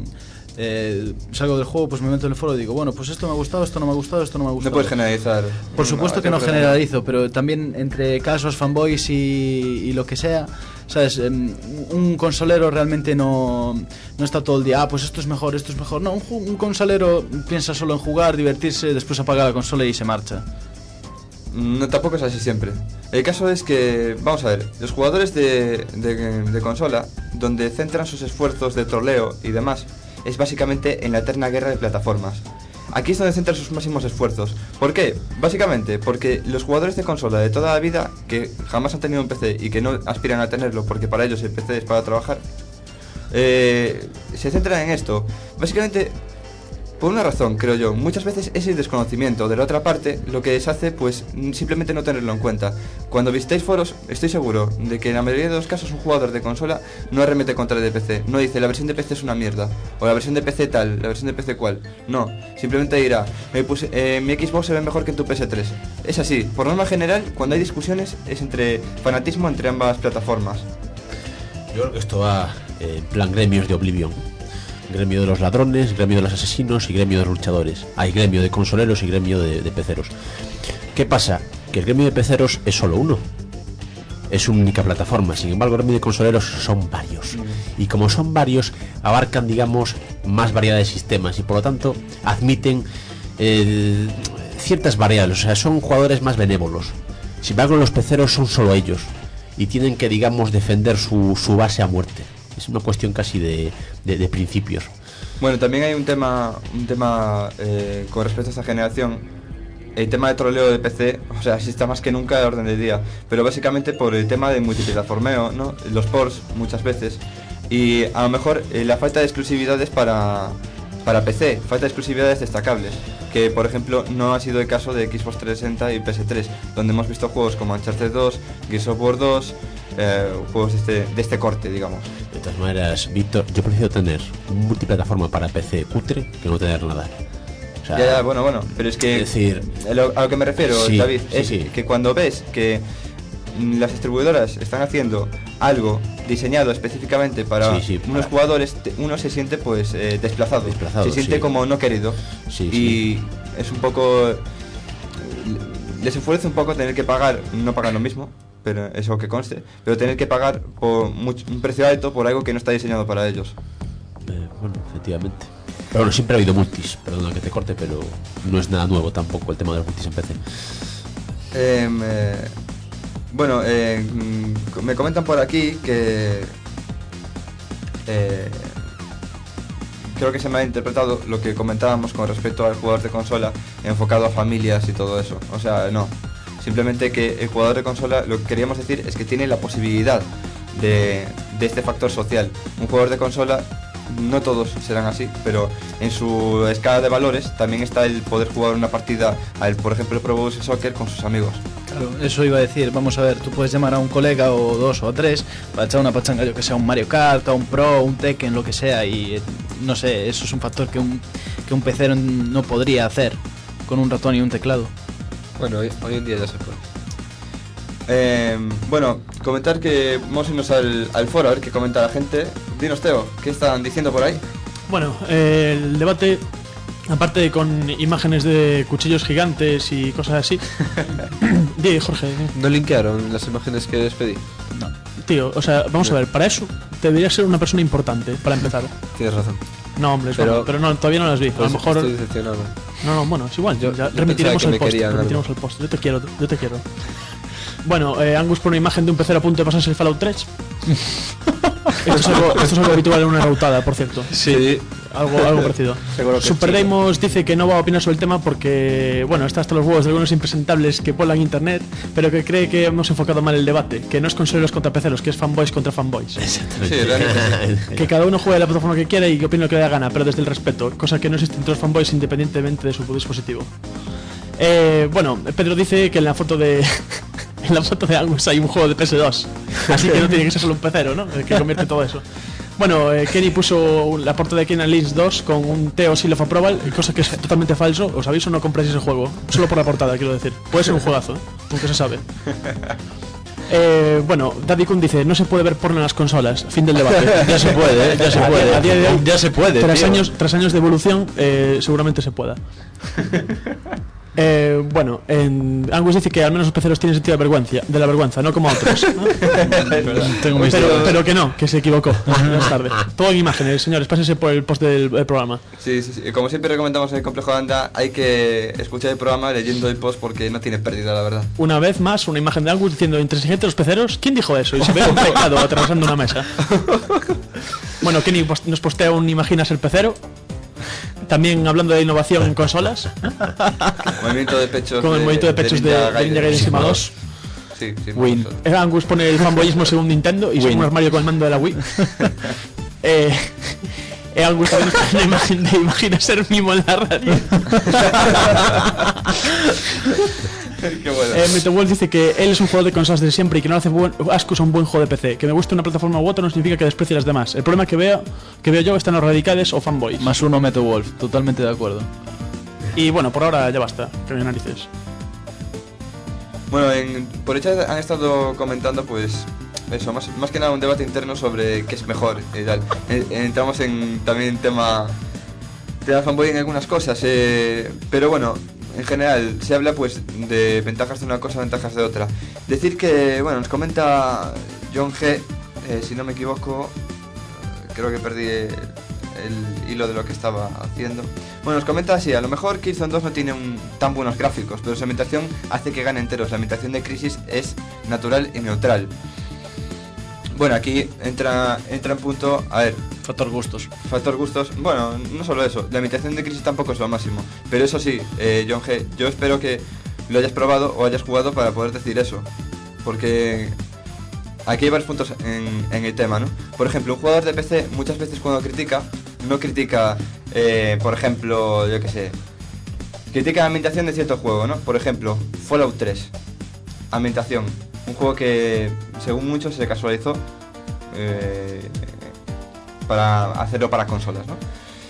salgo del juego, pues me meto en el foro y digo, bueno, pues esto me ha gustado, esto no me ha gustado, esto no me ha gustado. No puedes generalizar. Por supuesto que no generalizo, pero también entre casos, fanboys y lo que sea, ¿sabes? Un consolero realmente no está todo el día, pues esto es mejor, esto es mejor. No, un consolero piensa solo en jugar, divertirse, después apaga la consola y se marcha. No, tampoco es así siempre. El caso es que, vamos a ver, los jugadores de consola, donde centran sus esfuerzos de troleo y demás, es básicamente en la eterna guerra de plataformas. Aquí es donde centran sus máximos esfuerzos. ¿Por qué? Básicamente porque los jugadores de consola de toda la vida, que jamás han tenido un PC y que no aspiran a tenerlo porque para ellos el PC es para trabajar, se centran en esto. Básicamente Por una razón, creo yo. Muchas veces es el desconocimiento. De la otra parte, lo que se hace, pues, simplemente no tenerlo en cuenta. Cuando visitéis foros, estoy seguro de que en la mayoría de los casos un jugador de consola no arremete contra el de PC. No dice, la versión de PC es una mierda. O la versión de PC tal, la versión de PC cual. No, simplemente dirá, mi Xbox se ve mejor que en tu PS3. Es así. Por norma general, cuando hay discusiones, es entre fanatismo entre ambas plataformas. Yo creo que esto va en plan gremios de Oblivion. Gremio de los ladrones, gremio de los asesinos y gremio de los luchadores. Hay gremio de consoleros y gremio de peceros. ¿Qué pasa? Que el gremio de peceros es solo uno. Es una única plataforma. Sin embargo, el gremio de consoleros son varios. Y como son varios, abarcan, digamos, más variedad de sistemas. Y por lo tanto, admiten ciertas variables. O sea, son jugadores más benévolos. Sin embargo, los peceros son solo ellos. Y tienen que, digamos, defender su base a muerte. Es una cuestión casi de principios. Bueno, también hay un tema con respecto a esta generación. El tema de troleo de PC, o sea, sí está más que nunca de orden del día. Pero básicamente por el tema de multiplataformeo, ¿no? Los ports muchas veces. Y a lo mejor la falta de exclusividades para PC, falta de exclusividades destacables. Que por ejemplo no ha sido el caso de Xbox 360 y PS3, donde hemos visto juegos como Uncharted 2, Gears of War 2, juegos de este corte, digamos. De todas maneras, Víctor, yo prefiero tener un multiplataforma para PC cutre que no tener nada. O sea, Ya, bueno, pero es que decir, a lo que me refiero, sí, David, sí, es sí. que cuando ves que las distribuidoras están haciendo algo diseñado específicamente para unos jugadores, uno se siente pues desplazado, se siente como no querido, y es un poco, les enfurece un poco tener que pagar, no pagan lo mismo, pero eso que conste, pero tener que pagar por un precio alto por algo que no está diseñado para ellos. Bueno, efectivamente. Pero bueno, siempre ha habido multis, perdona que te corte, pero no es nada nuevo tampoco el tema de los multis en PC. Bueno, me comentan por aquí que creo que se me ha interpretado lo que comentábamos con respecto al jugador de consola enfocado a familias y todo eso. O sea, no. Simplemente que el jugador de consola, lo que queríamos decir es que tiene la posibilidad de este factor social. Un jugador de consola, no todos serán así, pero en su escala de valores también está el poder jugar una partida, por ejemplo, el Pro Evolution Soccer con sus amigos. Claro, eso iba a decir. Vamos a ver, tú puedes llamar a un colega o dos o tres para echar una pachanga, yo que sea un Mario Kart, o un Pro, un Tekken, lo que sea, y no sé, eso es un factor que un pecero no podría hacer con un ratón y un teclado. Bueno, hoy en día ya se puede. Bueno, comentar que vamos a irnos al foro a ver qué comenta la gente. Dinos, Teo, ¿qué están diciendo por ahí? Bueno, el debate, aparte de con imágenes de cuchillos gigantes y cosas así. Di, Jorge. ¿No linkearon las imágenes que despedí? No. Tío, o sea, vamos a ver, para eso deberías ser una persona importante, para empezar. Tienes razón. No, hombre, pero no, todavía no las vi. Pues a lo mejor. estoy decepcionado. No, bueno, es igual. Yo remitiremos pensaba el que me querían post. Yo te quiero. Bueno, Angus pone una imagen de un pecero a punto de pasarse el Fallout 3. Esto es algo habitual en una rautada, por cierto. Sí. Algo parecido. Super Deimos dice que no va a opinar sobre el tema porque, bueno, está hasta los huevos de algunos impresentables que vuelan internet, pero que cree que hemos enfocado mal el debate, que no es consoleros contra peceros, que es fanboys contra fanboys. Sí, realmente sí. Que cada uno juegue la plataforma que quiera y que opine lo que le da gana, pero desde el respeto, cosa que no existe entre los fanboys independientemente de su dispositivo. Bueno, Pedro dice que en la foto de Angus hay un juego de PS2, así que no tiene que ser solo un pecero, ¿no? Que convierte todo eso. Bueno, Kenny puso la portada de Kenan Lynch 2 con un Teo Seal of Approval, cosa que es totalmente falso. Os aviso, no compréis ese juego, solo por la portada, quiero decir. Puede ser un juegazo, nunca se sabe. Bueno, Daddy Kun dice, no se puede ver porno en las consolas. Fin del debate. Ya se puede, ya se puede. A día de hoy, ya se puede. Tras años de evolución, seguramente se pueda. Bueno, Angus dice que al menos los peceros tienen sentido de la vergüenza, no como otros, ¿no? pero que no, que se equivocó. Más tarde. Todo en imágenes, señores, pásense por el post del programa. Sí. Como siempre recomendamos en el Complejo Anda, hay que escuchar el programa leyendo el post porque no tiene pérdida, la verdad. Una vez más, una imagen de Angus diciendo intransigente los peceros. ¿Quién dijo eso? Y se ve un pecado atravesando una mesa. Bueno, Kenny nos postea un imaginas el pecero. También hablando de innovación en consolas. Movimiento de pechos. Con el movimiento de pechos de Ninja Gaiden Sigma 2. Sí, Win. Angus pone el fanboyismo según Nintendo y según Mario con el mando de la Wii. He gustado una imagen de Imagina ser mimo en la radio. Qué bueno. Metal Wolf dice que él es un jugador de consolas de siempre y que no le hace ascos a un buen juego de PC. Que me guste una plataforma u otra no significa que desprecie las demás. El problema que veo yo está en los radicales o fanboys. Más uno Metal Wolf, totalmente de acuerdo. Y bueno, por ahora ya basta, que me narices. Bueno, por hecho han estado comentando, pues, eso, más que nada un debate interno sobre qué es mejor y tal. Entramos también en tema fanboy en algunas cosas, pero bueno, en general se habla pues de ventajas de una cosa, ventajas de otra. Decir que, bueno, nos comenta John G, si no me equivoco, creo que perdí el hilo de lo que estaba haciendo. Bueno, nos comenta así: a lo mejor Killzone 2 no tiene tan buenos gráficos, pero su ambientación hace que gane enteros. La ambientación de Crysis es natural y neutral. Bueno, aquí entra en punto, a ver, Factor gustos. Bueno, no solo eso, la ambientación de Crysis tampoco es lo máximo, pero eso sí, John G, yo espero que lo hayas probado o hayas jugado para poder decir eso, porque aquí hay varios puntos en el tema, ¿no? Por ejemplo, un jugador de PC muchas veces cuando no critica, por ejemplo, yo qué sé, critica la ambientación de cierto juego, ¿no? Por ejemplo, Fallout 3, ambientación, un juego que según muchos se casualizó para hacerlo para consolas, ¿no?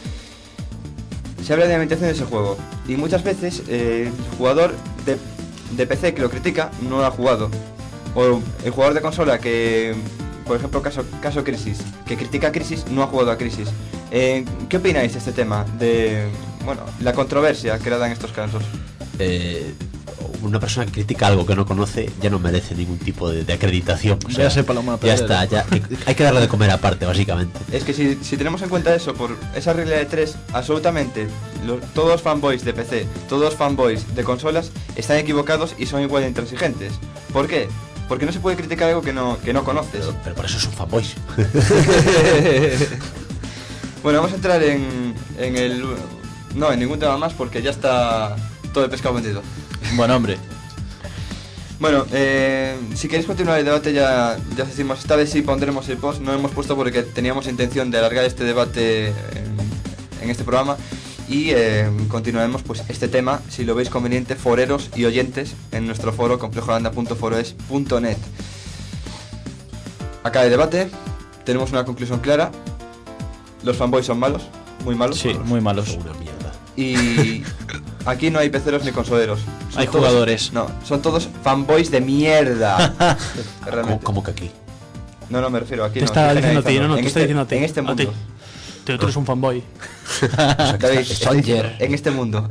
Se habla de ambientación de ese juego y muchas veces el jugador de PC que lo critica no lo ha jugado, o el jugador de consola que, por ejemplo, caso Crysis, que critica Crysis, no ha jugado a Crysis. ¿Qué opináis de este tema? De, bueno, la controversia creada en estos casos. Una persona que critica algo que no conoce ya no merece ningún tipo de acreditación. O sea, Ya sepa la mano ya está, ya hay que darle de comer aparte, básicamente. Es que si tenemos en cuenta eso, por esa regla de 3, absolutamente todos los fanboys de PC, todos los fanboys de consolas están equivocados y son igual de intransigentes. ¿Por qué? Porque no se puede criticar algo que no conoces. Pero por eso son fanboys. Bueno, vamos a entrar en ningún tema más porque ya está todo el pescado vendido. Bueno, hombre. Bueno, si queréis continuar el debate ya decimos, esta vez sí pondremos el post, no lo hemos puesto porque teníamos intención de alargar este debate en este programa y continuaremos pues este tema, si lo veis conveniente, foreros y oyentes, en nuestro foro complejolanda.foroes.net. Acá el debate, tenemos una conclusión clara: los fanboys son malos, muy malos. Sí, muy malos. Una mierda. Y aquí no hay peceros ni consoleros. Hay jugadores. No, son todos fanboys de mierda. Realmente. ¿Cómo que aquí? No, me refiero aquí. Te está diciendo a ti, no, te está diciendo a ti. En este mundo. Tú eres un fanboy. David, Soldier. en este mundo.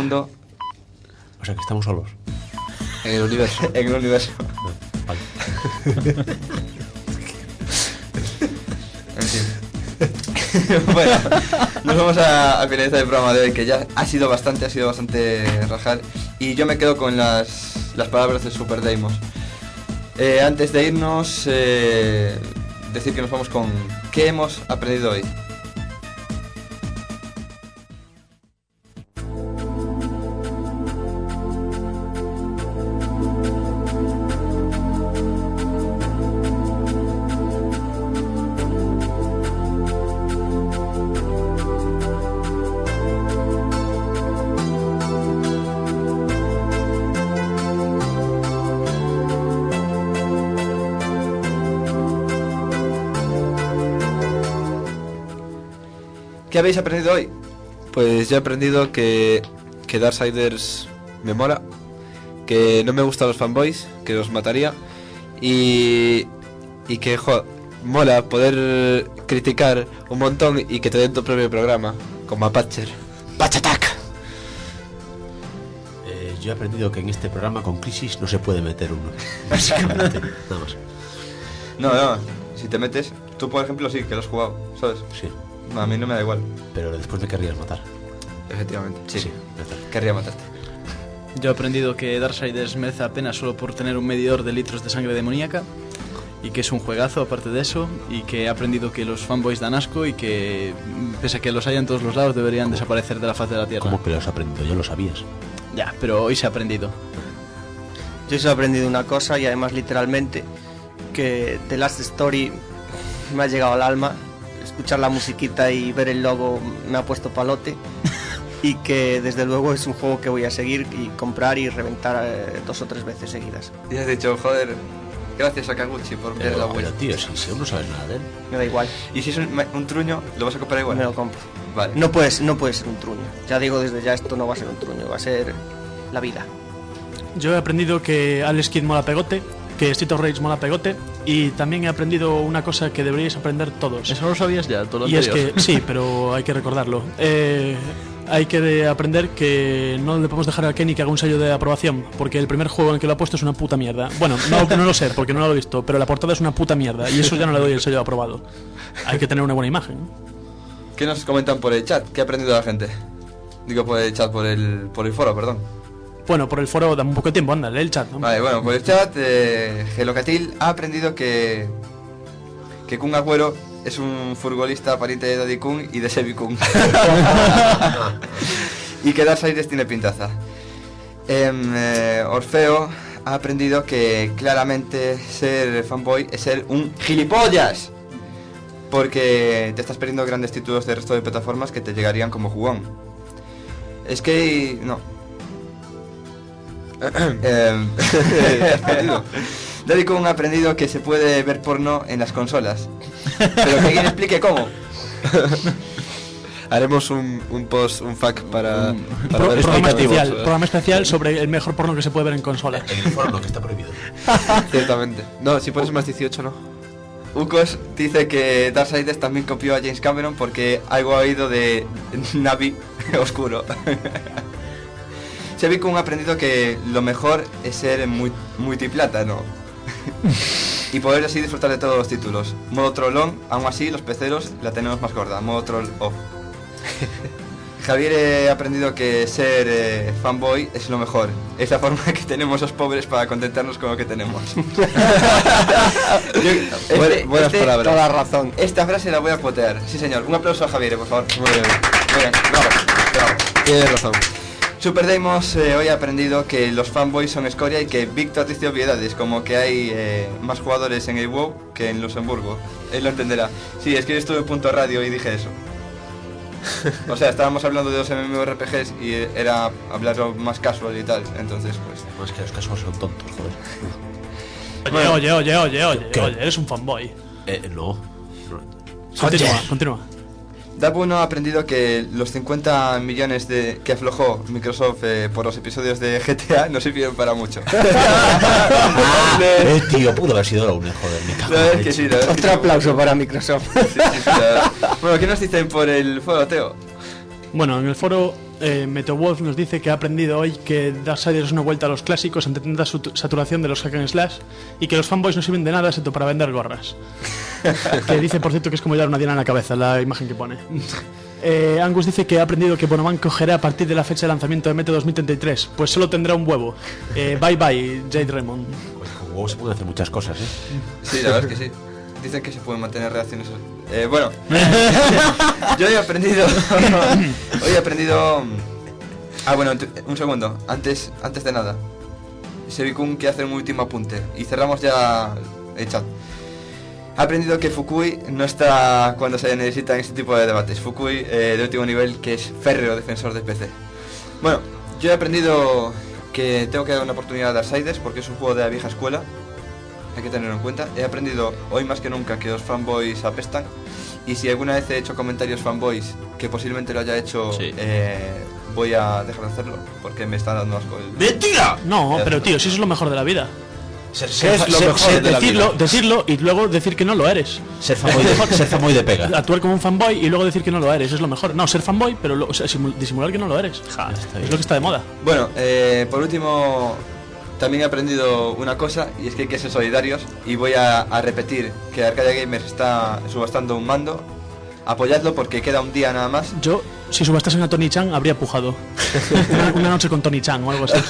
O sea que estamos solos. En el universo. En el universo. Vale. En fin. Bueno, nos vamos a finalizar el programa de hoy, que ya ha sido bastante rajar. Y yo me quedo con las palabras de Super Deimos. Antes de irnos, decir que nos vamos con ¿qué hemos aprendido hoy? ¿Qué habéis aprendido hoy? Pues yo he aprendido que Darksiders me mola, que no me gustan los fanboys, que los mataría, y que, mola poder criticar un montón y que te den tu propio programa, como a Patcher. ¡Patch Attack! Yo he aprendido que en este programa con Crysis no se puede meter uno. Básicamente, nada más. No, si te metes, tú por ejemplo sí, que lo has jugado, ¿sabes? Sí, A mí no me da igual. pero después me querrías matar. Efectivamente, sí. ya está. Querría matarte. Yo he aprendido que Darksiders merece la pena solo por tener un medidor de litros de sangre demoníaca, y que es un juegazo aparte de eso, y que he aprendido que los fanboys dan asco y que, pese a que los haya en todos los lados, deberían desaparecer de la faz de la tierra. ¿Cómo que lo has aprendido? Yo lo sabías. Ya, pero hoy se ha aprendido. Yo solo he aprendido una cosa, y además literalmente, que The Last Story me ha llegado al alma. escuchar la musiquita y ver el logo me ha puesto palote. Y que desde luego es un juego que voy a seguir y comprar y reventar 2 o 3 veces seguidas. Y has dicho, joder, gracias a Kaguchi por ver la Pero buena. tío, si aún no sabes nada de él. Me da igual, Y si es un truño, ¿lo vas a comprar igual? me lo compro. Vale. No puede ser un truño. Ya digo desde ya, esto no va a ser un truño, va a ser la vida. Yo he aprendido que Alex Kidd mola pegote, que Street of Rage mola pegote, y también he aprendido una cosa que deberíais aprender todos. Eso no lo sabías ya, todo lo Y es anterior. que, sí, pero hay que recordarlo. Hay que aprender que no le podemos dejar a Kenny que haga un sello de aprobación, porque el primer juego en el que lo ha puesto es una puta mierda. Bueno, no lo sé, porque no lo he visto, pero la portada es una puta mierda, y eso ya no le doy el sello de aprobado. Hay que tener una buena imagen. ¿Qué nos comentan por el chat? ¿Qué ha aprendido la gente? Digo por el chat, por el foro, perdón. Bueno, por el foro dame un poco de tiempo, anda, lee el chat, ¿no? Vale, bueno, por el chat, Gelocatil ha aprendido que Kun Agüero es un futbolista pariente de Daddy Kun y de Sebi Kun. Y que Darksiders tiene pintaza. Orfeo ha aprendido que claramente ser fanboy es ser un gilipollas. Porque te estás perdiendo grandes títulos del resto de plataformas que te llegarían como jugón. Es que... no. Daddy Kun ha aprendido que se puede ver porno en las consolas. Pero que alguien explique cómo. Haremos un post, un fac para Programa especial sobre el mejor porno que se puede ver en consola. En el foro no, que está prohibido. Ciertamente. No, si pones más 18 no. Ukos dice que Darksiders también copió a James Cameron porque algo ha oído de Navi oscuro. Sebi Kun ha aprendido que lo mejor es ser multiplata, ¿no? Y poder así disfrutar de todos los títulos. Modo trollón, aún así los peceros la tenemos más gorda. Modo troll off. Javier ha aprendido que ser fanboy es lo mejor. Es la forma que tenemos los pobres para contentarnos con lo que tenemos. Buenas palabras. Toda razón. Esta frase la voy a quotear. Sí, señor. Un aplauso a Javier, por favor. Muy bien. Muy bien. Bravo. Bravo. Tienes razón. Super Deimos hoy ha aprendido que los fanboys son escoria y que Víctor dice obviedades, como que hay más jugadores en el WoW que en Luxemburgo. Él lo entenderá. Sí, es que yo estuve en Punto Radio y dije eso. O sea, estábamos hablando de los MMORPGs y era hablarlo más casual y tal, entonces pues... Más que los casos son tontos, joder. Oye, eres un fanboy. No. Continúa. Dabuno ha aprendido que los 50 millones que aflojó Microsoft por los episodios de GTA no sirvieron para mucho. Tío, pudo haber sido la UNED, joder, me cago La en verdad la es que leche. sí, la verdad es que Otro sí. aplauso para Microsoft. Sí, la verdad. Bueno, ¿qué nos dicen por el foro, Teo? Bueno, en el foro MeteoWolf nos dice que ha aprendido hoy que Darksiders es una vuelta a los clásicos ante tanta saturación de los hack and slash y que los fanboys no sirven de nada excepto para vender gorras. Que dice, por cierto, que es como llevar una diana en la cabeza, la imagen que pone. Angus dice que ha aprendido que Bonoman cogerá a partir de la fecha de lanzamiento de Metro 2033, pues solo tendrá un huevo. Bye bye, Jade Raymond. Pues con WoW se pueden hacer muchas cosas, ¿eh? Sí, la verdad es que sí. Dicen que se pueden mantener reacciones. Bueno, yo he aprendido. Hoy he aprendido. Ah, bueno, un segundo. Antes de nada, Sebikun quiere hacer un último apunte y cerramos ya el chat. Ha aprendido que Fukui no está cuando se necesita en este tipo de debates. Fukui de último nivel, que es férreo defensor de PC. Bueno, yo he aprendido que tengo que dar una oportunidad a Darksiders porque es un juego de la vieja escuela. Hay que tenerlo en cuenta. He aprendido hoy más que nunca que los fanboys apestan. Y si alguna vez he hecho comentarios fanboys, que posiblemente lo haya hecho, Sí. voy a dejar de hacerlo porque me está dando asco el... ¡Mentira! No, pero tío, si eso es lo mejor de la vida. Ser Decirlo y luego decir que no lo eres. fanboy de pega. Actuar como un fanboy y luego decir que no lo eres, es lo mejor. No, ser fanboy, pero o sea, disimular que no lo eres. Es lo que está de moda. Bueno, por último, también he aprendido una cosa, y es que hay que ser solidarios, y voy a repetir que Arcadia Gamers está subastando un mando. Apoyadlo porque queda un día nada más. Yo, si subastasen a Tony Chan, habría pujado. Una noche con Tony Chan o algo así.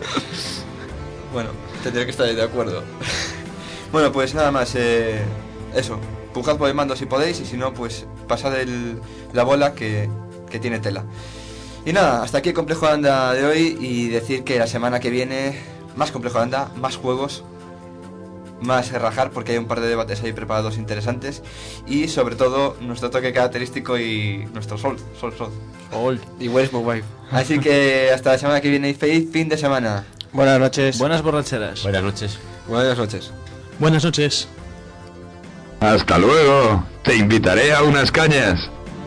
Bueno, tendría que estar de acuerdo. Bueno, pues nada más, eso. Pujad por el mando si podéis, y si no, pues pasad la bola que tiene tela. Y nada, hasta aquí el Complejo de Anda de hoy, y decir que la semana que viene, más Complejo de Anda, más juegos más rajar porque hay un par de debates ahí preparados interesantes y sobre todo nuestro toque característico y nuestro sol. Y Where's My Wife. Así que hasta la semana que viene y feliz fin de semana. Buenas noches. Buenas borracheras. Buenas noches. Buenas noches. Buenas noches. Hasta luego. Te invitaré a unas cañas.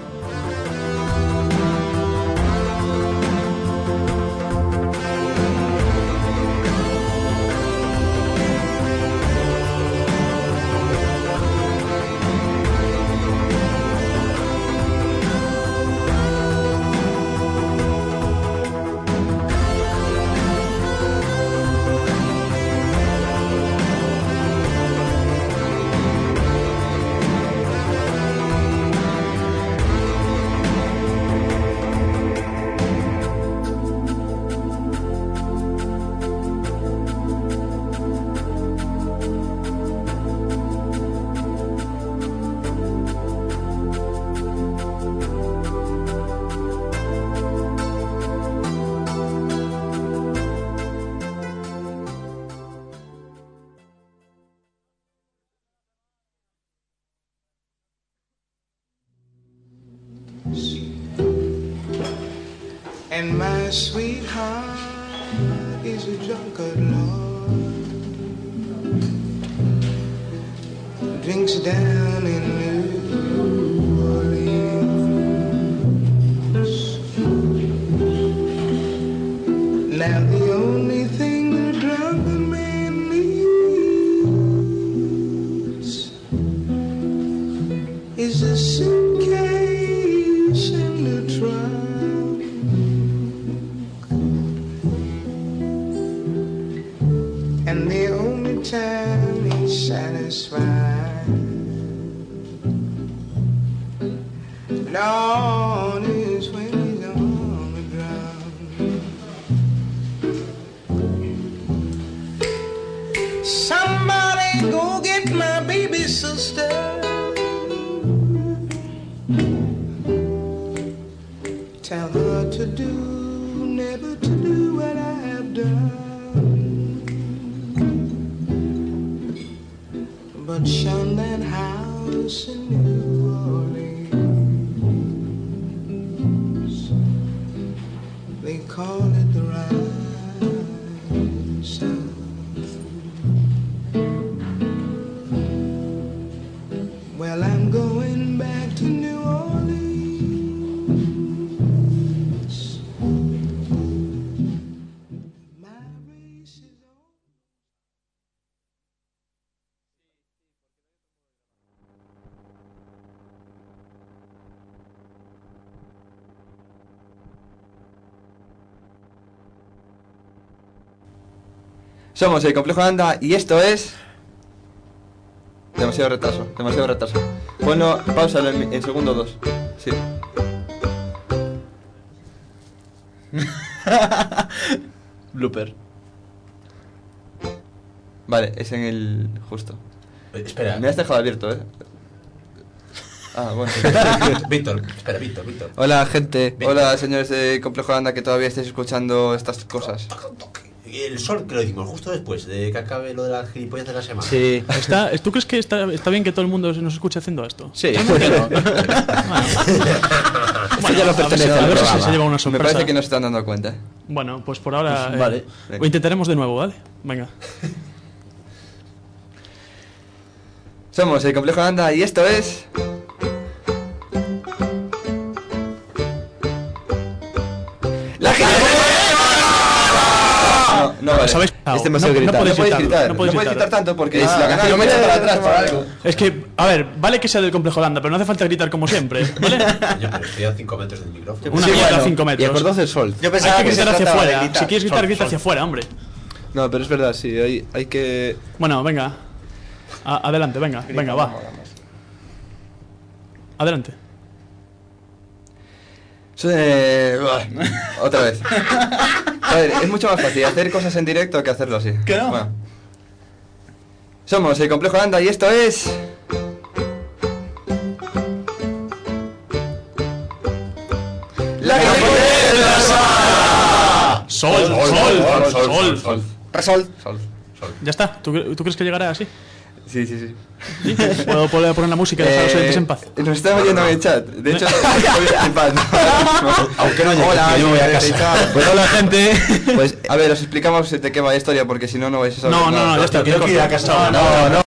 And my sweetheart is a drunkard, Lord. Drinks down in New Orleans. Now the only thing the drunken man needs is a suitcase and a trunk. And the only time he's satisfied, Lord, is when he's on the ground. Somebody go get my baby sister. Tell her to do, never to do what I have done. But shun that house in New Orleans. They call it the Rhine South. Well, I'm going back to New Orleans. My race is over. Somos el Complejo Anda y esto es... Demasiado retraso. Bueno, pausa en segundo 2. Sí. Blooper. Vale, es en el... justo. Espera. Me has dejado abierto, Ah, bueno. Víctor. Hola, gente. Hola, señores de Complejo Anda que todavía estáis escuchando estas cosas. El sol que lo decimos justo después de que acabe lo de las gilipollas de la semana. Sí. ¿Tú crees que está bien que todo el mundo nos escuche haciendo esto? Sí. Esto ya lo pertenece a al ver si programa. se lleva una Me sorpresa. parece que no se están dando cuenta. Bueno, pues por ahora Pues vale. lo intentaremos de nuevo, ¿vale? Venga. Somos el Complejo Anda y esto es... ¡La No vale. ¿Sabéis? Es demasiado no gritar. podéis No podéis gritar, no podéis gritar tanto porque Es la canción me echa para atrás no, por algo. Es que, a ver, vale que sea del Complejo Landa, pero no hace falta gritar como siempre, ¿vale? Ya, pero estoy a 5 metros del micrófono. Una Sí, mierda bueno, a 5 Y metros. acordaos del sol. Yo Hay pensaba que que se gritar hacia trataba de afuera. gritar. Si quieres gritar, grita hacia afuera, hombre. No, pero es verdad, sí, hay que... Bueno, venga. Adelante, venga, va. Adelante. Otra vez. A ver, es mucho más fácil hacer cosas en directo que hacerlo así. ¿Que no? Bueno. Somos el Complejo Anda y esto es... ¡La Sol. Sol. Resol. Sol. Ya está. ¿Tú crees que llegará así? Sí. ¿Sí? ¿Puedo poner la música y dejar a los oyentes en paz? Nos están oyendo en el chat. De hecho, Aunque no llegue, hola, yo me voy a casa. Pues hola, gente. Pues a ver, os explicamos de qué va la historia porque si no, no vais a saber. No, ya está. Quiero ir a casa. No.